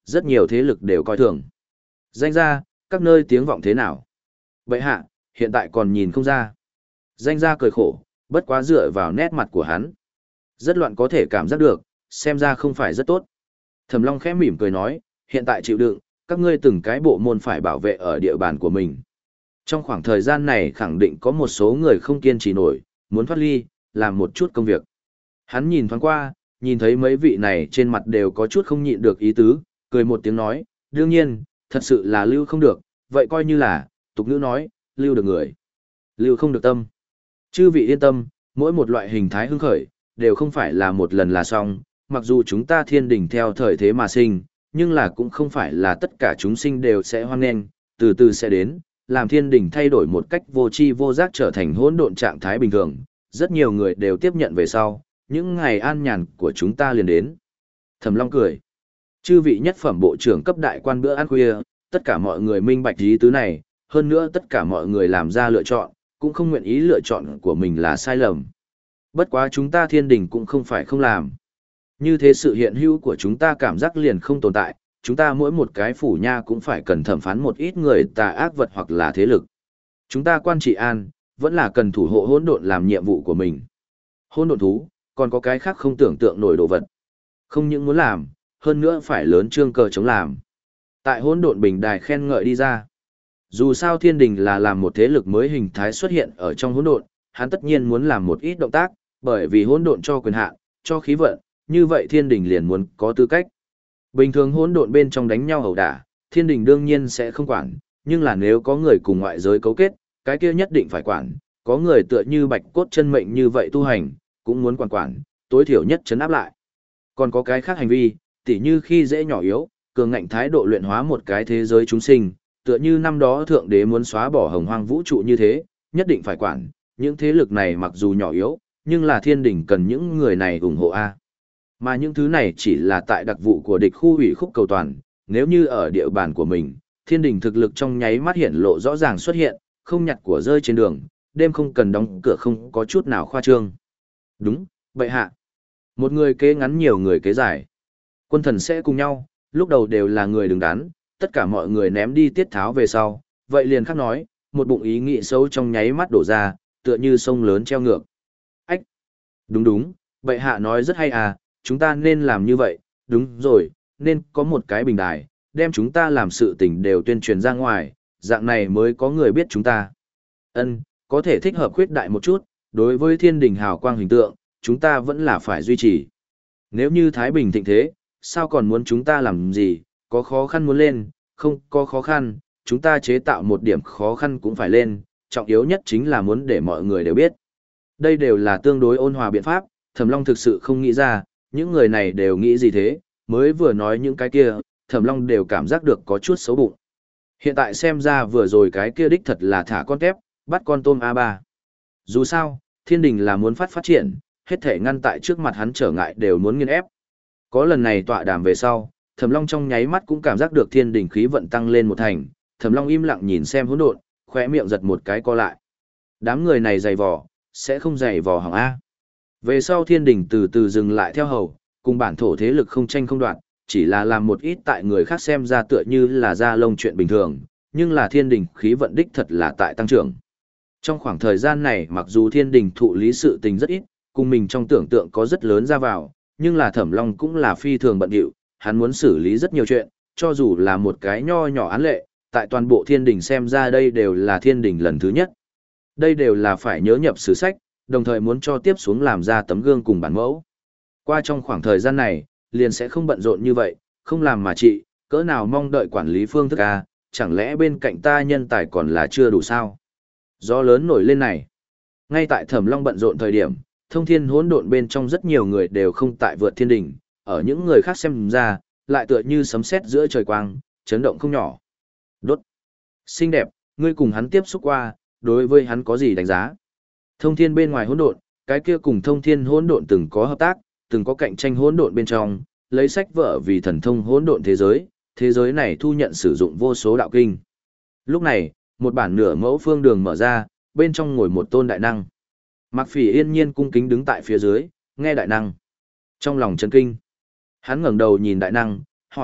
rất nhiều thế lực đều coi thường. Danh gia, các nơi tiếng vọng thế nào? Bệ hạ, hiện tại còn nhìn không ra. Danh gia cười khổ, bất quá dựa vào nét mặt của hắn. Rất loạn có thể cảm giác được, xem ra không phải rất tốt. Thẩm Long khẽ mỉm cười nói, hiện tại chịu đựng, các ngươi từng cái bộ môn phải bảo vệ ở địa bàn của mình. Trong khoảng thời gian này khẳng định có một số người không kiên trì nổi, muốn thoát ly, làm một chút công việc. Hắn nhìn thoáng qua, nhìn thấy mấy vị này trên mặt đều có chút không nhịn được ý tứ, cười một tiếng nói, đương nhiên, thật sự là lưu không được, vậy coi như là, tục ngữ nói, lưu được người, lưu không được tâm. Chư vị yên tâm, mỗi một loại hình thái hưng khởi, đều không phải là một lần là xong, mặc dù chúng ta thiên đình theo thời thế mà sinh, nhưng là cũng không phải là tất cả chúng sinh đều sẽ hoan nghênh, từ từ sẽ đến, làm thiên đình thay đổi một cách vô tri vô giác trở thành hỗn độn trạng thái bình thường, rất nhiều người đều tiếp nhận về sau, những ngày an nhàn của chúng ta liền đến. Thẩm Long cười. Chư vị nhất phẩm bộ trưởng cấp đại quan bữa ăn khuya, tất cả mọi người minh bạch ý tứ này, hơn nữa tất cả mọi người làm ra lựa chọn, cũng không nguyện ý lựa chọn của mình là sai lầm. Bất quá chúng ta thiên đình cũng không phải không làm. Như thế sự hiện hữu của chúng ta cảm giác liền không tồn tại, chúng ta mỗi một cái phủ nha cũng phải cần thẩm phán một ít người tà ác vật hoặc là thế lực. Chúng ta quan trị an, vẫn là cần thủ hộ hỗn độn làm nhiệm vụ của mình. Hỗn độn thú, còn có cái khác không tưởng tượng nổi đồ vật. Không những muốn làm, hơn nữa phải lớn trương cờ chống làm. Tại hỗn độn bình đài khen ngợi đi ra. Dù sao thiên đình là làm một thế lực mới hình thái xuất hiện ở trong hỗn độn, hắn tất nhiên muốn làm một ít động tác, bởi vì hỗn độn cho quyền hạn, cho khí vận, như vậy thiên đình liền muốn có tư cách. Bình thường hỗn độn bên trong đánh nhau ẩu đả, thiên đình đương nhiên sẽ không quản, nhưng là nếu có người cùng ngoại giới cấu kết, cái kia nhất định phải quản, có người tựa như bạch cốt chân mệnh như vậy tu hành, cũng muốn quản quản, tối thiểu nhất chấn áp lại. Còn có cái khác hành vi, tỉ như khi dễ nhỏ yếu, cường ngạnh thái độ luyện hóa một cái thế giới chúng sinh, tựa như năm đó thượng đế muốn xóa bỏ hồng hoang vũ trụ như thế, nhất định phải quản, những thế lực này mặc dù nhỏ yếu, nhưng là thiên đình cần những người này ủng hộ a. Mà những thứ này chỉ là tại đặc vụ của địch khu ủy khúc cầu toàn, nếu như ở địa bàn của mình, thiên đình thực lực trong nháy mắt hiện lộ rõ ràng xuất hiện, không nhặt của rơi trên đường, đêm không cần đóng cửa không có chút nào khoa trương. Đúng, bệ hạ. Một người kế ngắn nhiều người kế dài. Quân thần sẽ cùng nhau, lúc đầu đều là người đứng đắn, tất cả mọi người ném đi tiết tháo về sau, vậy liền khác nói, một bụng ý nghĩ xấu trong nháy mắt đổ ra, tựa như sông lớn treo ngược. Ách! Đúng đúng, bệ hạ nói rất hay à, chúng ta nên làm như vậy, đúng rồi, nên có một cái bình đài, đem chúng ta làm sự tình đều tuyên truyền ra ngoài, dạng này mới có người biết chúng ta. Ân, có thể thích hợp khuyết đại một chút, đối với thiên đình hào quang hình tượng, chúng ta vẫn là phải duy trì. Nếu như Thái Bình thịnh thế, sao còn muốn chúng ta làm gì, có khó khăn muốn lên, không có khó khăn, chúng ta chế tạo một điểm khó khăn cũng phải lên, trọng yếu nhất chính là muốn để mọi người đều biết. Đây đều là tương đối ôn hòa biện pháp, Thẩm Long thực sự không nghĩ ra, những người này đều nghĩ gì thế, mới vừa nói những cái kia, Thẩm Long đều cảm giác được có chút xấu bụng. Hiện tại xem ra vừa rồi cái kia đích thật là thả con tép, bắt con tôm a ba. Dù sao, thiên đình là muốn phát phát triển, hết thể ngăn tại trước mặt hắn trở ngại đều muốn nghiên ép. Có lần này tọa đàm về sau, Thẩm Long trong nháy mắt cũng cảm giác được thiên đình khí vận tăng lên một thành, Thẩm Long im lặng nhìn xem hỗn độn, khóe miệng giật một cái co lại. Đám người này dày vò, sẽ không dày vò hỏng a. Về sau thiên đình từ từ dừng lại theo hầu, cùng bản thổ thế lực không tranh không đoạt, chỉ là làm một ít tại người khác xem ra tựa như là da lông chuyện bình thường, nhưng là thiên đình khí vận đích thật là tại tăng trưởng. Trong khoảng thời gian này mặc dù thiên đình thụ lý sự tình rất ít, cùng mình trong tưởng tượng có rất lớn ra vào, nhưng là Thẩm Long cũng là phi thường bận rộn, hắn muốn xử lý rất nhiều chuyện, cho dù là một cái nho nhỏ án lệ, tại toàn bộ thiên đình xem ra đây đều là thiên đình lần thứ nhất. Đây đều là phải nhớ nhập sử sách, đồng thời muốn cho tiếp xuống làm ra tấm gương cùng bản mẫu. Qua trong khoảng thời gian này, liền sẽ không bận rộn như vậy, không làm mà trị, cỡ nào mong đợi quản lý phương thức a, chẳng lẽ bên cạnh ta nhân tài còn là chưa đủ sao? Gió lớn nổi lên này. Ngay tại Thẩm Long bận rộn thời điểm, thông thiên hỗn độn bên trong rất nhiều người đều không tại vượt thiên đỉnh, ở những người khác xem ra, lại tựa như sấm sét giữa trời quang, chấn động không nhỏ. Đốt. Xinh đẹp, ngươi cùng hắn tiếp xúc qua, đối với hắn có gì đánh giá? Thông thiên bên ngoài hỗn độn, cái kia cùng thông thiên hỗn độn từng có hợp tác, từng có cạnh tranh hỗn độn bên trong, lấy sách vở vì thần thông hỗn độn thế giới, thế giới này thu nhận sử dụng vô số đạo kinh. Lúc này, một bản nửa mẫu phương đường mở ra, bên trong ngồi một tôn đại năng. Mạc Phỉ yên nhiên cung kính đứng tại phía dưới, nghe đại năng. Trong lòng chấn kinh, hắn ngẩng đầu nhìn đại năng, hỏi,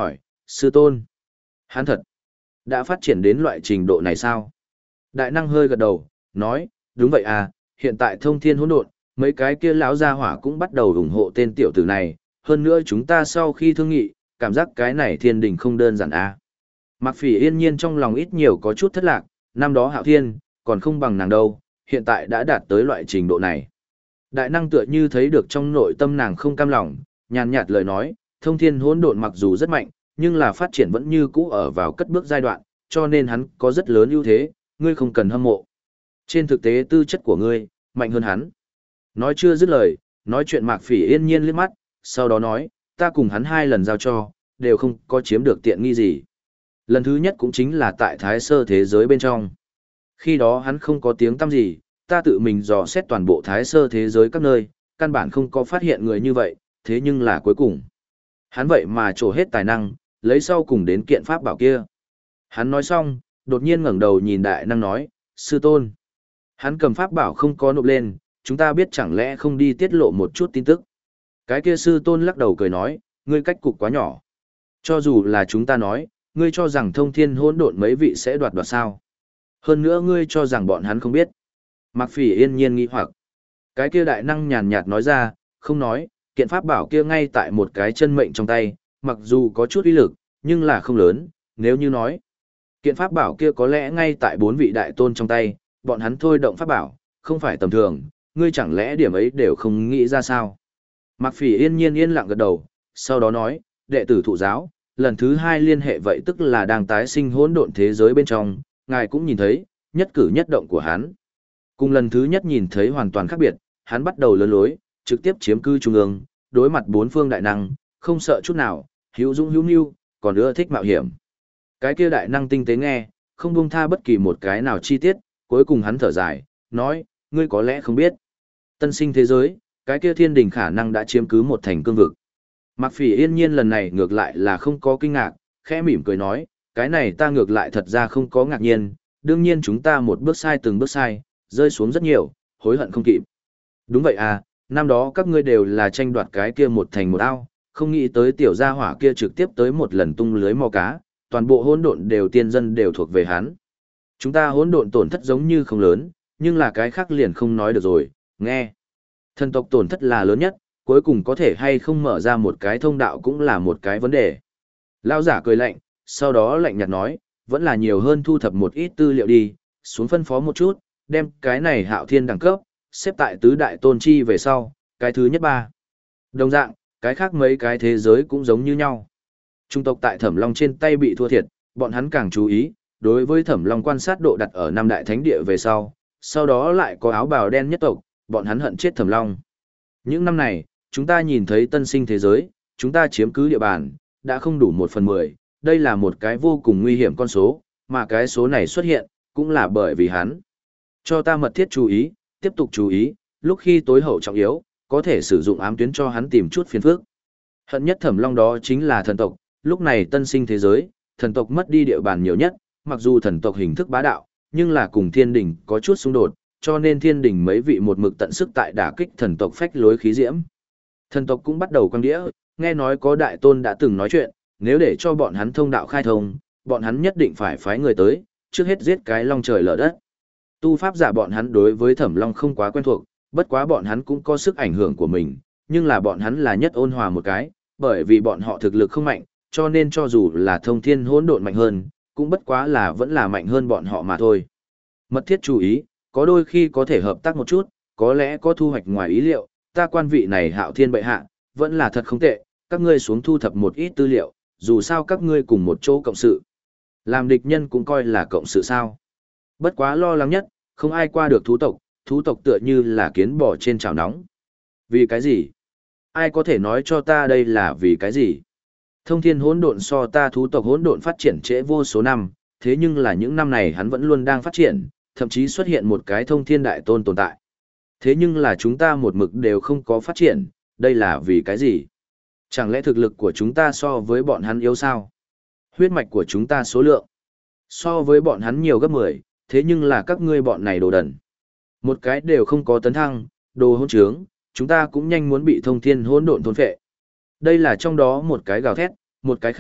sư tôn. Hắn thật, đã phát triển đến loại trình độ này sao? Đại năng hơi gật đầu, nói, đúng vậy à, hiện tại thông thiên hỗn độn, mấy cái kia lão gia hỏa cũng bắt đầu ủng hộ tên tiểu tử này, hơn nữa chúng ta sau khi thương nghị, cảm giác cái này thiên đình không đơn giản à. Mạc Phỉ yên nhiên trong lòng ít nhiều có chút thất lạc, năm đó Hạo Thiên, còn không bằng nàng đâu, hiện tại đã đạt tới loại trình độ này. Đại năng tựa như thấy được trong nội tâm nàng không cam lòng, nhàn nhạt lời nói, thông thiên hỗn độn mặc dù rất mạnh, nhưng là phát triển vẫn như cũ ở vào cất bước giai đoạn, cho nên hắn có rất lớn ưu thế, ngươi không cần hâm mộ. Trên thực tế tư chất của ngươi, mạnh hơn hắn. Nói chưa dứt lời, nói chuyện Mạc Phỉ yên nhiên liếc mắt, sau đó nói, ta cùng hắn hai lần giao cho, đều không có chiếm được tiện nghi gì. Lần thứ nhất cũng chính là tại Thái Sơ thế giới bên trong. Khi đó hắn không có tiếng tăm gì, ta tự mình dò xét toàn bộ Thái Sơ thế giới các nơi, căn bản không có phát hiện người như vậy, thế nhưng là cuối cùng. Hắn vậy mà trổ hết tài năng, lấy sau cùng đến kiện pháp bảo kia. Hắn nói xong, đột nhiên ngẩng đầu nhìn đại năng nói, sư tôn. Hắn cầm pháp bảo không có nộp lên, chúng ta biết chẳng lẽ không đi tiết lộ một chút tin tức. Cái kia sư tôn lắc đầu cười nói, ngươi cách cục quá nhỏ. Cho dù là chúng ta nói, ngươi cho rằng thông thiên hỗn độn mấy vị sẽ đoạt đoạt sao. Hơn nữa ngươi cho rằng bọn hắn không biết. Mạc Phỉ yên nhiên nghi hoặc. Cái kia đại năng nhàn nhạt nói ra, không nói, kiện pháp bảo kia ngay tại một cái chân mệnh trong tay, mặc dù có chút uy lực, nhưng là không lớn, nếu như nói. Kiện pháp bảo kia có lẽ ngay tại bốn vị đại tôn trong tay, bọn hắn thôi động pháp bảo, không phải tầm thường, ngươi chẳng lẽ điểm ấy đều không nghĩ ra sao. Mạc Phỉ yên nhiên yên lặng gật đầu, sau đó nói, đệ tử thụ giáo, lần thứ hai liên hệ vậy tức là đang tái sinh hỗn độn thế giới bên trong, ngài cũng nhìn thấy, nhất cử nhất động của hắn. Cùng lần thứ nhất nhìn thấy hoàn toàn khác biệt, hắn bắt đầu lớn lối, trực tiếp chiếm cư trung ương, đối mặt bốn phương đại năng, không sợ chút nào, hữu dũng hữu nhu, còn ưa thích mạo hiểm. Cái kia đại năng tinh tế nghe, không buông tha bất kỳ một cái nào chi tiết, cuối cùng hắn thở dài, nói, ngươi có lẽ không biết. Tân sinh thế giới, cái kia thiên đình khả năng đã chiếm cứ một thành cương vực. Mạc Phỉ yên nhiên lần này ngược lại là không có kinh ngạc, khẽ mỉm cười nói, cái này ta ngược lại thật ra không có ngạc nhiên, đương nhiên chúng ta một bước sai từng bước sai, rơi xuống rất nhiều, hối hận không kịp. Đúng vậy à, năm đó các ngươi đều là tranh đoạt cái kia một thành một ao, không nghĩ tới tiểu gia hỏa kia trực tiếp tới một lần tung lưới mò cá, toàn bộ hỗn độn đều tiên dân đều thuộc về hắn. Chúng ta hỗn độn tổn thất giống như không lớn, nhưng là cái khác liền không nói được rồi, nghe. Thần tộc tổn thất là lớn nhất, cuối cùng có thể hay không mở ra một cái thông đạo cũng là một cái vấn đề. Lão giả cười lạnh, sau đó lạnh nhạt nói, vẫn là nhiều hơn thu thập một ít tư liệu đi, xuống phân phó một chút, đem cái này Hạo Thiên đẳng cấp, xếp tại tứ đại tôn chi về sau, cái thứ nhất ba. Đồng dạng, cái khác mấy cái thế giới cũng giống như nhau. Trung tộc tại Thẩm Long trên tay bị thua thiệt, bọn hắn càng chú ý, đối với Thẩm Long quan sát độ đặt ở năm đại thánh địa về sau, sau đó lại có áo bào đen nhất tộc, bọn hắn hận chết Thẩm Long. Những năm này, chúng ta nhìn thấy tân sinh thế giới, chúng ta chiếm cứ địa bàn, đã không đủ một phần mười, đây là một cái vô cùng nguy hiểm con số, mà cái số này xuất hiện, cũng là bởi vì hắn. Cho ta mật thiết chú ý, tiếp tục chú ý, lúc khi tối hậu trọng yếu, có thể sử dụng ám tuyến cho hắn tìm chút phiền phức. Hận nhất Thẩm Long đó chính là thần tộc, lúc này tân sinh thế giới, thần tộc mất đi địa bàn nhiều nhất, mặc dù thần tộc hình thức bá đạo, nhưng là cùng thiên đình có chút xung đột, cho nên thiên đình mấy vị một mực tận sức tại đả kích thần tộc phách lối khí diễm. Thần tộc cũng bắt đầu quăng đĩa, nghe nói có đại tôn đã từng nói chuyện, nếu để cho bọn hắn thông đạo khai thông, bọn hắn nhất định phải phái người tới, trước hết giết cái long trời lở đất. Tu pháp giả bọn hắn đối với Thẩm Long không quá quen thuộc, bất quá bọn hắn cũng có sức ảnh hưởng của mình, nhưng là bọn hắn là nhất ôn hòa một cái, bởi vì bọn họ thực lực không mạnh, cho nên cho dù là thông thiên hỗn độn mạnh hơn, cũng bất quá là vẫn là mạnh hơn bọn họ mà thôi. Mật thiết chú ý, có đôi khi có thể hợp tác một chút, có lẽ có thu hoạch ngoài ý liệu, ta quan vị này Hạo Thiên bệ hạ, vẫn là thật không tệ, các ngươi xuống thu thập một ít tư liệu, dù sao các ngươi cùng một chỗ cộng sự. Làm địch nhân cũng coi là cộng sự sao. Bất quá lo lắng nhất, không ai qua được thú tộc, thú tộc tựa như là kiến bò trên chảo nóng. Vì cái gì? Ai có thể nói cho ta đây là vì cái gì? Thông thiên hỗn độn so ta thú tộc hỗn độn phát triển trễ vô số năm, thế nhưng là những năm này hắn vẫn luôn đang phát triển, thậm chí xuất hiện một cái thông thiên đại tôn tồn tại. Thế nhưng là chúng ta một mực đều không có phát triển, đây là vì cái gì? Chẳng lẽ thực lực của chúng ta so với bọn hắn yếu sao? Huyết mạch của chúng ta số lượng so với bọn hắn nhiều gấp mười, thế nhưng là các ngươi bọn này đồ đần. Một cái đều không có tấn thăng, đồ hỗn trướng, chúng ta cũng nhanh muốn bị thông thiên hỗn độn thôn phệ. Đây là trong đó một cái gào thét, một cái khác,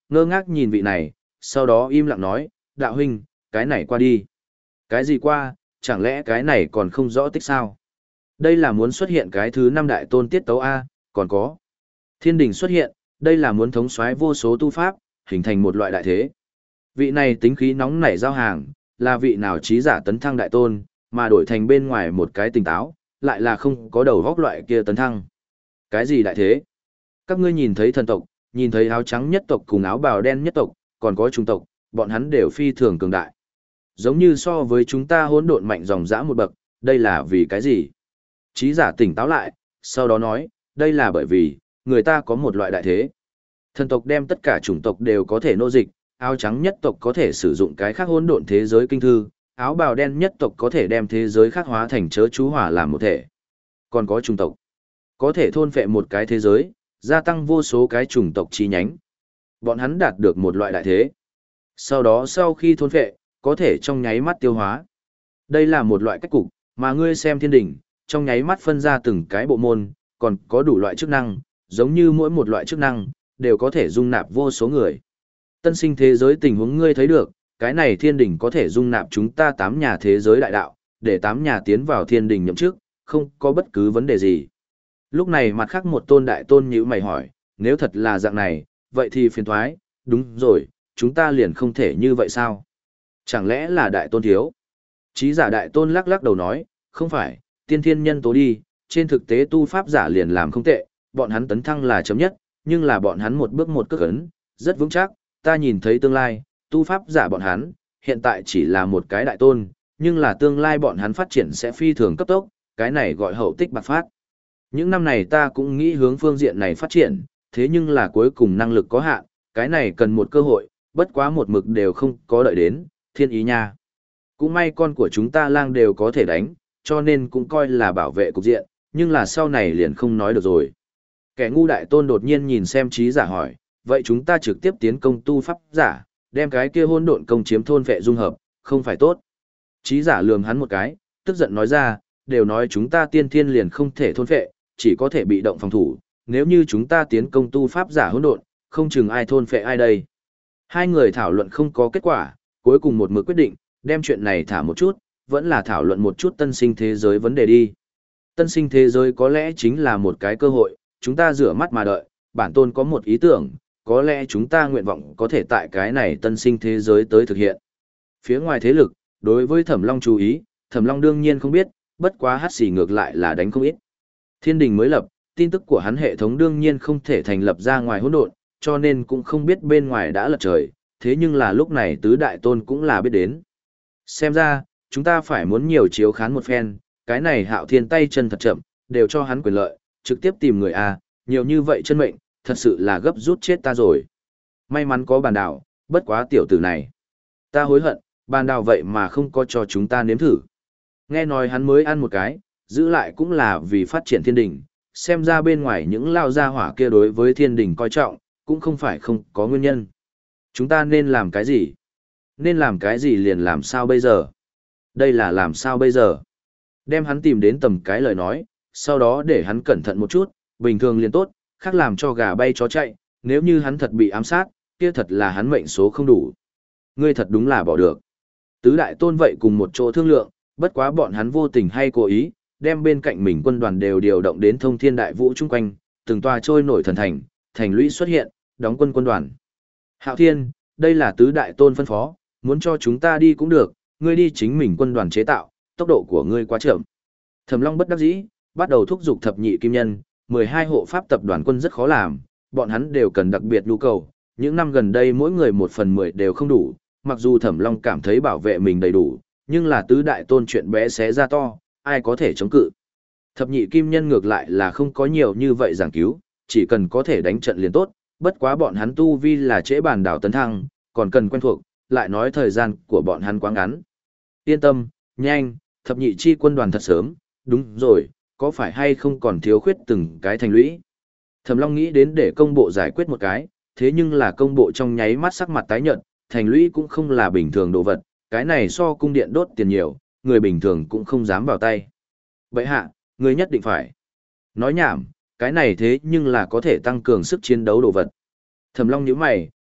ngơ ngác nhìn vị này, sau đó im lặng nói, đạo huynh, cái này qua đi. Cái gì qua, chẳng lẽ cái này còn không rõ tích sao? Đây là muốn xuất hiện cái thứ năm đại tôn tiết tấu A, còn có. Thiên đình xuất hiện, đây là muốn thống soái vô số tu pháp, hình thành một loại đại thế. Vị này tính khí nóng nảy giao hàng, là vị nào trí giả tấn thăng đại tôn, mà đổi thành bên ngoài một cái tỉnh táo, lại là không có đầu góc loại kia tấn thăng. Cái gì đại thế? Các ngươi nhìn thấy thần tộc, nhìn thấy áo trắng nhất tộc cùng áo bào đen nhất tộc, còn có trung tộc, bọn hắn đều phi thường cường đại. Giống như so với chúng ta hỗn độn mạnh dòng dã một bậc, đây là vì cái gì? Trí giả tỉnh táo lại, sau đó nói, đây là bởi vì, người ta có một loại đại thế. Thần tộc đem tất cả chủng tộc đều có thể nô dịch, áo trắng nhất tộc có thể sử dụng cái khác hỗn độn thế giới kinh thư, áo bào đen nhất tộc có thể đem thế giới khác hóa thành chớ chú hỏa làm một thể. Còn có chủng tộc, có thể thôn phệ một cái thế giới, gia tăng vô số cái chủng tộc chi nhánh. Bọn hắn đạt được một loại đại thế. Sau đó sau khi thôn phệ, có thể trong nháy mắt tiêu hóa. Đây là một loại cách cục, mà ngươi xem thiên đỉnh, trong nháy mắt phân ra từng cái bộ môn, còn có đủ loại chức năng, giống như mỗi một loại chức năng, đều có thể dung nạp vô số người. Tân sinh thế giới tình huống ngươi thấy được, cái này thiên đỉnh có thể dung nạp chúng ta tám nhà thế giới đại đạo, để tám nhà tiến vào thiên đỉnh nhậm chức, không có bất cứ vấn đề gì. Lúc này mặt khác một tôn đại tôn nhíu mày hỏi, nếu thật là dạng này, vậy thì phiền thoái, đúng rồi, chúng ta liền không thể như vậy sao? Chẳng lẽ là đại tôn thiếu? Chí giả đại tôn lắc lắc đầu nói, không phải, tiên thiên nhân tố đi, trên thực tế tu pháp giả liền làm không tệ, bọn hắn tấn thăng là chấm nhất, nhưng là bọn hắn một bước một cước ấn, rất vững chắc, ta nhìn thấy tương lai, tu pháp giả bọn hắn, hiện tại chỉ là một cái đại tôn, nhưng là tương lai bọn hắn phát triển sẽ phi thường cấp tốc, cái này gọi hậu tích bạc phát. Những năm này ta cũng nghĩ hướng phương diện này phát triển, thế nhưng là cuối cùng năng lực có hạn, cái này cần một cơ hội, bất quá một mực đều không có đợi đến, thiên ý nha. Cũng may con của chúng ta lang đều có thể đánh, cho nên cũng coi là bảo vệ cục diện, nhưng là sau này liền không nói được rồi. Kẻ ngu đại tôn đột nhiên nhìn xem trí giả hỏi, vậy chúng ta trực tiếp tiến công tu pháp giả, đem cái kia hôn độn công chiếm thôn vệ dung hợp, không phải tốt. Trí giả lườm hắn một cái, tức giận nói ra, đều nói chúng ta tiên thiên liền không thể thôn vệ, chỉ có thể bị động phòng thủ, nếu như chúng ta tiến công tu pháp giả hỗn độn, không chừng ai thôn phệ ai đây. Hai người thảo luận không có kết quả, cuối cùng một mực quyết định, đem chuyện này thả một chút, vẫn là thảo luận một chút tân sinh thế giới vấn đề đi. Tân sinh thế giới có lẽ chính là một cái cơ hội, chúng ta rửa mắt mà đợi, bản tôn có một ý tưởng, có lẽ chúng ta nguyện vọng có thể tại cái này tân sinh thế giới tới thực hiện. Phía ngoài thế lực, đối với Thẩm Long chú ý, Thẩm Long đương nhiên không biết, bất quá hắt xì ngược lại là đánh không ít. Thiên đình mới lập, tin tức của hắn hệ thống đương nhiên không thể thành lập ra ngoài hỗn độn, cho nên cũng không biết bên ngoài đã lật trời, thế nhưng là lúc này tứ đại tôn cũng là biết đến. Xem ra, chúng ta phải muốn nhiều chiếu khán một phen, cái này Hạo Thiên tay chân thật chậm, đều cho hắn quyền lợi, trực tiếp tìm người A, nhiều như vậy chân mệnh, thật sự là gấp rút chết ta rồi. May mắn có bàn đảo, bất quá tiểu tử này. Ta hối hận, bàn đảo vậy mà không có cho chúng ta nếm thử. Nghe nói hắn mới ăn một cái, giữ lại cũng là vì phát triển thiên đình, xem ra bên ngoài những lao gia hỏa kia đối với thiên đình coi trọng, cũng không phải không có nguyên nhân. Chúng ta nên làm cái gì? Nên làm cái gì liền làm sao bây giờ? Đây là làm sao bây giờ? Đem hắn tìm đến tầm cái lời nói, sau đó để hắn cẩn thận một chút, bình thường liền tốt, khác làm cho gà bay chó chạy, nếu như hắn thật bị ám sát, kia thật là hắn mệnh số không đủ. Ngươi thật đúng là bỏ được. Tứ đại tôn vậy cùng một chỗ thương lượng, bất quá bọn hắn vô tình hay cố ý, đem bên cạnh mình quân đoàn đều điều động đến thông thiên đại vũ chung quanh, từng tòa trôi nổi thần thành, thành lũy xuất hiện, đóng quân quân đoàn. Hạo Thiên, đây là tứ đại tôn phân phó, muốn cho chúng ta đi cũng được, ngươi đi chính mình quân đoàn chế tạo, tốc độ của ngươi quá chậm. Thẩm Long bất đắc dĩ, bắt đầu thúc giục thập nhị kim nhân, mười hai hộ pháp tập đoàn quân rất khó làm, bọn hắn đều cần đặc biệt nhu cầu, những năm gần đây mỗi người một phần mười đều không đủ, mặc dù Thẩm Long cảm thấy bảo vệ mình đầy đủ, nhưng là tứ đại tôn chuyện bé xé ra to, ai có thể chống cự. Thập nhị kim nhân ngược lại là không có nhiều như vậy giảng cứu, chỉ cần có thể đánh trận liền tốt, bất quá bọn hắn tu vi là trễ bàn đảo tấn thăng, còn cần quen thuộc, lại nói thời gian của bọn hắn quá ngắn. Yên tâm, nhanh, thập nhị chi quân đoàn thật sớm, đúng rồi, có phải hay không còn thiếu khuyết từng cái thành lũy. Thẩm Long nghĩ đến để công bộ giải quyết một cái, thế nhưng là công bộ trong nháy mắt sắc mặt tái nhợt, thành lũy cũng không là bình thường đồ vật, cái này so cung điện đốt tiền nhiều, người bình thường cũng không dám vào tay. Vậy hạ, người nhất định phải. Nói nhảm, cái này thế nhưng là có thể tăng cường sức chiến đấu đồ vật. Thẩm Long nhíu mày,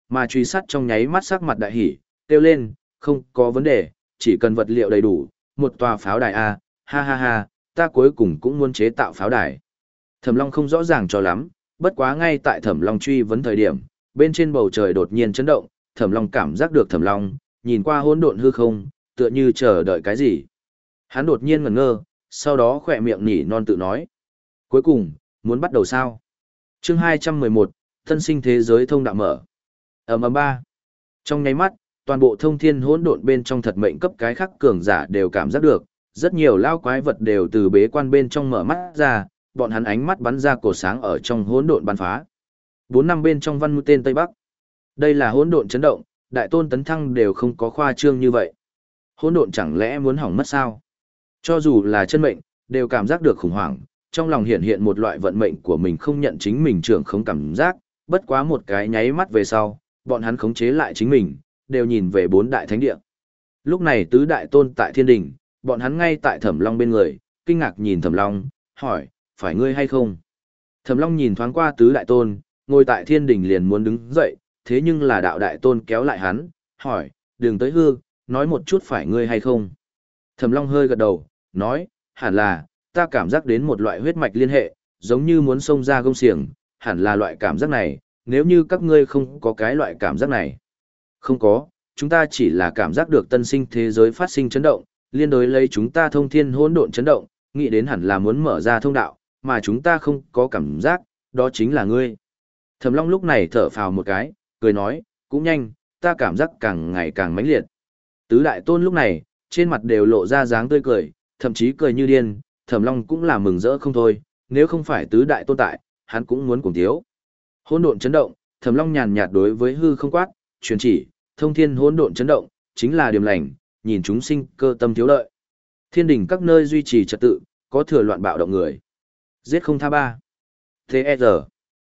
Mà truy sát trong nháy mắt sắc mặt đại hỉ, kêu lên, không có vấn đề, chỉ cần vật liệu đầy đủ, một tòa pháo đài A, ha ha ha, ta cuối cùng cũng muốn chế tạo pháo đài. Thẩm Long không rõ ràng cho lắm, bất quá ngay tại Thẩm Long truy vấn thời điểm, bên trên bầu trời đột nhiên chấn động, Thẩm Long cảm giác được Thẩm Long, nhìn qua hỗn độn hư không, tựa như chờ đợi cái gì. Hắn đột nhiên ngẩn ngơ, sau đó khỏe miệng nhỉ non tự nói. Cuối cùng, muốn bắt đầu sao? Chương hai trăm mười một, Tân sinh thế giới thông đạo mở. Ầm ầm ba. Trong nháy mắt, toàn bộ thông thiên hỗn độn bên trong thật mệnh cấp cái khắc cường giả đều cảm giác được, rất nhiều lao quái vật đều từ bế quan bên trong mở mắt ra, bọn hắn ánh mắt bắn ra cổ sáng ở trong hỗn độn bắn phá. Bốn năm bên trong văn mũi tên Tây Bắc. Đây là hỗn độn chấn động, đại tôn tấn thăng đều không có khoa trương như vậy. Hỗn độn chẳng lẽ muốn hỏng mất sao? Cho dù là chân mệnh, đều cảm giác được khủng hoảng, trong lòng hiện hiện một loại vận mệnh của mình không nhận chính mình trưởng không cảm giác, bất quá một cái nháy mắt về sau, bọn hắn khống chế lại chính mình, đều nhìn về bốn đại thánh địa. Lúc này tứ đại tôn tại thiên đình, bọn hắn ngay tại Thẩm Long bên người, kinh ngạc nhìn Thẩm Long, hỏi, phải ngươi hay không? Thẩm Long nhìn thoáng qua tứ đại tôn, ngồi tại thiên đình liền muốn đứng dậy, thế nhưng là đạo đại tôn kéo lại hắn, hỏi, đừng tới hư, nói một chút phải ngươi hay không? Thẩm Long hơi gật đầu, nói, hẳn là, ta cảm giác đến một loại huyết mạch liên hệ, giống như muốn xông ra gông xiềng, hẳn là loại cảm giác này, nếu như các ngươi không có cái loại cảm giác này. Không có, chúng ta chỉ là cảm giác được tân sinh thế giới phát sinh chấn động, liên đối lấy chúng ta thông thiên hỗn độn chấn động, nghĩ đến hẳn là muốn mở ra thông đạo, mà chúng ta không có cảm giác, đó chính là ngươi. Thẩm Long lúc này thở phào một cái, cười nói, cũng nhanh, ta cảm giác càng ngày càng mãnh liệt. Tứ đại tôn lúc này, trên mặt đều lộ ra dáng tươi cười, thậm chí cười như điên, Thẩm Long cũng là mừng rỡ không thôi, nếu không phải tứ đại tôn tại, hắn cũng muốn cùng thiếu. Hỗn độn chấn động, Thẩm Long nhàn nhạt đối với hư không quát, truyền chỉ, thông thiên hỗn độn chấn động, chính là điểm lành, nhìn chúng sinh cơ tâm thiếu lợi. Thiên đình các nơi duy trì trật tự, có thừa loạn bạo động người. Giết không tha ba. T E R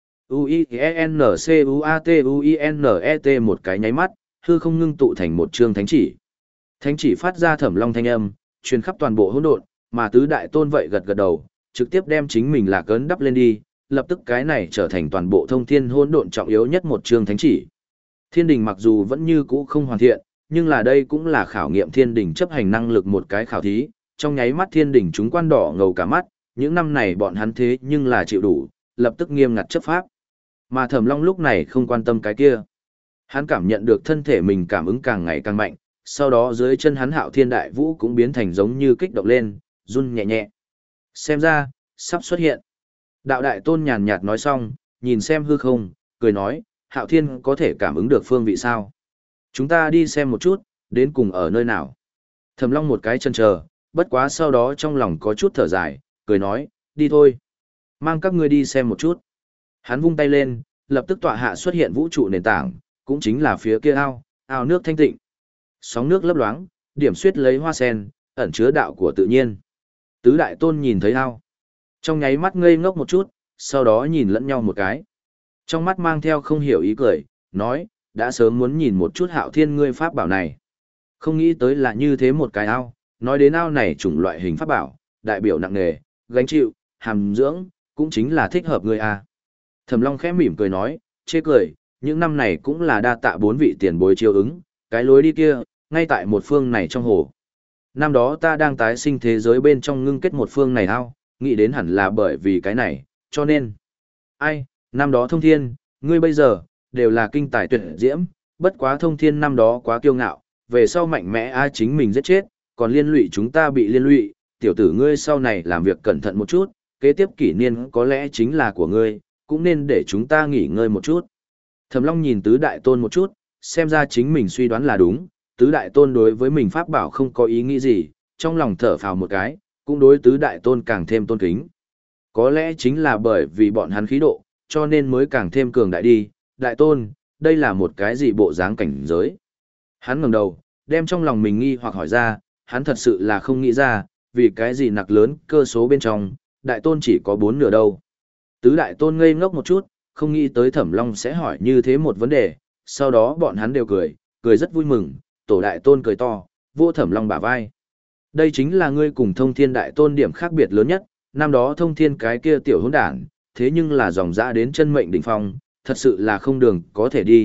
U I E N C U A T U I N E T một cái nháy mắt, hư không ngưng tụ thành một chương thánh chỉ. Thánh chỉ phát ra Thẩm Long thanh âm, truyền khắp toàn bộ hỗn độn, mà tứ đại tôn vậy gật gật đầu, trực tiếp đem chính mình là cấn đắp lên đi, lập tức cái này trở thành toàn bộ thông thiên hỗn độn trọng yếu nhất một chương thánh chỉ. Thiên đình mặc dù vẫn như cũ không hoàn thiện, nhưng là đây cũng là khảo nghiệm thiên đình chấp hành năng lực một cái khảo thí, trong nháy mắt thiên đình chúng quan đỏ ngầu cả mắt, những năm này bọn hắn thế nhưng là chịu đủ, lập tức nghiêm ngặt chấp pháp. Mà Thẩm Long lúc này không quan tâm cái kia. Hắn cảm nhận được thân thể mình cảm ứng càng ngày càng mạnh, sau đó dưới chân hắn Hạo Thiên Đại Vũ cũng biến thành giống như kích động lên, run nhẹ nhẹ. Xem ra, sắp xuất hiện. Đạo Đại Tôn nhàn nhạt nói xong, nhìn xem hư không, cười nói, Hạo Thiên có thể cảm ứng được phương vị sao? Chúng ta đi xem một chút, đến cùng ở nơi nào? Thẩm Long một cái chân chờ, bất quá sau đó trong lòng có chút thở dài, cười nói, đi thôi. Mang các ngươi đi xem một chút. Hắn vung tay lên, lập tức tọa hạ xuất hiện vũ trụ nền tảng, cũng chính là phía kia ao, ao nước thanh tịnh. Sóng nước lấp loáng, điểm xuyết lấy hoa sen, ẩn chứa đạo của tự nhiên. Tứ đại tôn nhìn thấy ao. Trong nháy mắt ngây ngốc một chút, sau đó nhìn lẫn nhau một cái. Trong mắt mang theo không hiểu ý cười, nói, đã sớm muốn nhìn một chút Hạo Thiên ngươi pháp bảo này. Không nghĩ tới là như thế một cái ao, nói đến ao này chủng loại hình pháp bảo, đại biểu nặng nề, gánh chịu, hàm dưỡng, cũng chính là thích hợp ngươi a. Thẩm Long khẽ mỉm cười nói, chê cười, những năm này cũng là đa tạ bốn vị tiền bối chiêu ứng, cái lối đi kia, ngay tại một phương này trong hồ. Năm đó ta đang tái sinh thế giới bên trong ngưng kết một phương này ao, nghĩ đến hẳn là bởi vì cái này, cho nên. Ai, năm đó thông thiên, ngươi bây giờ, đều là kinh tài tuyệt diễm, bất quá thông thiên năm đó quá kiêu ngạo, về sau mạnh mẽ ai chính mình giết chết, còn liên lụy chúng ta bị liên lụy, tiểu tử ngươi sau này làm việc cẩn thận một chút, kế tiếp kỷ niên có lẽ chính là của ngươi, cũng nên để chúng ta nghỉ ngơi một chút. Thẩm Long nhìn tứ đại tôn một chút, xem ra chính mình suy đoán là đúng, tứ đại tôn đối với mình pháp bảo không có ý nghĩ gì, trong lòng thở phào một cái, cũng đối tứ đại tôn càng thêm tôn kính. Có lẽ chính là bởi vì bọn hắn khí độ, cho nên mới càng thêm cường đại đi, đại tôn, đây là một cái gì bộ dáng cảnh giới. Hắn ngẩng đầu, đem trong lòng mình nghi hoặc hỏi ra, hắn thật sự là không nghĩ ra, vì cái gì nặc lớn cơ số bên trong, đại tôn chỉ có bốn nửa đâu. Tứ đại tôn ngây ngốc một chút, không nghĩ tới Thẩm Long sẽ hỏi như thế một vấn đề, sau đó bọn hắn đều cười, cười rất vui mừng, tổ đại tôn cười to, vô Thẩm Long bả vai. Đây chính là ngươi cùng thông thiên đại tôn điểm khác biệt lớn nhất, năm đó thông thiên cái kia tiểu hỗn đản, thế nhưng là dòng dã đến chân mệnh đỉnh phong, thật sự là không đường có thể đi,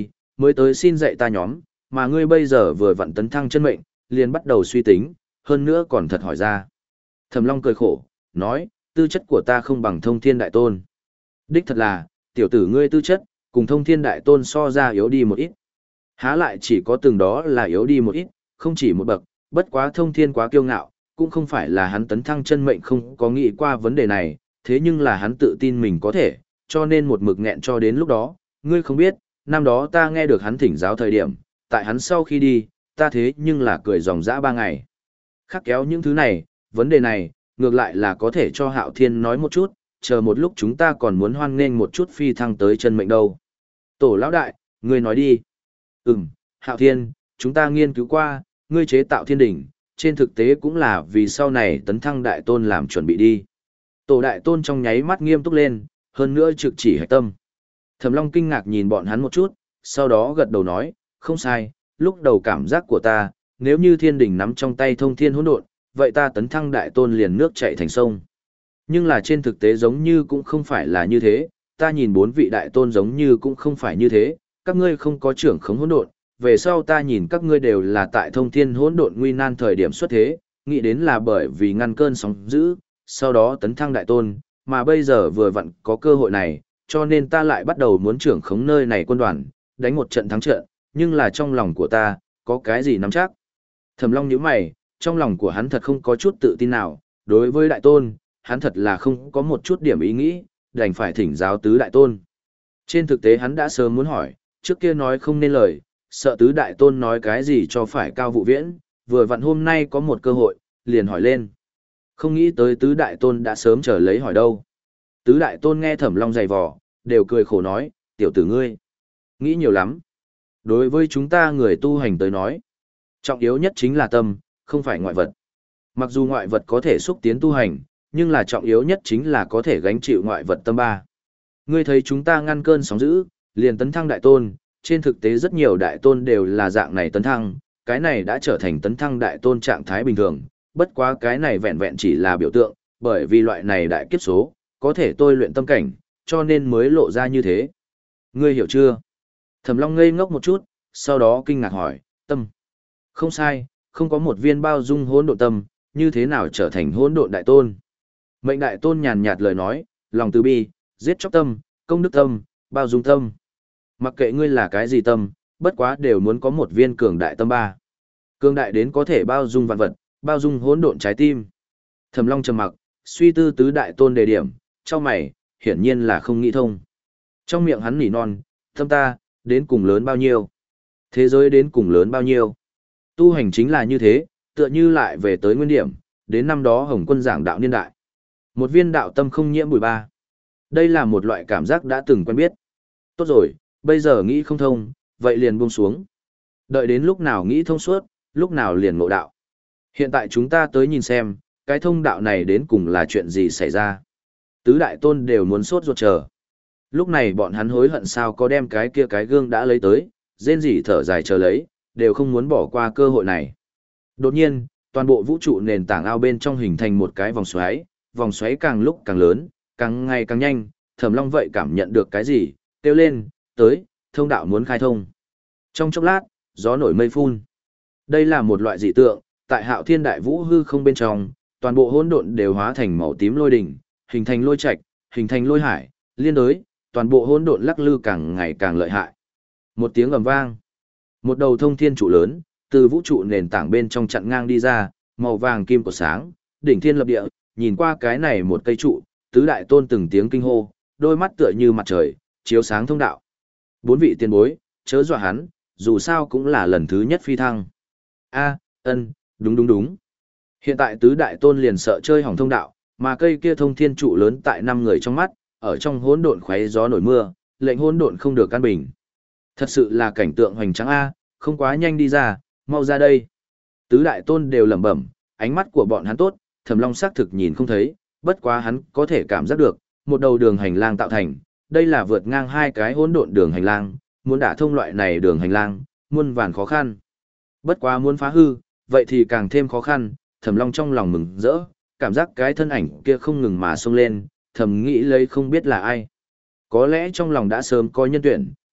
mới tới xin dạy ta nhóm, mà ngươi bây giờ vừa vặn tấn thăng chân mệnh, liền bắt đầu suy tính, hơn nữa còn thật hỏi ra. Thẩm Long cười khổ, nói, tư chất của ta không bằng Thông Thiên Đại Tôn. Đích thật là, tiểu tử ngươi tư chất, cùng Thông Thiên Đại Tôn so ra yếu đi một ít. Há lại chỉ có từng đó là yếu đi một ít, không chỉ một bậc, bất quá Thông Thiên quá kiêu ngạo, cũng không phải là hắn tấn thăng chân mệnh không có nghĩ qua vấn đề này, thế nhưng là hắn tự tin mình có thể, cho nên một mực nghẹn cho đến lúc đó, ngươi không biết, năm đó ta nghe được hắn thỉnh giáo thời điểm, tại hắn sau khi đi, ta thế nhưng là cười ròng rã ba ngày. Khắc kéo những thứ này, vấn đề này, ngược lại là có thể cho Hạo Thiên nói một chút, chờ một lúc chúng ta còn muốn hoan nghênh một chút phi thăng tới chân mệnh đâu. Tổ lão đại, ngươi nói đi. Ừm, Hạo Thiên, chúng ta nghiên cứu qua, ngươi chế tạo thiên đỉnh, trên thực tế cũng là vì sau này tấn thăng đại tôn làm chuẩn bị đi. Tổ đại tôn trong nháy mắt nghiêm túc lên, hơn nữa trực chỉ hạch tâm. Thẩm Long kinh ngạc nhìn bọn hắn một chút, sau đó gật đầu nói, không sai, lúc đầu cảm giác của ta, nếu như thiên đỉnh nắm trong tay thông thiên hỗn độn, vậy ta tấn thăng đại tôn liền nước chảy thành sông. Nhưng là trên thực tế giống như cũng không phải là như thế, ta nhìn bốn vị đại tôn giống như cũng không phải như thế, các ngươi không có trưởng khống hỗn độn, về sau ta nhìn các ngươi đều là tại thông thiên hỗn độn nguy nan thời điểm xuất thế, nghĩ đến là bởi vì ngăn cơn sóng dữ, sau đó tấn thăng đại tôn, mà bây giờ vừa vặn có cơ hội này, cho nên ta lại bắt đầu muốn trưởng khống nơi này quân đoàn, đánh một trận thắng trận, nhưng là trong lòng của ta, có cái gì nắm chắc. Thẩm Long nhíu mày, trong lòng của hắn thật không có chút tự tin nào, đối với đại tôn, hắn thật là không có một chút điểm ý nghĩ, đành phải thỉnh giáo tứ đại tôn. Trên thực tế hắn đã sớm muốn hỏi, trước kia nói không nên lời, sợ tứ đại tôn nói cái gì cho phải Cao Vụ Viễn, vừa vặn hôm nay có một cơ hội, liền hỏi lên. Không nghĩ tới tứ đại tôn đã sớm chờ lấy hỏi đâu. Tứ đại tôn nghe Thẩm Long dày vò, đều cười khổ nói, tiểu tử ngươi, nghĩ nhiều lắm. Đối với chúng ta người tu hành tới nói, trọng yếu nhất chính là tâm, không phải ngoại vật. Mặc dù ngoại vật có thể xúc tiến tu hành, nhưng là trọng yếu nhất chính là có thể gánh chịu ngoại vật tâm ba. Ngươi thấy chúng ta ngăn cơn sóng dữ, liền tấn thăng đại tôn, trên thực tế rất nhiều đại tôn đều là dạng này tấn thăng, cái này đã trở thành tấn thăng đại tôn trạng thái bình thường, bất quá cái này vẹn vẹn chỉ là biểu tượng, bởi vì loại này đại kiếp số, có thể tôi luyện tâm cảnh, cho nên mới lộ ra như thế. Ngươi hiểu chưa? Thẩm Long ngây ngốc một chút, sau đó kinh ngạc hỏi, tâm. Không sai, không có một viên bao dung hỗn độn tâm, như thế nào trở thành hỗn độn đại tôn? Mệnh đại tôn nhàn nhạt lời nói, lòng từ bi, giết chóc tâm, công đức tâm, bao dung tâm. Mặc kệ ngươi là cái gì tâm, bất quá đều muốn có một viên cường đại tâm ba. Cường đại đến có thể bao dung vạn vật, bao dung hỗn độn trái tim. Thẩm Long trầm mặc, suy tư tứ đại tôn đề điểm, cho mày, hiển nhiên là không nghĩ thông. Trong miệng hắn nỉ non, tâm ta, đến cùng lớn bao nhiêu? Thế giới đến cùng lớn bao nhiêu? Tu hành chính là như thế, tựa như lại về tới nguyên điểm, đến năm đó Hồng Quân giảng đạo niên đại. Một viên đạo tâm không nhiễm bụi ba. Đây là một loại cảm giác đã từng quen biết. Tốt rồi, bây giờ nghĩ không thông, vậy liền buông xuống. Đợi đến lúc nào nghĩ thông suốt, lúc nào liền ngộ đạo. Hiện tại chúng ta tới nhìn xem, cái thông đạo này đến cùng là chuyện gì xảy ra. Tứ đại tôn đều muốn sốt ruột chờ. Lúc này bọn hắn hối hận sao có đem cái kia cái gương đã lấy tới, rên rỉ thở dài chờ lấy, đều không muốn bỏ qua cơ hội này. Đột nhiên, toàn bộ vũ trụ nền tảng ao bên trong hình thành một cái vòng xoáy, vòng xoáy càng lúc càng lớn, càng ngày càng nhanh, Thẩm Long vậy cảm nhận được cái gì, kêu lên, tới, thông đạo muốn khai thông. Trong chốc lát, gió nổi mây phun. Đây là một loại dị tượng, tại Hạo Thiên Đại Vũ hư không bên trong, toàn bộ hỗn độn đều hóa thành màu tím lôi đỉnh, hình thành lôi trạch, hình thành lôi hải, liên đối, toàn bộ hỗn độn lắc lư càng ngày càng lợi hại. Một tiếng ầm vang, một đầu thông thiên trụ lớn, từ vũ trụ nền tảng bên trong chặn ngang đi ra, màu vàng kim của sáng, đỉnh thiên lập địa, nhìn qua cái này một cây trụ, tứ đại tôn từng tiếng kinh hô, đôi mắt tựa như mặt trời, chiếu sáng thông đạo. Bốn vị tiền bối, chớ dọa hắn, dù sao cũng là lần thứ nhất phi thăng. A, ân, đúng đúng đúng. Hiện tại tứ đại tôn liền sợ chơi hỏng thông đạo, mà cây kia thông thiên trụ lớn tại năm người trong mắt, ở trong hỗn độn khoé gió nổi mưa, lệnh hỗn độn không được căn bình. Thật sự là cảnh tượng hoành tráng a, không quá nhanh đi ra, mau ra đây. Tứ đại tôn đều lẩm bẩm, ánh mắt của bọn hắn tốt, Thẩm Long xác thực nhìn không thấy, bất quá hắn có thể cảm giác được, một đầu đường hành lang tạo thành, đây là vượt ngang hai cái hỗn độn đường hành lang, muốn đả thông loại này đường hành lang, muôn vàn khó khăn. Bất quá muốn phá hư, vậy thì càng thêm khó khăn, Thẩm Long trong lòng mừng rỡ, cảm giác cái thân ảnh kia không ngừng mà xông lên, thầm nghĩ lấy không biết là ai. Có lẽ trong lòng đã sớm có nhân tuyển,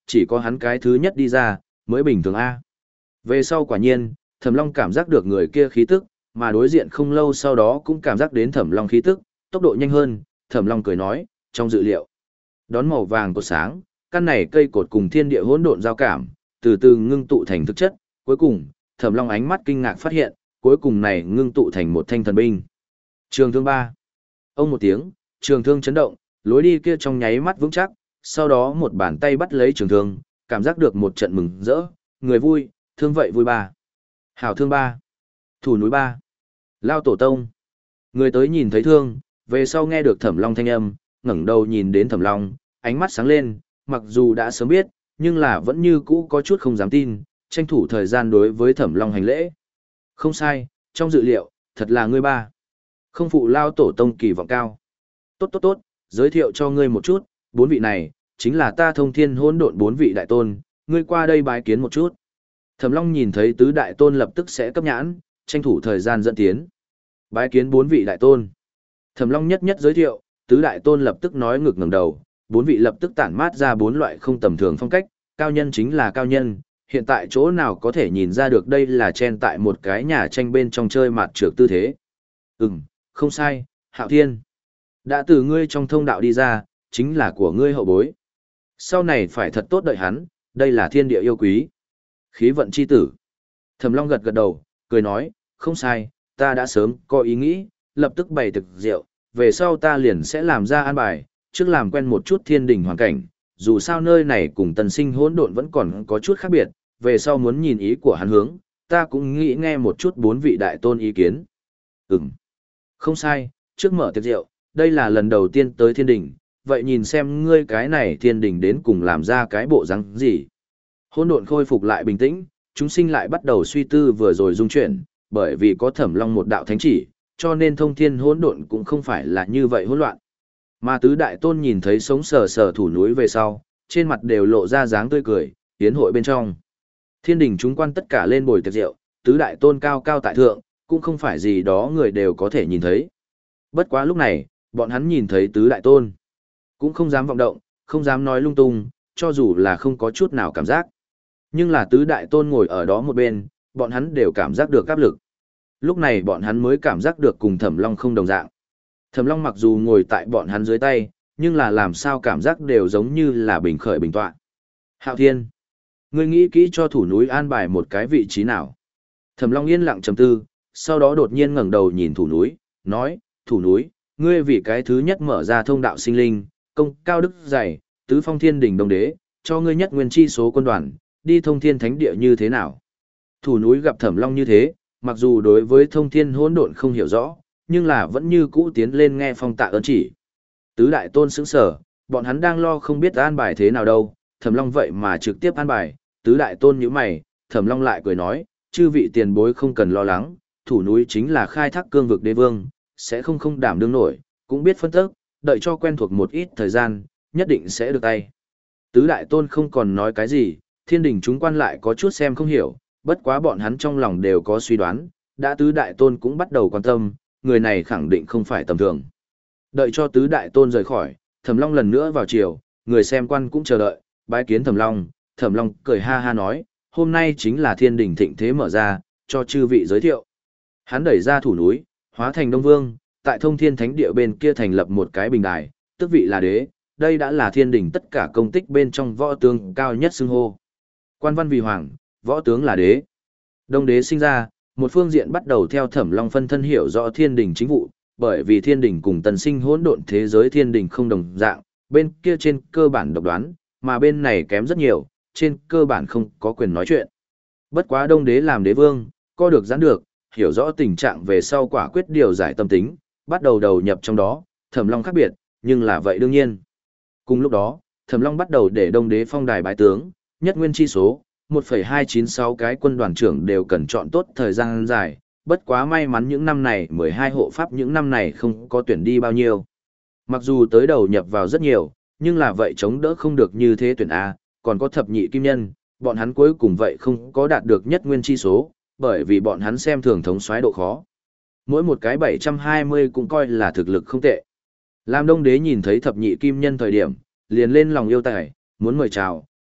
chỉ có hắn cái thứ nhất đi ra, mới bình thường A. Về sau quả nhiên, Thẩm Long cảm giác được người kia khí tức, mà đối diện không lâu sau đó cũng cảm giác đến Thẩm Long khí tức, tốc độ nhanh hơn, Thẩm Long cười nói, trong dự liệu. Đón màu vàng cột sáng, căn này cây cột cùng thiên địa hỗn độn giao cảm, từ từ ngưng tụ thành thực chất, cuối cùng, Thẩm Long ánh mắt kinh ngạc phát hiện, cuối cùng này ngưng tụ thành một thanh thần binh. Trường thương ba. Ông một tiếng, trường thương chấn động, lối đi kia trong nháy mắt vững chắc, sau đó một bàn tay bắt lấy trường thương, cảm giác được một trận mừng rỡ, người vui, thương vậy vui ba. Hảo thương ba. Thủ núi ba. Lao tổ tông. Người tới nhìn thấy thương, về sau nghe được Thẩm Long thanh âm, ngẩng đầu nhìn đến Thẩm Long, ánh mắt sáng lên, mặc dù đã sớm biết, nhưng là vẫn như cũ có chút không dám tin, tranh thủ thời gian đối với Thẩm Long hành lễ. Không sai, trong dự liệu, thật là ngươi ba. Không phụ Lao tổ tông kỳ vọng cao. Tốt tốt tốt, giới thiệu cho ngươi một chút, bốn vị này, chính là ta Thông Thiên Hỗn Độn bốn vị đại tôn, ngươi qua đây bái kiến một chút. Thẩm Long nhìn thấy tứ đại tôn lập tức sẽ cấp nhãn, tranh thủ thời gian dẫn tiến. Bái kiến bốn vị đại tôn. Thẩm Long nhất nhất giới thiệu, tứ đại tôn lập tức nói ngực ngẩng đầu, bốn vị lập tức tản mát ra bốn loại không tầm thường phong cách, cao nhân chính là cao nhân, hiện tại chỗ nào có thể nhìn ra được đây là chen tại một cái nhà tranh bên trong chơi mặt trược tư thế. Ừm, không sai, Hạo Thiên. Đã từ ngươi trong thông đạo đi ra, chính là của ngươi hậu bối. Sau này phải thật tốt đợi hắn, đây là thiên địa yêu quý. Khí vận chi tử. Thẩm Long gật gật đầu, cười nói, không sai, ta đã sớm có ý nghĩ, lập tức bày thực rượu, về sau ta liền sẽ làm ra an bài, trước làm quen một chút thiên đình hoàn cảnh, dù sao nơi này cùng tần sinh hỗn độn vẫn còn có chút khác biệt, về sau muốn nhìn ý của hắn hướng, ta cũng nghĩ nghe một chút bốn vị đại tôn ý kiến. Ừm, không sai, trước mở tiệc rượu, đây là lần đầu tiên tới thiên đình, vậy nhìn xem ngươi cái này thiên đình đến cùng làm ra cái bộ răng gì. Hỗn độn khôi phục lại bình tĩnh, chúng sinh lại bắt đầu suy tư vừa rồi dung chuyển, bởi vì có Thẩm Long một đạo thánh chỉ, cho nên thông thiên hỗn độn cũng không phải là như vậy hỗn loạn. Mà tứ đại tôn nhìn thấy sống sờ sờ thủ núi về sau, trên mặt đều lộ ra dáng tươi cười, tiến hội bên trong. Thiên đình chúng quan tất cả lên bồi tiệc rượu, tứ đại tôn cao cao tại thượng, cũng không phải gì đó người đều có thể nhìn thấy. Bất quá lúc này, bọn hắn nhìn thấy tứ đại tôn, cũng không dám vọng động, không dám nói lung tung, cho dù là không có chút nào cảm giác. Nhưng là tứ đại tôn ngồi ở đó một bên, bọn hắn đều cảm giác được áp lực. Lúc này bọn hắn mới cảm giác được cùng Thẩm Long không đồng dạng. Thẩm Long mặc dù ngồi tại bọn hắn dưới tay, nhưng là làm sao cảm giác đều giống như là bình khởi bình tọa. Hạo Thiên, ngươi nghĩ kỹ cho thủ núi an bài một cái vị trí nào? Thẩm Long yên lặng trầm tư, sau đó đột nhiên ngẩng đầu nhìn thủ núi, nói, thủ núi, ngươi vì cái thứ nhất mở ra thông đạo sinh linh, công cao đức dày, tứ phong thiên đỉnh đồng đế, cho ngươi nhất nguyên chi số quân đoàn, đi thông thiên thánh địa như thế nào? Thủ núi gặp Thẩm Long như thế, mặc dù đối với thông thiên hỗn độn không hiểu rõ, nhưng là vẫn như cũ tiến lên nghe phong tạ ơn chỉ. Tứ đại tôn sững sở, bọn hắn đang lo không biết an bài thế nào đâu, Thẩm Long vậy mà trực tiếp an bài, tứ đại tôn nhíu mày, Thẩm Long lại cười nói, chư vị tiền bối không cần lo lắng, thủ núi chính là khai thác cương vực đế vương, sẽ không không đảm đương nổi, cũng biết phân tức, đợi cho quen thuộc một ít thời gian, nhất định sẽ được tay. Tứ đại tôn không còn nói cái gì, thiên đình chúng quan lại có chút xem không hiểu, bất quá bọn hắn trong lòng đều có suy đoán, đã tứ đại tôn cũng bắt đầu quan tâm, người này khẳng định không phải tầm thường. Đợi cho tứ đại tôn rời khỏi, Thẩm Long lần nữa vào chiều, người xem quan cũng chờ đợi, bái kiến Thẩm Long, Thẩm Long cười ha ha nói, hôm nay chính là thiên đình thịnh thế mở ra, cho chư vị giới thiệu. Hắn đẩy ra thủ núi, hóa thành Đông Vương, tại thông thiên thánh địa bên kia thành lập một cái bình đài, tước vị là đế, đây đã là thiên đình tất cả công tích bên trong võ tướng cao nhất xưng hô. Quan văn vì hoàng, võ tướng là đế. Đông đế sinh ra, một phương diện bắt đầu theo Thẩm Long phân thân hiểu rõ thiên đình chính vụ, bởi vì thiên đình cùng tần sinh hỗn độn thế giới thiên đình không đồng dạng, bên kia trên cơ bản độc đoán, mà bên này kém rất nhiều, trên cơ bản không có quyền nói chuyện. Bất quá Đông đế làm đế vương, co được giãn được, hiểu rõ tình trạng về sau quả quyết điều giải tâm tính, bắt đầu đầu nhập trong đó, Thẩm Long khác biệt, nhưng là vậy đương nhiên. Cùng lúc đó, Thẩm Long bắt đầu để Đông đế phong đài bái tướng, nhất nguyên chi số, một phẩy hai chín sáu cái quân đoàn trưởng đều cần chọn tốt thời gian dài, bất quá may mắn những năm này mười hai hộ pháp những năm này không có tuyển đi bao nhiêu. Mặc dù tới đầu nhập vào rất nhiều, nhưng là vậy chống đỡ không được như thế tuyển A, còn có thập nhị kim nhân, bọn hắn cuối cùng vậy không có đạt được nhất nguyên chi số, bởi vì bọn hắn xem thường thống soái độ khó. Mỗi một cái bảy trăm hai mươi cũng coi là thực lực không tệ. Lam Đông đế nhìn thấy thập nhị kim nhân thời điểm, liền lên lòng yêu tài, muốn mời chào,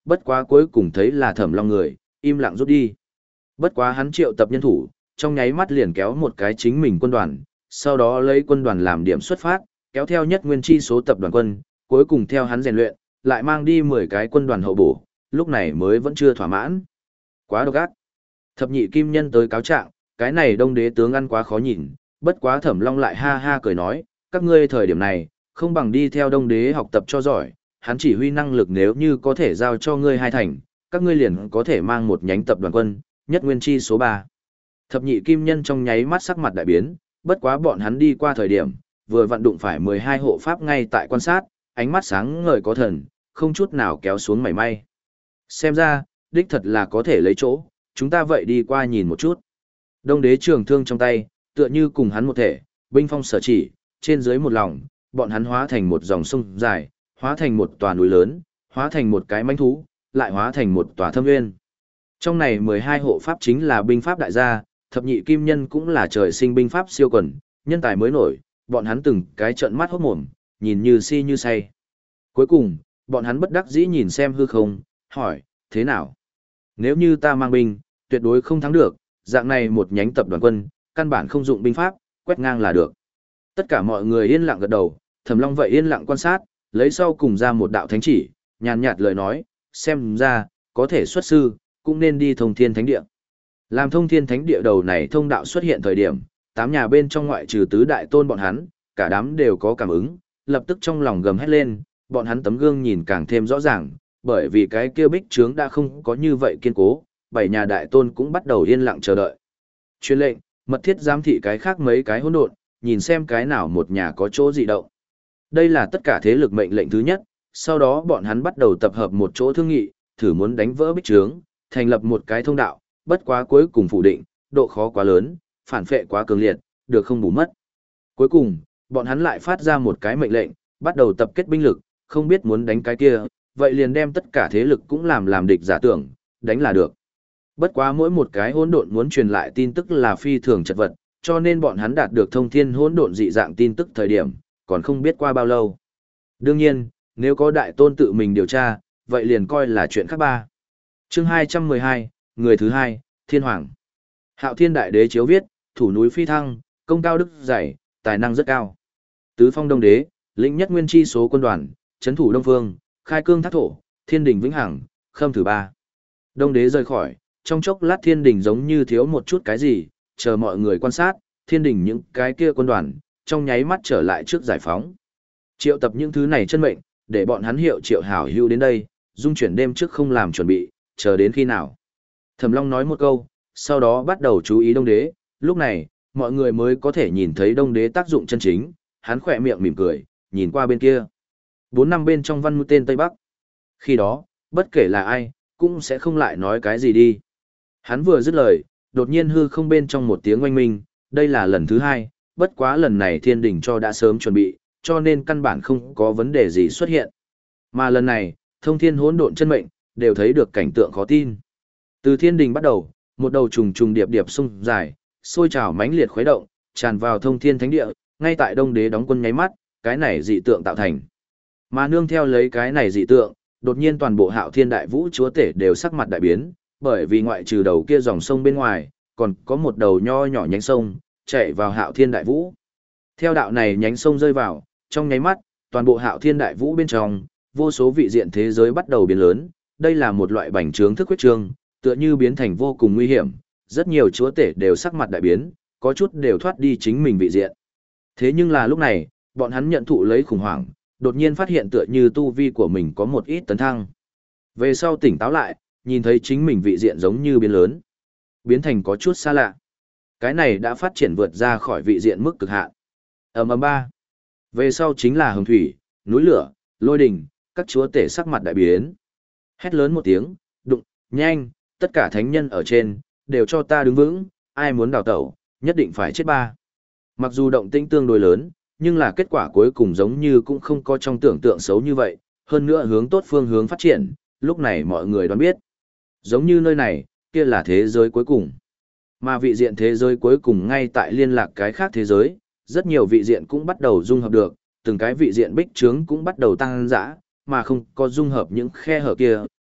bất quá cuối cùng thấy là Thẩm Long người, im lặng rút đi. Bất quá hắn triệu tập nhân thủ, trong nháy mắt liền kéo một cái chính mình quân đoàn, sau đó lấy quân đoàn làm điểm xuất phát, kéo theo nhất nguyên chi số tập đoàn quân, cuối cùng theo hắn rèn luyện, lại mang đi mười cái quân đoàn hậu bổ, lúc này mới vẫn chưa thỏa mãn. Quá độc ác. Thập nhị kim nhân tới cáo trạng, cái này Đông Đế tướng ăn quá khó nhìn, bất quá Thẩm Long lại ha ha cười nói, các ngươi thời điểm này, không bằng đi theo Đông Đế học tập cho giỏi, hắn chỉ huy năng lực nếu như có thể giao cho ngươi hai thành, các ngươi liền có thể mang một nhánh tập đoàn quân, nhất nguyên chi số ba. Thập nhị kim nhân trong nháy mắt sắc mặt đại biến, bất quá bọn hắn đi qua thời điểm, vừa vận đụng phải mười hai hộ pháp ngay tại quan sát, ánh mắt sáng ngời có thần, không chút nào kéo xuống mảy may. Xem ra, đích thật là có thể lấy chỗ, chúng ta vậy đi qua nhìn một chút. Đông Đế trường thương trong tay, tựa như cùng hắn một thể, binh phong sở chỉ, trên dưới một lòng, bọn hắn hóa thành một dòng sông dài, hóa thành một tòa núi lớn, hóa thành một cái mãnh thú, lại hóa thành một tòa thâm nguyên. Trong này mười hai hộ pháp chính là binh pháp đại gia, thập nhị kim nhân cũng là trời sinh binh pháp siêu quần, nhân tài mới nổi, bọn hắn từng cái trợn mắt hốt mồm, nhìn như si như say. Cuối cùng, bọn hắn bất đắc dĩ nhìn xem hư không, hỏi, thế nào? Nếu như ta mang binh, tuyệt đối không thắng được, dạng này một nhánh tập đoàn quân, căn bản không dụng binh pháp, quét ngang là được. Tất cả mọi người yên lặng gật đầu, Thẩm Long vậy yên lặng quan sát, lấy sau cùng ra một đạo thánh chỉ, nhàn nhạt lời nói, xem ra, có thể xuất sư, cũng nên đi thông thiên thánh địa. Làm thông thiên thánh địa đầu này thông đạo xuất hiện thời điểm, tám nhà bên trong ngoại trừ tứ đại tôn bọn hắn, cả đám đều có cảm ứng, lập tức trong lòng gầm hét lên, bọn hắn tấm gương nhìn càng thêm rõ ràng, bởi vì cái kia bích trướng đã không có như vậy kiên cố, bảy nhà đại tôn cũng bắt đầu yên lặng chờ đợi. Truyền lệnh, mật thiết giám thị cái khác mấy cái hỗn độn, nhìn xem cái nào một nhà có chỗ dị động. Đây là tất cả thế lực mệnh lệnh thứ nhất, sau đó bọn hắn bắt đầu tập hợp một chỗ thương nghị, thử muốn đánh vỡ bích trướng, thành lập một cái thông đạo, bất quá cuối cùng phủ định, độ khó quá lớn, phản phệ quá cường liệt, được không bù mất. Cuối cùng, bọn hắn lại phát ra một cái mệnh lệnh, bắt đầu tập kết binh lực, không biết muốn đánh cái kia, vậy liền đem tất cả thế lực cũng làm làm địch giả tưởng, đánh là được. Bất quá mỗi một cái hỗn độn muốn truyền lại tin tức là phi thường chật vật, cho nên bọn hắn đạt được thông thiên hỗn độn dị dạng tin tức thời điểm, còn không biết qua bao lâu. Đương nhiên, nếu có đại tôn tự mình điều tra, vậy liền coi là chuyện khác ba. Chương hai trăm mười hai, người thứ hai, Thiên Hoàng. Hạo Thiên Đại Đế chiếu viết, thủ núi phi thăng, công cao đức dày, tài năng rất cao. Tứ phong Đông Đế, lĩnh nhất nguyên chi số quân đoàn, trấn thủ Đông Phương, khai cương thác thổ, thiên đình vĩnh hằng, khâm thứ ba. Đông Đế rời khỏi, trong chốc lát thiên đình giống như thiếu một chút cái gì, chờ mọi người quan sát, thiên đình những cái kia quân đoàn, trong nháy mắt trở lại trước giải phóng. Triệu tập những thứ này chân mệnh, để bọn hắn hiệu triệu hảo hưu đến đây, dung chuyển đêm trước không làm chuẩn bị, chờ đến khi nào. Thẩm Long nói một câu, sau đó bắt đầu chú ý Đông Đế, lúc này, mọi người mới có thể nhìn thấy Đông Đế tác dụng chân chính, hắn khỏe miệng mỉm cười, nhìn qua bên kia. Bốn năm bên trong văn mũi tên Tây Bắc. Khi đó, bất kể là ai, cũng sẽ không lại nói cái gì đi. Hắn vừa dứt lời, đột nhiên hư không bên trong một tiếng oanh minh, đây là lần thứ hai, bất quá lần này thiên đình cho đã sớm chuẩn bị, cho nên căn bản không có vấn đề gì xuất hiện. Mà lần này, thông thiên hỗn độn chân mệnh, đều thấy được cảnh tượng khó tin. Từ thiên đình bắt đầu, một đầu trùng trùng điệp điệp sung dài, sôi trào mãnh liệt khuấy động, tràn vào thông thiên thánh địa, ngay tại Đông Đế đóng quân nháy mắt, cái này dị tượng tạo thành. Mà nương theo lấy cái này dị tượng, đột nhiên toàn bộ Hạo Thiên Đại Vũ chúa tể đều sắc mặt đại biến, bởi vì ngoại trừ đầu kia dòng sông bên ngoài, còn có một đầu nho nhỏ nhánh sông, chạy vào Hạo Thiên Đại Vũ. Theo đạo này nhánh sông rơi vào, trong nháy mắt, toàn bộ Hạo Thiên Đại Vũ bên trong, vô số vị diện thế giới bắt đầu biến lớn, đây là một loại bành trướng thức huyết trương, tựa như biến thành vô cùng nguy hiểm, rất nhiều chúa tể đều sắc mặt đại biến, có chút đều thoát đi chính mình vị diện. Thế nhưng là lúc này, bọn hắn nhận thụ lấy khủng hoảng, đột nhiên phát hiện tựa như tu vi của mình có một ít tấn thăng. Về sau tỉnh táo lại, nhìn thấy chính mình vị diện giống như biến lớn, biến thành có chút xa lạ. Cái này đã phát triển vượt ra khỏi vị diện mức cực hạn. Ầm ầm ba. Về sau chính là hồng thủy, núi lửa, lôi đình, các chúa tể sắc mặt đại biến. Hét lớn một tiếng, đụng, nhanh, tất cả thánh nhân ở trên, đều cho ta đứng vững, ai muốn đào tẩu, nhất định phải chết ba. Mặc dù động tĩnh tương đối lớn, nhưng là kết quả cuối cùng giống như cũng không có trong tưởng tượng xấu như vậy, hơn nữa hướng tốt phương hướng phát triển, lúc này mọi người đoán biết. Giống như nơi này, kia là thế giới cuối cùng. Mà vị diện thế giới cuối cùng ngay tại liên lạc cái khác thế giới, rất nhiều vị diện cũng bắt đầu dung hợp được, từng cái vị diện bích trướng cũng bắt đầu tăng dã, mà không có dung hợp những khe hở kia,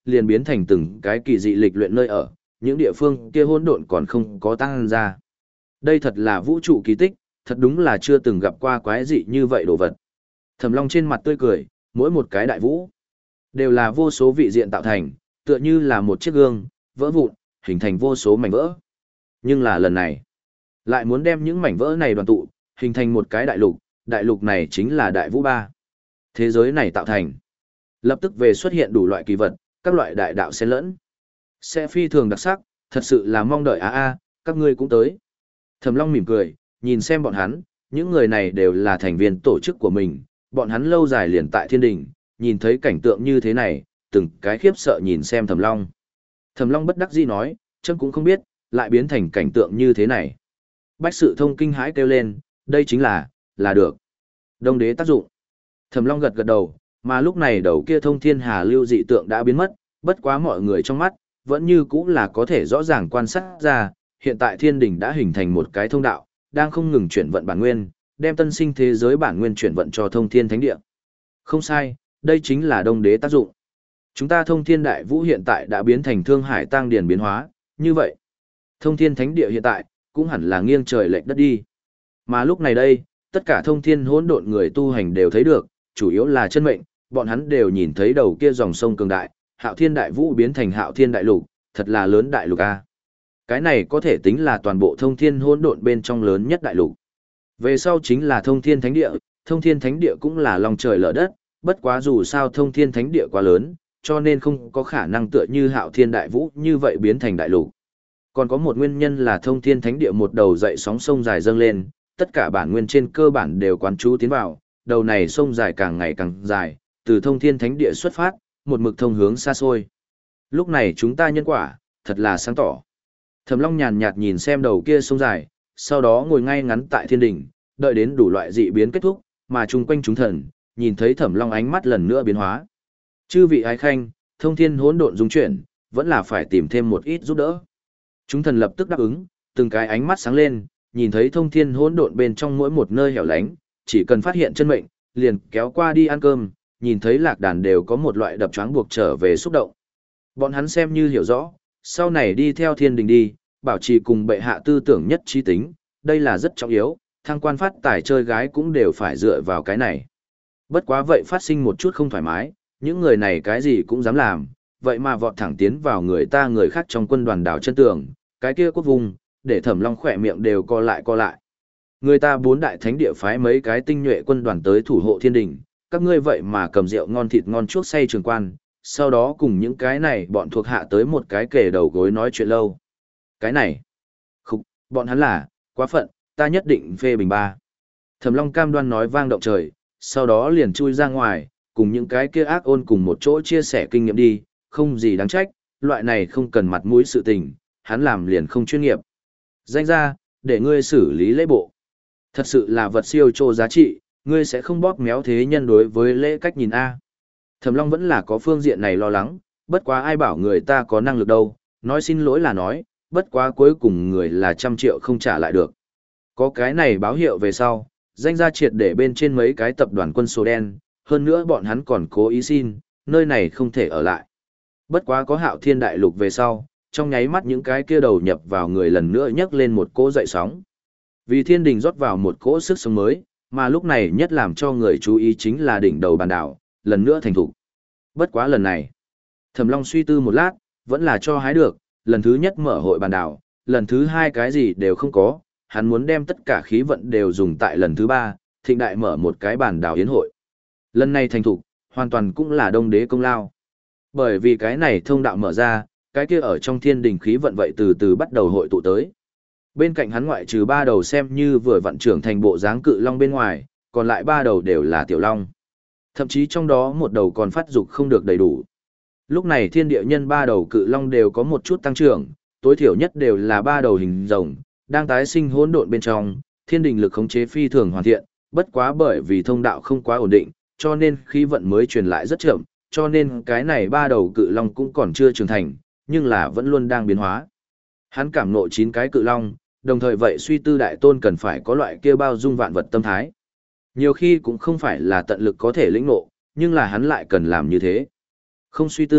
liền biến thành từng cái kỳ dị lịch luyện nơi ở, những địa phương kia hỗn độn còn không có tăng ra. Đây thật là vũ trụ kỳ tích, thật đúng là chưa từng gặp qua quái dị như vậy đồ vật. Thẩm Long trên mặt tươi cười, mỗi một cái đại vũ đều là vô số vị diện tạo thành, tựa như là một chiếc gương, vỡ vụn, hình thành vô số mảnh vỡ. Nhưng là lần này, lại muốn đem những mảnh vỡ này đoàn tụ, hình thành một cái đại lục, đại lục này chính là đại vũ ba. Thế giới này tạo thành, lập tức về xuất hiện đủ loại kỳ vật, các loại đại đạo xen lẫn. Sẽ phi thường đặc sắc, thật sự là mong đợi a a, các ngươi cũng tới. Thẩm Long mỉm cười, nhìn xem bọn hắn, những người này đều là thành viên tổ chức của mình, bọn hắn lâu dài liền tại thiên đình, nhìn thấy cảnh tượng như thế này, từng cái khiếp sợ nhìn xem Thẩm Long. Thẩm Long bất đắc dĩ nói, chấm cũng không biết, lại biến thành cảnh tượng như thế này. Bách Sự Thông kinh hãi kêu lên, đây chính là, là được. Đông đế tác dụng. Thẩm Long gật gật đầu, mà lúc này đầu kia thông thiên hà lưu dị tượng đã biến mất, bất quá mọi người trong mắt, vẫn như cũng là có thể rõ ràng quan sát ra, hiện tại thiên đình đã hình thành một cái thông đạo, đang không ngừng chuyển vận bản nguyên, đem tân sinh thế giới bản nguyên chuyển vận cho thông thiên thánh địa. Không sai, đây chính là đông đế tác dụng. Chúng ta thông thiên đại vũ hiện tại đã biến thành thương hải tăng điển biến hóa, như vậy, thông thiên thánh địa hiện tại, cũng hẳn là nghiêng trời lệch đất đi. Mà lúc này đây, tất cả thông thiên hỗn độn người tu hành đều thấy được, chủ yếu là chân mệnh, bọn hắn đều nhìn thấy đầu kia dòng sông cường đại, Hạo Thiên Đại Vũ biến thành Hạo Thiên Đại Lục, thật là lớn đại lục a. Cái này có thể tính là toàn bộ thông thiên hỗn độn bên trong lớn nhất đại lục. Về sau chính là thông thiên thánh địa, thông thiên thánh địa cũng là lòng trời lở đất, bất quá dù sao thông thiên thánh địa quá lớn, cho nên không có khả năng tựa như Hạo Thiên Đại Vũ như vậy biến thành đại lục. Còn có một nguyên nhân là thông thiên thánh địa một đầu dậy sóng sông dài dâng lên, tất cả bản nguyên trên cơ bản đều quán chú tiến vào, đầu này sông dài càng ngày càng dài, từ thông thiên thánh địa xuất phát, một mực thông hướng xa xôi. Lúc này chúng ta nhân quả, thật là sáng tỏ. Thẩm Long nhàn nhạt nhìn xem đầu kia sông dài, sau đó ngồi ngay ngắn tại thiên đỉnh, đợi đến đủ loại dị biến kết thúc, mà chung quanh chúng thần, nhìn thấy Thẩm Long ánh mắt lần nữa biến hóa. Chư vị ái khanh, thông thiên hỗn độn dung chuyển, vẫn là phải tìm thêm một ít giúp đỡ. Chúng thần lập tức đáp ứng, từng cái ánh mắt sáng lên, nhìn thấy thông thiên hỗn độn bên trong mỗi một nơi hẻo lánh, chỉ cần phát hiện chân mệnh, liền kéo qua đi ăn cơm, nhìn thấy lạc đàn đều có một loại đập choáng buộc trở về xúc động. Bọn hắn xem như hiểu rõ, sau này đi theo thiên đình đi, bảo trì cùng bệ hạ tư tưởng nhất trí tính, đây là rất trọng yếu, thăng quan phát tài chơi gái cũng đều phải dựa vào cái này. Bất quá vậy phát sinh một chút không thoải mái, những người này cái gì cũng dám làm, vậy mà vọt thẳng tiến vào người ta người khác trong quân đoàn đảo chân tường, cái kia quốc vùng, để Thẩm Long khỏe miệng đều co lại co lại. Người ta bốn đại thánh địa phái mấy cái tinh nhuệ quân đoàn tới thủ hộ thiên đình, các ngươi vậy mà cầm rượu ngon thịt ngon chuốc say trường quan, sau đó cùng những cái này bọn thuộc hạ tới một cái kề đầu gối nói chuyện lâu. Cái này, khục, bọn hắn là, quá phận, ta nhất định phê bình ba. Thẩm Long cam đoan nói vang động trời, sau đó liền chui ra ngoài, cùng những cái kia ác ôn cùng một chỗ chia sẻ kinh nghiệm đi, không gì đáng trách, loại này không cần mặt mũi sự tình, hắn làm liền không chuyên nghiệp. Danh ra, để ngươi xử lý lễ bộ. Thật sự là vật siêu trô giá trị, ngươi sẽ không bóp méo thế nhân đối với lễ cách nhìn A. Thẩm Long vẫn là có phương diện này lo lắng, bất quá ai bảo người ta có năng lực đâu, nói xin lỗi là nói, bất quá cuối cùng người là trăm triệu không trả lại được. Có cái này báo hiệu về sau, danh ra triệt để bên trên mấy cái tập đoàn quân số đen, hơn nữa bọn hắn còn cố ý xin, nơi này không thể ở lại. Bất quá có Hạo Thiên Đại Lục về sau, trong nháy mắt những cái kia đầu nhập vào người lần nữa nhấc lên một cỗ dậy sóng. Vì thiên đình rót vào một cỗ sức sống mới, mà lúc này nhất làm cho người chú ý chính là đỉnh đầu bàn đảo, lần nữa thành thủ. Bất quá lần này, Thẩm Long suy tư một lát, vẫn là cho hái được, lần thứ nhất mở hội bàn đảo, lần thứ hai cái gì đều không có, hắn muốn đem tất cả khí vận đều dùng tại lần thứ ba, thịnh đại mở một cái bàn đảo yến hội. Lần này thành thủ, hoàn toàn cũng là đông đế công lao. Bởi vì cái này thông đạo mở ra, cái kia ở trong thiên đình khí vận vậy từ từ bắt đầu hội tụ tới. Bên cạnh hắn ngoại trừ ba đầu xem như vừa vận trưởng thành bộ dáng cự long bên ngoài, còn lại ba đầu đều là tiểu long. Thậm chí trong đó một đầu còn phát dục không được đầy đủ. Lúc này thiên địa nhân ba đầu cự long đều có một chút tăng trưởng, tối thiểu nhất đều là ba đầu hình rồng, đang tái sinh hỗn độn bên trong, thiên đình lực khống chế phi thường hoàn thiện, bất quá bởi vì thông đạo không quá ổn định, cho nên khí vận mới truyền lại rất chậm, cho nên cái này ba đầu cự long cũng còn chưa trưởng thành, nhưng là vẫn luôn đang biến hóa. Hắn cảm ngộ chín cái cự long, đồng thời vậy suy tư đại tôn cần phải có loại kia bao dung vạn vật tâm thái. Nhiều khi cũng không phải là tận lực có thể lĩnh ngộ, nhưng là hắn lại cần làm như thế. Không suy tư,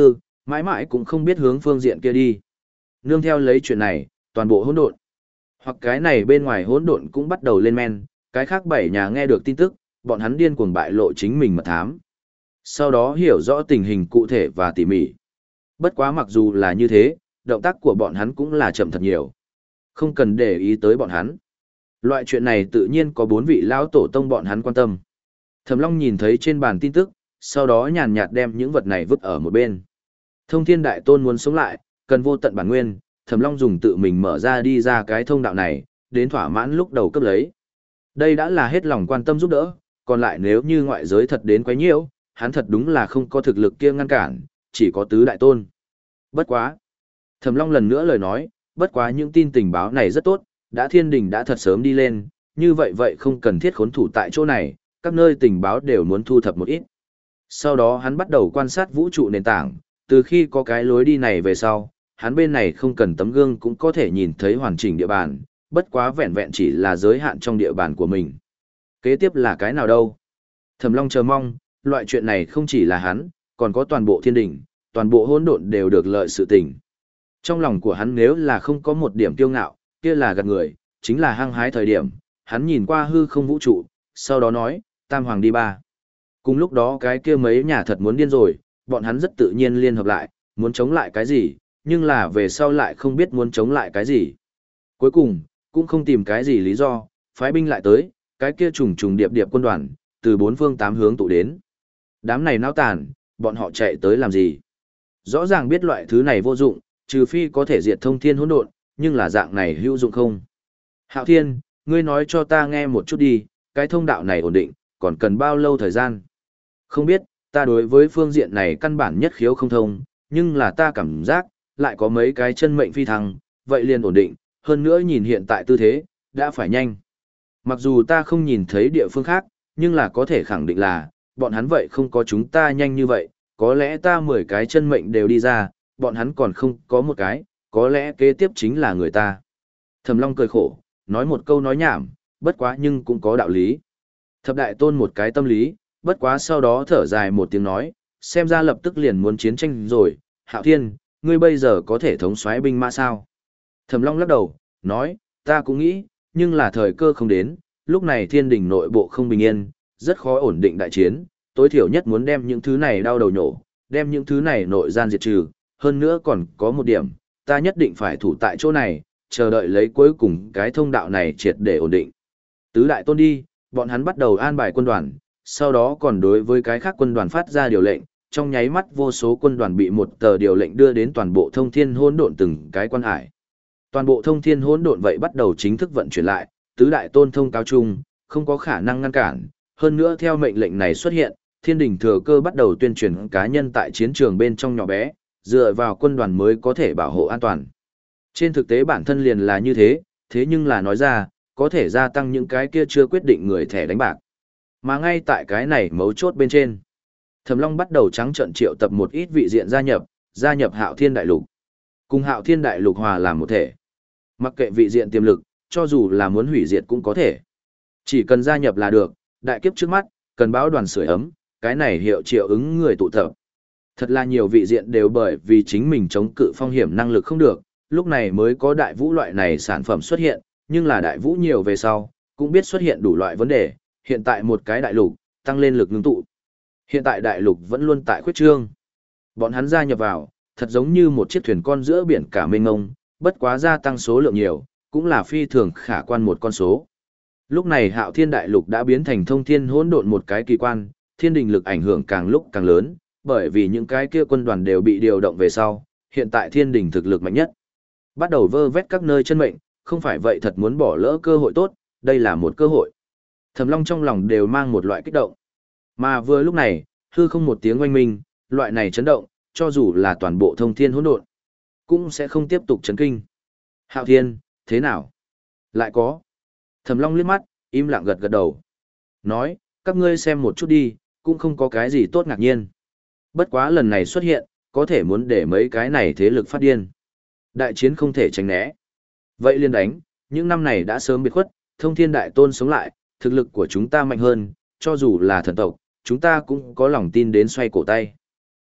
Mãi mãi cũng không biết hướng phương diện kia đi. Nương theo lấy chuyện này, toàn bộ hỗn độn. Hoặc cái này bên ngoài hỗn độn cũng bắt đầu lên men, cái khác bảy nhà nghe được tin tức, bọn hắn điên cuồng bại lộ chính mình mật thám. Sau đó hiểu rõ tình hình cụ thể và tỉ mỉ. Bất quá mặc dù là như thế, động tác của bọn hắn cũng là chậm thật nhiều. Không cần để ý tới bọn hắn. Loại chuyện này tự nhiên có bốn vị lão tổ tông bọn hắn quan tâm. Thẩm Long nhìn thấy trên bàn tin tức, sau đó nhàn nhạt đem những vật này vứt ở một bên. Thông Thiên Đại Tôn muốn sống lại, cần vô tận bản nguyên, Thẩm Long dùng tự mình mở ra đi ra cái thông đạo này, đến thỏa mãn lúc đầu cấp lấy. Đây đã là hết lòng quan tâm giúp đỡ, còn lại nếu như ngoại giới thật đến quấy nhiễu, hắn thật đúng là không có thực lực kia ngăn cản, chỉ có tứ đại tôn. Bất quá. Thẩm Long lần nữa lời nói, bất quá những tin tình báo này rất tốt, đã thiên đình đã thật sớm đi lên, như vậy vậy không cần thiết khốn thủ tại chỗ này, các nơi tình báo đều muốn thu thập một ít. Sau đó hắn bắt đầu quan sát vũ trụ nền tảng, từ khi có cái lối đi này về sau, hắn bên này không cần tấm gương cũng có thể nhìn thấy hoàn chỉnh địa bàn, bất quá vẹn vẹn chỉ là giới hạn trong địa bàn của mình. Kế tiếp là cái nào đâu? Thẩm Long chờ mong, loại chuyện này không chỉ là hắn, còn có toàn bộ thiên đình, toàn bộ hỗn độn đều được lợi sự tình. Trong lòng của hắn nếu là không có một điểm kiêu ngạo, kia là gạt người, chính là hăng hái thời điểm, hắn nhìn qua hư không vũ trụ, sau đó nói, Tam Hoàng đi ba. Cùng lúc đó cái kia mấy nhà thật muốn điên rồi, bọn hắn rất tự nhiên liên hợp lại, muốn chống lại cái gì, nhưng là về sau lại không biết muốn chống lại cái gì. Cuối cùng, cũng không tìm cái gì lý do, phái binh lại tới, cái kia trùng trùng điệp điệp quân đoàn, từ bốn phương tám hướng tụ đến. Đám này náo tàn, bọn họ chạy tới làm gì? Rõ ràng biết loại thứ này vô dụng, trừ phi có thể diệt thông thiên hỗn độn, nhưng là dạng này hữu dụng không? Hạo Thiên, ngươi nói cho ta nghe một chút đi, cái thông đạo này ổn định, còn cần bao lâu thời gian? Không biết, ta đối với phương diện này căn bản nhất khiếu không thông, nhưng là ta cảm giác, lại có mấy cái chân mệnh phi thăng, vậy liền ổn định, hơn nữa nhìn hiện tại tư thế, đã phải nhanh. Mặc dù ta không nhìn thấy địa phương khác, nhưng là có thể khẳng định là, bọn hắn vậy không có chúng ta nhanh như vậy, có lẽ ta mười cái chân mệnh đều đi ra, bọn hắn còn không có một cái, có lẽ kế tiếp chính là người ta. Thẩm Long cười khổ, nói một câu nói nhảm, bất quá nhưng cũng có đạo lý. Thập đại tôn một cái tâm lý, bất quá sau đó thở dài một tiếng nói, xem ra lập tức liền muốn chiến tranh rồi, Hạo Thiên, ngươi bây giờ có thể thống soái binh mã sao? Thẩm Long lắc đầu, nói, ta cũng nghĩ, nhưng là thời cơ không đến, lúc này thiên đình nội bộ không bình yên, rất khó ổn định đại chiến, tối thiểu nhất muốn đem những thứ này đau đầu nhổ, đem những thứ này nội gian diệt trừ, hơn nữa còn có một điểm, ta nhất định phải thủ tại chỗ này, chờ đợi lấy cuối cùng cái thông đạo này triệt để ổn định. Tứ đại tôn đi, bọn hắn bắt đầu an bài quân đoàn, sau đó còn đối với cái khác quân đoàn phát ra điều lệnh, trong nháy mắt vô số quân đoàn bị một tờ điều lệnh đưa đến toàn bộ thông thiên hỗn độn từng cái quan hải. Toàn bộ thông thiên hỗn độn vậy bắt đầu chính thức vận chuyển lại, tứ đại tôn thông cáo chung, không có khả năng ngăn cản, hơn nữa theo mệnh lệnh này xuất hiện, thiên đình thừa cơ bắt đầu tuyên truyền cá nhân tại chiến trường bên trong nhỏ bé, dựa vào quân đoàn mới có thể bảo hộ an toàn. Trên thực tế bản thân liền là như thế, thế nhưng là nói ra, có thể gia tăng những cái kia chưa quyết định người thẻ đánh bạc. Mà ngay tại cái này mấu chốt bên trên, Thẩm Long bắt đầu trắng trợn triệu tập một ít vị diện gia nhập, gia nhập Hạo Thiên Đại Lục. Cùng Hạo Thiên Đại Lục hòa làm một thể. Mặc kệ vị diện tiềm lực, cho dù là muốn hủy diệt cũng có thể. Chỉ cần gia nhập là được, đại kiếp trước mắt, cần báo đoàn sưởi ấm, cái này hiệu triệu ứng người tụ tập. Thật là nhiều vị diện đều bởi vì chính mình chống cự phong hiểm năng lực không được, lúc này mới có đại vũ loại này sản phẩm xuất hiện, nhưng là đại vũ nhiều về sau, cũng biết xuất hiện đủ loại vấn đề, hiện tại một cái đại lục, tăng lên lực ngưng tụ. Hiện tại đại lục vẫn luôn tại khuyết trương. Bọn hắn gia nhập vào, thật giống như một chiếc thuyền con giữa biển cả mênh mông, bất quá gia tăng số lượng nhiều, cũng là phi thường khả quan một con số. Lúc này Hạo Thiên Đại Lục đã biến thành thông thiên hỗn độn một cái kỳ quan, thiên đình lực ảnh hưởng càng lúc càng lớn, bởi vì những cái kia quân đoàn đều bị điều động về sau, hiện tại thiên đình thực lực mạnh nhất. Bắt đầu vơ vét các nơi chân mệnh, không phải vậy thật muốn bỏ lỡ cơ hội tốt, đây là một cơ hội. Thẩm Long trong lòng đều mang một loại kích động. Mà vừa lúc này, hư không một tiếng oanh minh, loại này chấn động, cho dù là toàn bộ thông thiên hỗn độn, cũng sẽ không tiếp tục chấn kinh. Hạo Thiên, thế nào? Lại có. Thẩm Long liếc mắt, im lặng gật gật đầu. Nói, các ngươi xem một chút đi, cũng không có cái gì tốt ngạc nhiên. Bất quá lần này xuất hiện, có thể muốn để mấy cái này thế lực phát điên. Đại chiến không thể tránh né. Vậy liên đánh, những năm này đã sớm biệt khuất, thông thiên đại tôn sống lại, thực lực của chúng ta mạnh hơn, cho dù là thần tộc, chúng ta cũng có lòng tin đến xoay cổ tay.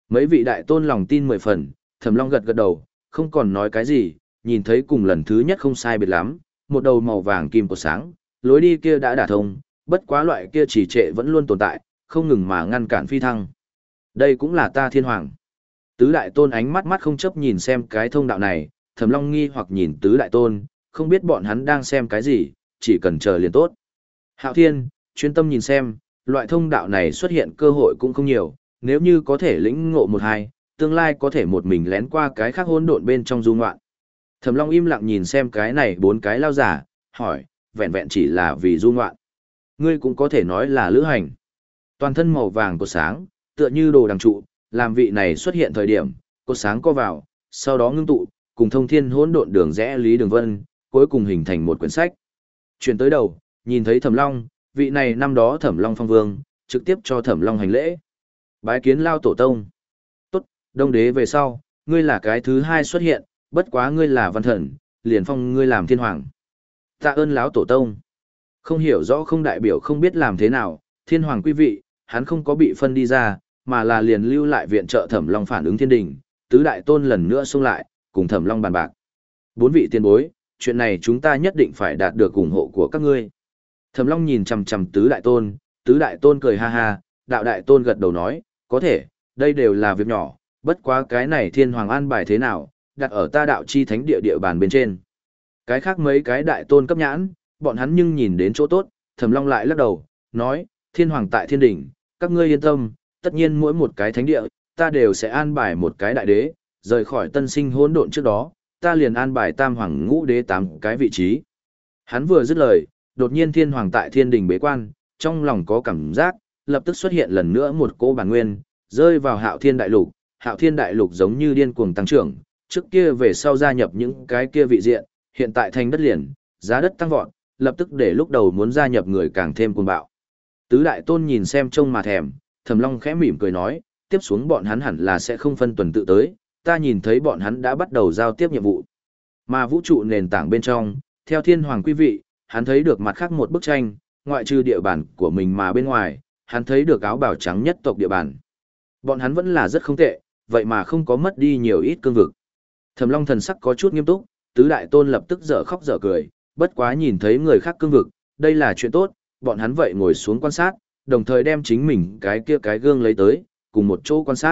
Mấy vị đại tôn lòng tin mười phần, Thẩm Long gật gật đầu, không còn nói cái gì, nhìn thấy cùng lần thứ nhất không sai biệt lắm, một đầu màu vàng kim cột sáng, lối đi kia đã đả thông, bất quá loại kia trì trệ vẫn luôn tồn tại, không ngừng mà ngăn cản phi thăng. Đây cũng là ta thiên hoàng. Tứ đại tôn ánh mắt mắt không chấp nhìn xem cái thông đạo này, Thẩm Long nghi hoặc nhìn tứ đại tôn, không biết bọn hắn đang xem cái gì, chỉ cần chờ liền tốt. Hạo Thiên, chuyên tâm nhìn xem, loại thông đạo này xuất hiện cơ hội cũng không nhiều, nếu như có thể lĩnh ngộ một hai, tương lai có thể một mình lén qua cái khác hỗn độn bên trong du ngoạn. Thẩm Long im lặng nhìn xem cái này bốn cái lao giả, hỏi, vẹn vẹn chỉ là vì du ngoạn. Ngươi cũng có thể nói là lữ hành. Toàn thân màu vàng cột sáng, tựa như đồ đằng trụ, làm vị này xuất hiện thời điểm, cột sáng co vào, sau đó ngưng tụ, cùng thông thiên hỗn độn đường rẽ lý đường vân, cuối cùng hình thành một quyển sách. Chuyển tới đầu, nhìn thấy Thẩm Long, vị này năm đó Thẩm Long Phong Vương, trực tiếp cho Thẩm Long hành lễ. Bái kiến lao tổ tông. Tốt, đông đế về sau, ngươi là cái thứ hai xuất hiện, bất quá ngươi là văn thần, liền phong ngươi làm thiên hoàng. Tạ ơn lão tổ tông. Không hiểu rõ không đại biểu không biết làm thế nào, thiên hoàng quý vị, hắn không có bị phân đi ra, mà là liền lưu lại viện trợ Thẩm Long phản ứng thiên đình, tứ đại tôn lần nữa xông lại, cùng Thẩm Long bàn bạc. Bốn vị tiên bối, chuyện này chúng ta nhất định phải đạt được ủng hộ của các ngươi. Thẩm Long nhìn chằm chằm tứ đại tôn, tứ đại tôn cười ha ha, đạo đại tôn gật đầu nói, có thể, đây đều là việc nhỏ, bất quá cái này thiên hoàng an bài thế nào, đặt ở ta đạo chi thánh địa địa bàn bên trên. Cái khác mấy cái đại tôn cấp nhãn, bọn hắn nhưng nhìn đến chỗ tốt, Thẩm Long lại lắc đầu, nói, thiên hoàng tại thiên đỉnh, các ngươi yên tâm, tất nhiên mỗi một cái thánh địa, ta đều sẽ an bài một cái đại đế, rời khỏi tân sinh hỗn độn trước đó, ta liền an bài tam hoàng ngũ đế tám cái vị trí. Hắn vừa dứt lời, đột nhiên thiên hoàng tại thiên đình bế quan, trong lòng có cảm giác, lập tức xuất hiện lần nữa một cỗ bản nguyên, rơi vào hạo thiên đại lục, hạo thiên đại lục giống như điên cuồng tăng trưởng, trước kia về sau gia nhập những cái kia vị diện, hiện tại thành đất liền, giá đất tăng vọt, lập tức để lúc đầu muốn gia nhập người càng thêm cuồng bạo. Tứ đại tôn nhìn xem trông mà thèm, Thẩm Long khẽ mỉm cười nói, tiếp xuống bọn hắn hẳn là sẽ không phân tuần tự tới, ta nhìn thấy bọn hắn đã bắt đầu giao tiếp nhiệm vụ. Mà vũ trụ nền tảng bên trong, theo thiên hoàng quý vị, hắn thấy được mặt khác một bức tranh, ngoại trừ địa bàn của mình mà bên ngoài, hắn thấy được áo bào trắng nhất tộc địa bàn. Bọn hắn vẫn là rất không tệ, vậy mà không có mất đi nhiều ít cương vực. Thẩm Long thần sắc có chút nghiêm túc, tứ đại tôn lập tức dở khóc dở cười, bất quá nhìn thấy người khác cương vực, đây là chuyện tốt, bọn hắn vậy ngồi xuống quan sát, đồng thời đem chính mình cái kia cái gương lấy tới, cùng một chỗ quan sát.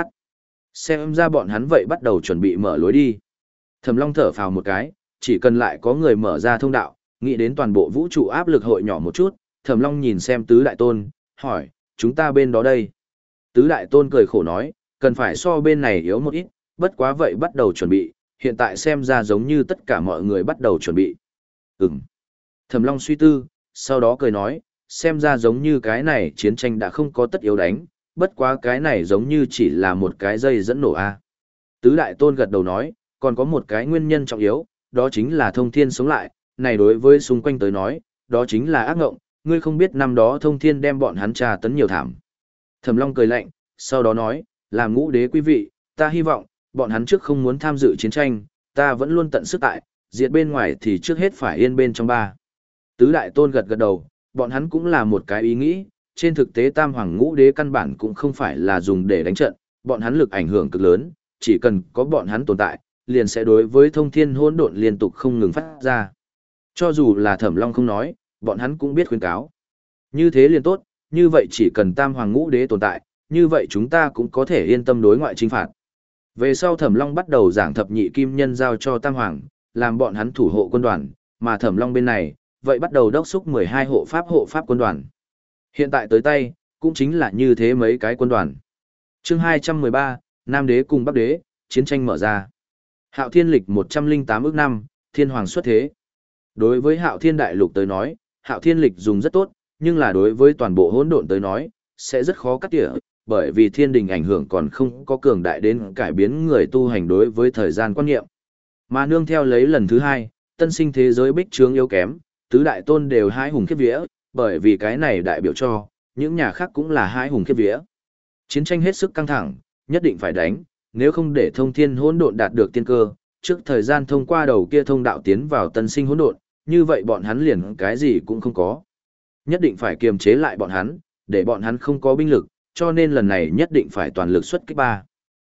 Xem ra bọn hắn vậy bắt đầu chuẩn bị mở lối đi. Thẩm Long thở phào một cái, chỉ cần lại có người mở ra thông đạo, nghĩ đến toàn bộ vũ trụ áp lực hội nhỏ một chút, Thẩm Long nhìn xem tứ đại tôn, hỏi, chúng ta bên đó đây. Tứ đại tôn cười khổ nói, cần phải so bên này yếu một ít, bất quá vậy bắt đầu chuẩn bị, hiện tại xem ra giống như tất cả mọi người bắt đầu chuẩn bị. Ừm. Thẩm Long suy tư, sau đó cười nói, xem ra giống như cái này chiến tranh đã không có tất yếu đánh, bất quá cái này giống như chỉ là một cái dây dẫn nổ a. Tứ đại tôn gật đầu nói, còn có một cái nguyên nhân trọng yếu, đó chính là thông thiên sống lại, này đối với xung quanh tới nói, đó chính là ác ngộng, ngươi không biết năm đó thông thiên đem bọn hắn trà tấn nhiều thảm. Thẩm Long cười lạnh, sau đó nói, làm ngũ đế quý vị, ta hy vọng, bọn hắn trước không muốn tham dự chiến tranh, ta vẫn luôn tận sức tại, diệt bên ngoài thì trước hết phải yên bên trong ba. Tứ đại tôn gật gật đầu, bọn hắn cũng là một cái ý nghĩ, trên thực tế tam hoàng ngũ đế căn bản cũng không phải là dùng để đánh trận, bọn hắn lực ảnh hưởng cực lớn, chỉ cần có bọn hắn tồn tại, liền sẽ đối với thông thiên hỗn độn liên tục không ngừng phát ra. Cho dù là Thẩm Long không nói, bọn hắn cũng biết khuyên cáo. Như thế liền tốt, như vậy chỉ cần tam hoàng ngũ đế tồn tại, như vậy chúng ta cũng có thể yên tâm đối ngoại chinh phạt. Về sau Thẩm Long bắt đầu giảng thập nhị kim nhân giao cho tam hoàng, làm bọn hắn thủ hộ quân đoàn, mà Thẩm Long bên này, vậy bắt đầu đốc thúc mười hai hộ pháp hộ pháp quân đoàn. Hiện tại tới tay, cũng chính là như thế mấy cái quân đoàn. Chương hai trăm mười ba, Nam đế cùng Bắc đế, chiến tranh mở ra. Hạo Thiên lịch một trăm lẻ tám ước năm, Thiên Hoàng xuất thế. Đối với Hạo Thiên đại lục tới nói, Hạo Thiên lịch dùng rất tốt, nhưng là đối với toàn bộ hỗn độn tới nói, sẽ rất khó cắt tỉa, bởi vì thiên đình ảnh hưởng còn không có cường đại đến cải biến người tu hành đối với thời gian quan niệm. Mà nương theo lấy lần thứ hai, tân sinh thế giới bích trướng yếu kém, tứ đại tôn đều hai hùng khiếp vía, bởi vì cái này đại biểu cho, những nhà khác cũng là hai hùng khiếp vía. Chiến tranh hết sức căng thẳng, nhất định phải đánh, nếu không để thông thiên hỗn độn đạt được tiên cơ, trước thời gian thông qua đầu kia thông đạo tiến vào tân sinh hỗn độn, như vậy bọn hắn liền cái gì cũng không có. Nhất định phải kiềm chế lại bọn hắn, để bọn hắn không có binh lực, cho nên lần này nhất định phải toàn lực xuất kích ba.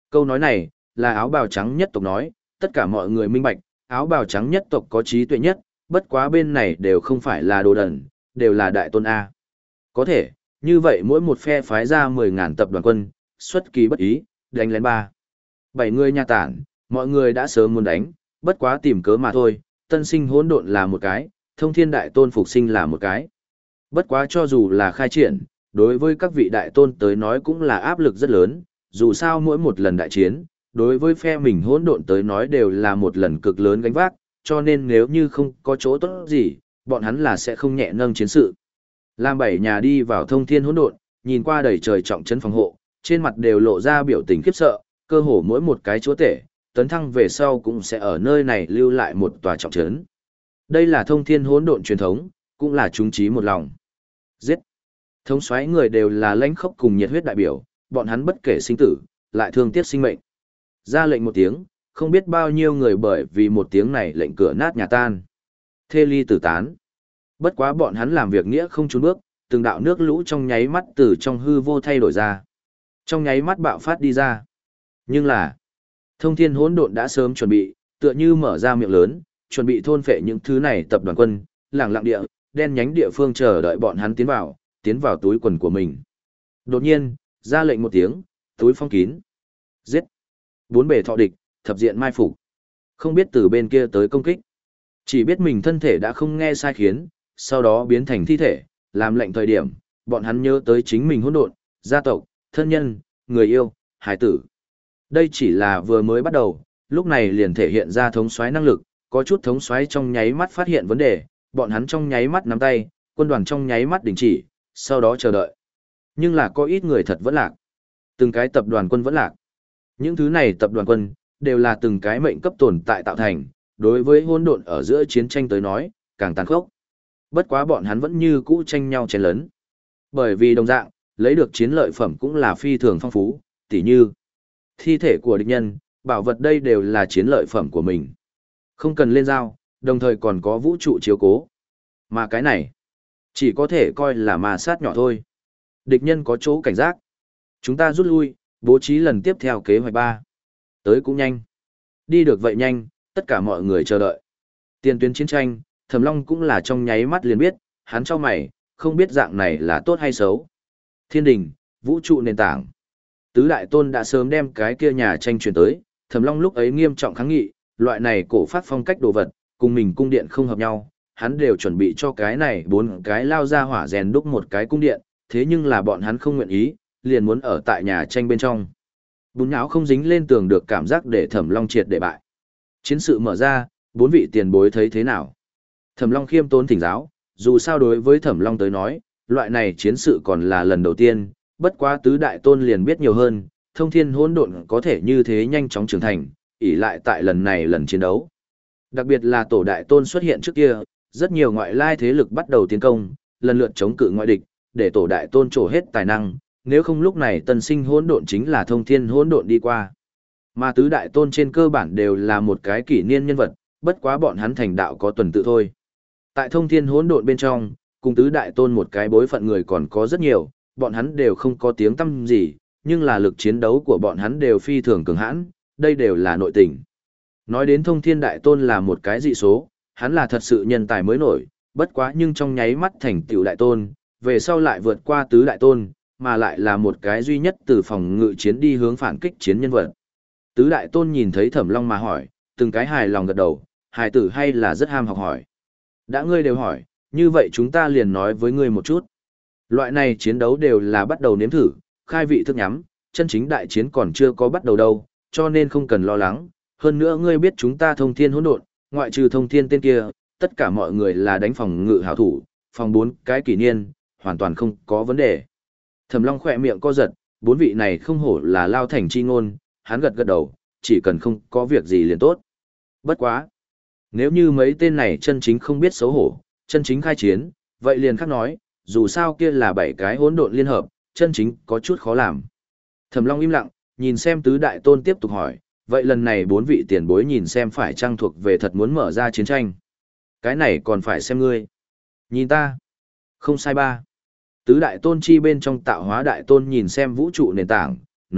Câu nói này, là áo bào trắng nhất tộc nói, tất cả mọi người minh bạch, áo bào trắng nhất tộc có trí tuệ nhất, bất quá bên này đều không phải là đồ đần, đều là đại tôn A. Có thể, như vậy mỗi một phe phái ra mười ngàn tập đoàn quân, xuất kỳ bất ý, đánh lén ba. Bảy người nhà tản, mọi người đã sớm muốn đánh, bất quá tìm cớ mà thôi, tân sinh hỗn độn là một cái, thông thiên đại tôn phục sinh là một cái. Bất quá cho dù là khai triển, đối với các vị đại tôn tới nói cũng là áp lực rất lớn, dù sao mỗi một lần đại chiến, đối với phe mình hỗn độn tới nói đều là một lần cực lớn gánh vác, cho nên nếu như không có chỗ tốt gì, bọn hắn là sẽ không nhẹ nâng chiến sự. Lam bảy nhà đi vào thông thiên hỗn độn, nhìn qua đầy trời trọng trấn phòng hộ, trên mặt đều lộ ra biểu tình khiếp sợ, cơ hồ mỗi một cái chúa tể, tấn thăng về sau cũng sẽ ở nơi này lưu lại một tòa trọng trấn. Đây là thông thiên hỗn độn truyền thống, cũng là chúng chí một lòng. Giết! Thống soái người đều là lãnh khốc cùng nhiệt huyết đại biểu, bọn hắn bất kể sinh tử, lại thương tiếc sinh mệnh. Ra lệnh một tiếng, không biết bao nhiêu người bởi vì một tiếng này lệnh cửa nát nhà tan. Thê ly tử tán. Bất quá bọn hắn làm việc nghĩa không chùn bước, từng đạo nước lũ trong nháy mắt từ trong hư vô thay đổi ra. Trong nháy mắt bạo phát đi ra. Nhưng là, thông thiên hỗn độn đã sớm chuẩn bị, tựa như mở ra miệng lớn, chuẩn bị thôn phệ những thứ này tập đoàn quân, lẳng lặng địa, đen nhánh địa phương chờ đợi bọn hắn tiến vào, tiến vào túi quần của mình. Đột nhiên, ra lệnh một tiếng, túi phong kín. Giết. Bốn bề thọ địch, thập diện mai phục. Không biết từ bên kia tới công kích. Chỉ biết mình thân thể đã không nghe sai khiến, sau đó biến thành thi thể, làm lệnh thời điểm, bọn hắn nhớ tới chính mình hỗn độn, gia tộc, thân nhân, người yêu, hải tử. Đây chỉ là vừa mới bắt đầu, lúc này liền thể hiện ra thống soái năng lực, có chút thống soái trong nháy mắt phát hiện vấn đề, bọn hắn trong nháy mắt nắm tay, quân đoàn trong nháy mắt đình chỉ, sau đó chờ đợi. Nhưng là có ít người thật vẫn lạc. Từng cái tập đoàn quân vẫn lạc. Những thứ này tập đoàn quân, đều là từng cái mệnh cấp tồn tại tạo thành, đối với hỗn độn ở giữa chiến tranh tới nói, càng tàn khốc. Bất quá bọn hắn vẫn như cũ tranh nhau chen lấn. Bởi vì đồng dạng, lấy được chiến lợi phẩm cũng là phi thường phong phú, tỉ như thi thể của địch nhân, bảo vật đây đều là chiến lợi phẩm của mình. Không cần lên giao, đồng thời còn có vũ trụ chiếu cố. Mà cái này, chỉ có thể coi là ma sát nhỏ thôi. Địch nhân có chỗ cảnh giác. Chúng ta rút lui, bố trí lần tiếp theo kế hoạch ba. Tới cũng nhanh. Đi được vậy nhanh, tất cả mọi người chờ đợi. Tiền tuyến chiến tranh, Thẩm Long cũng là trong nháy mắt liền biết, hắn cho mày, không biết dạng này là tốt hay xấu. Thiên đình, vũ trụ nền tảng. Tứ đại tôn đã sớm đem cái kia nhà tranh truyền tới, Thẩm Long lúc ấy nghiêm trọng kháng nghị, loại này cổ phát phong cách đồ vật, cùng mình cung điện không hợp nhau, hắn đều chuẩn bị cho cái này bốn cái lao ra hỏa rèn đúc một cái cung điện, thế nhưng là bọn hắn không nguyện ý, liền muốn ở tại nhà tranh bên trong. Bún nháo không dính lên tường được cảm giác để Thẩm Long triệt để bại. Chiến sự mở ra, bốn vị tiền bối thấy thế nào? Thẩm Long khiêm tốn thỉnh giáo, dù sao đối với Thẩm Long tới nói, loại này chiến sự còn là lần đầu tiên, bất quá tứ đại tôn liền biết nhiều hơn, thông thiên hỗn độn có thể như thế nhanh chóng trưởng thành, ỷ lại tại lần này lần chiến đấu. Đặc biệt là tổ đại tôn xuất hiện trước kia, rất nhiều ngoại lai thế lực bắt đầu tiến công, lần lượt chống cự ngoại địch, để tổ đại tôn trổ hết tài năng, nếu không lúc này tân sinh hỗn độn chính là thông thiên hỗn độn đi qua. Mà tứ đại tôn trên cơ bản đều là một cái kỷ niên nhân vật, bất quá bọn hắn thành đạo có tuần tự thôi. Tại thông thiên hỗn độn bên trong, cùng tứ đại tôn một cái bối phận người còn có rất nhiều, bọn hắn đều không có tiếng tăm gì, nhưng là lực chiến đấu của bọn hắn đều phi thường cường hãn, đây đều là nội tình. Nói đến thông thiên đại tôn là một cái dị số, hắn là thật sự nhân tài mới nổi, bất quá nhưng trong nháy mắt thành tiểu đại tôn, về sau lại vượt qua tứ đại tôn, mà lại là một cái duy nhất từ phòng ngự chiến đi hướng phản kích chiến nhân vật. Tứ đại tôn nhìn thấy Thẩm Long mà hỏi, từng cái hài lòng gật đầu, hài tử hay là rất ham học hỏi. Đã ngươi đều hỏi, như vậy chúng ta liền nói với ngươi một chút. Loại này chiến đấu đều là bắt đầu nếm thử, khai vị thức nhắm, chân chính đại chiến còn chưa có bắt đầu đâu, cho nên không cần lo lắng. Hơn nữa ngươi biết chúng ta thông thiên hỗn độn, ngoại trừ thông thiên tên kia, tất cả mọi người là đánh phòng ngự hảo thủ, phòng bốn cái kỷ niên, hoàn toàn không có vấn đề. Thẩm Long khỏe miệng co giật, bốn vị này không hổ là lao thành chi ngôn, hắn gật gật đầu, chỉ cần không có việc gì liền tốt. Bất quá. Nếu như mấy tên này chân chính không biết xấu hổ, chân chính khai chiến, vậy liền khác nói, dù sao kia là bảy cái hỗn độn liên hợp, chân chính có chút khó làm. Thẩm Long im lặng, nhìn xem tứ đại tôn tiếp tục hỏi, vậy lần này bốn vị tiền bối nhìn xem phải trang thuộc về thật muốn mở ra chiến tranh. Cái này còn phải xem ngươi. Nhìn ta. Không sai ba. Tứ đại tôn chi bên trong tạo hóa đại tôn nhìn xem vũ trụ nền tảng, nói,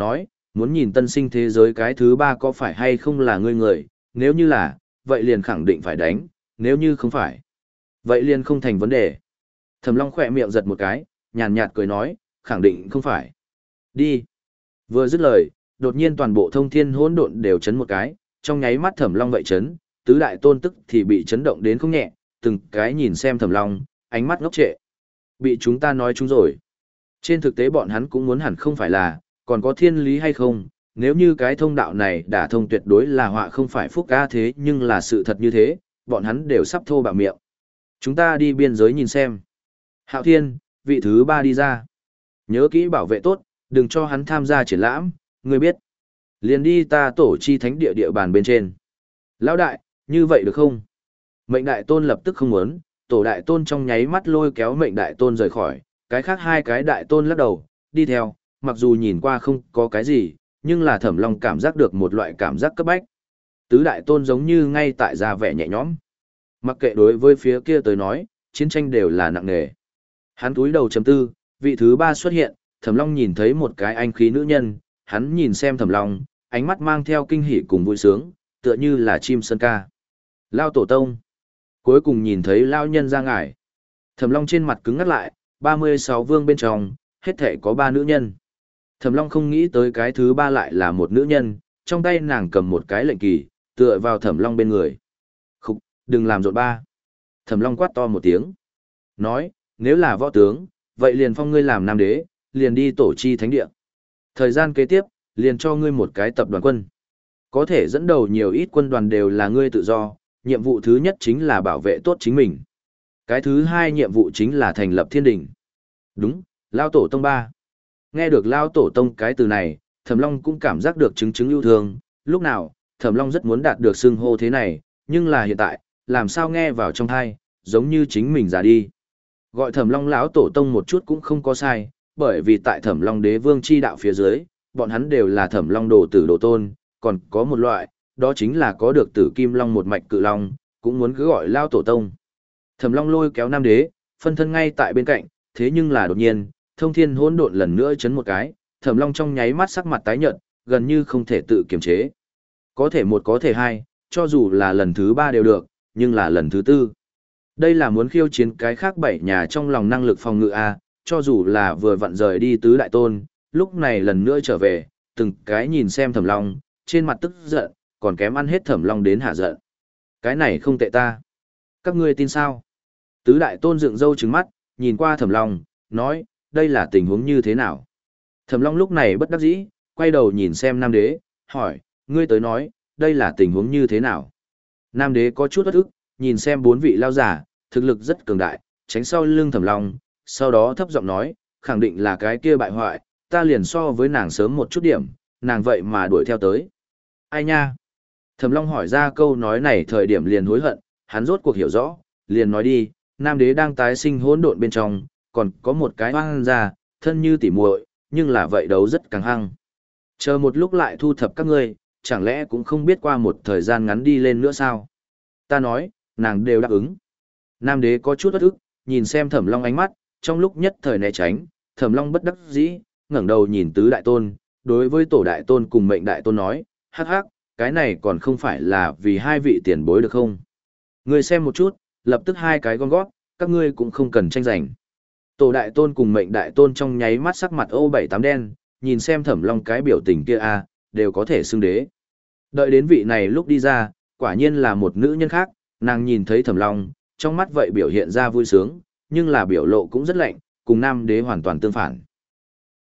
Muốn nhìn tân sinh thế giới cái thứ ba có phải hay không là ngươi người, nếu như là, vậy liền khẳng định phải đánh, nếu như không phải, vậy liền không thành vấn đề. Thẩm Long khỏe miệng giật một cái, nhàn nhạt cười nói, khẳng định không phải. Đi. Vừa dứt lời, đột nhiên toàn bộ thông thiên hỗn độn đều chấn một cái, trong nháy mắt Thẩm Long vậy chấn, tứ đại tôn tức thì bị chấn động đến không nhẹ, từng cái nhìn xem Thẩm Long, ánh mắt ngốc trệ. Bị chúng ta nói chúng rồi. Trên thực tế bọn hắn cũng muốn hẳn không phải là, còn có thiên lý hay không, nếu như cái thông đạo này đã thông tuyệt đối là họa không phải phúc ca thế nhưng là sự thật như thế, bọn hắn đều sắp thô bạo miệng. Chúng ta đi biên giới nhìn xem. Hạo Thiên, vị thứ ba đi ra. Nhớ kỹ bảo vệ tốt, đừng cho hắn tham gia triển lãm, ngươi biết. Liền đi ta tổ chi thánh địa địa bàn bên trên. Lão đại, như vậy được không? Mệnh đại tôn lập tức không muốn, tổ đại tôn trong nháy mắt lôi kéo mệnh đại tôn rời khỏi, cái khác hai cái đại tôn lắc đầu, đi theo, mặc dù nhìn qua không có cái gì, nhưng là Thẩm Long cảm giác được một loại cảm giác cấp bách. Tứ đại tôn giống như ngay tại ra vẻ nhẹ nhõm. Mặc kệ đối với phía kia tới nói, chiến tranh đều là nặng nề. Hắn túi đầu chấm tư, vị thứ ba xuất hiện, Thẩm Long nhìn thấy một cái anh khí nữ nhân, hắn nhìn xem Thẩm Long, ánh mắt mang theo kinh hỉ cùng vui sướng, tựa như là chim sơn ca. Lao tổ tông. Cuối cùng nhìn thấy Lao nhân ra ngải. Thẩm Long trên mặt cứng ngắt lại, ba mươi sáu vương bên trong, hết thể có ba nữ nhân. Thẩm Long không nghĩ tới cái thứ ba lại là một nữ nhân, trong tay nàng cầm một cái lệnh kỳ, tựa vào Thẩm Long bên người. Khúc, đừng làm rộn ba. Thẩm Long quát to một tiếng. Nói, nếu là võ tướng, vậy liền phong ngươi làm nam đế, liền đi tổ chi thánh địa. Thời gian kế tiếp, liền cho ngươi một cái tập đoàn quân. Có thể dẫn đầu nhiều ít quân đoàn đều là ngươi tự do, nhiệm vụ thứ nhất chính là bảo vệ tốt chính mình. Cái thứ hai nhiệm vụ chính là thành lập thiên đình. Đúng, Lao Tổ Tông ba. Nghe được Lao Tổ Tông cái từ này, Thẩm Long cũng cảm giác được chứng chứng yêu thương. Lúc nào, Thẩm Long rất muốn đạt được xưng hô thế này, nhưng là hiện tại, làm sao nghe vào trong tai, giống như chính mình già đi. Gọi Thẩm Long lão tổ tông một chút cũng không có sai, bởi vì tại Thẩm Long đế vương chi đạo phía dưới, bọn hắn đều là Thẩm Long đồ tử đồ tôn, còn có một loại, đó chính là có được tử kim long một mạch cự long, cũng muốn cứ gọi lao tổ tông. Thẩm Long lôi kéo nam đế, phân thân ngay tại bên cạnh, thế nhưng là đột nhiên, thông thiên hỗn độn lần nữa chấn một cái, Thẩm Long trong nháy mắt sắc mặt tái nhợt, gần như không thể tự kiềm chế. Có thể một có thể hai, cho dù là lần thứ ba đều được, nhưng là lần thứ tư. Đây là muốn khiêu chiến cái khác bảy nhà trong lòng năng lực phòng ngự A, cho dù là vừa vặn rời đi tứ đại tôn, lúc này lần nữa trở về, từng cái nhìn xem Thẩm Long, trên mặt tức giận, còn kém ăn hết Thẩm Long đến hạ giận. Cái này không tệ ta. Các ngươi tin sao? Tứ đại tôn dựng râu trừng mắt, nhìn qua Thẩm Long, nói, đây là tình huống như thế nào? Thẩm Long lúc này bất đắc dĩ, quay đầu nhìn xem Nam Đế, hỏi, ngươi tới nói, đây là tình huống như thế nào? Nam Đế có chút bất ức, nhìn xem bốn vị lao giả, thực lực rất cường đại, tránh sau lưng Thẩm Long, sau đó thấp giọng nói, khẳng định là cái kia bại hoại, ta liền so với nàng sớm một chút điểm, nàng vậy mà đuổi theo tới. Ai nha? Thẩm Long hỏi ra câu nói này thời điểm liền hối hận, hắn rốt cuộc hiểu rõ, liền nói đi, Nam Đế đang tái sinh hỗn độn bên trong, còn có một cái hoang ra, thân như tỉ muội, nhưng là vậy đấu rất căng hăng. Chờ một lúc lại thu thập các ngươi, chẳng lẽ cũng không biết qua một thời gian ngắn đi lên nữa sao? Ta nói, nàng đều đáp ứng. Nam Đế có chút bất ức, nhìn xem Thẩm Long ánh mắt, trong lúc nhất thời né tránh, Thẩm Long bất đắc dĩ, ngẩng đầu nhìn tứ đại tôn, đối với tổ đại tôn cùng mệnh đại tôn nói, hắc hắc, cái này còn không phải là vì hai vị tiền bối được không? Ngươi xem một chút, lập tức hai cái gom gót, các ngươi cũng không cần tranh giành. Tổ đại tôn cùng mệnh đại tôn trong nháy mắt sắc mặt ô bảy tám đen, nhìn xem Thẩm Long cái biểu tình kia a, đều có thể xưng đế. Đợi đến vị này lúc đi ra, quả nhiên là một nữ nhân khác, nàng nhìn thấy Thẩm Long, trong mắt vậy biểu hiện ra vui sướng, nhưng là biểu lộ cũng rất lạnh, cùng Nam Đế hoàn toàn tương phản.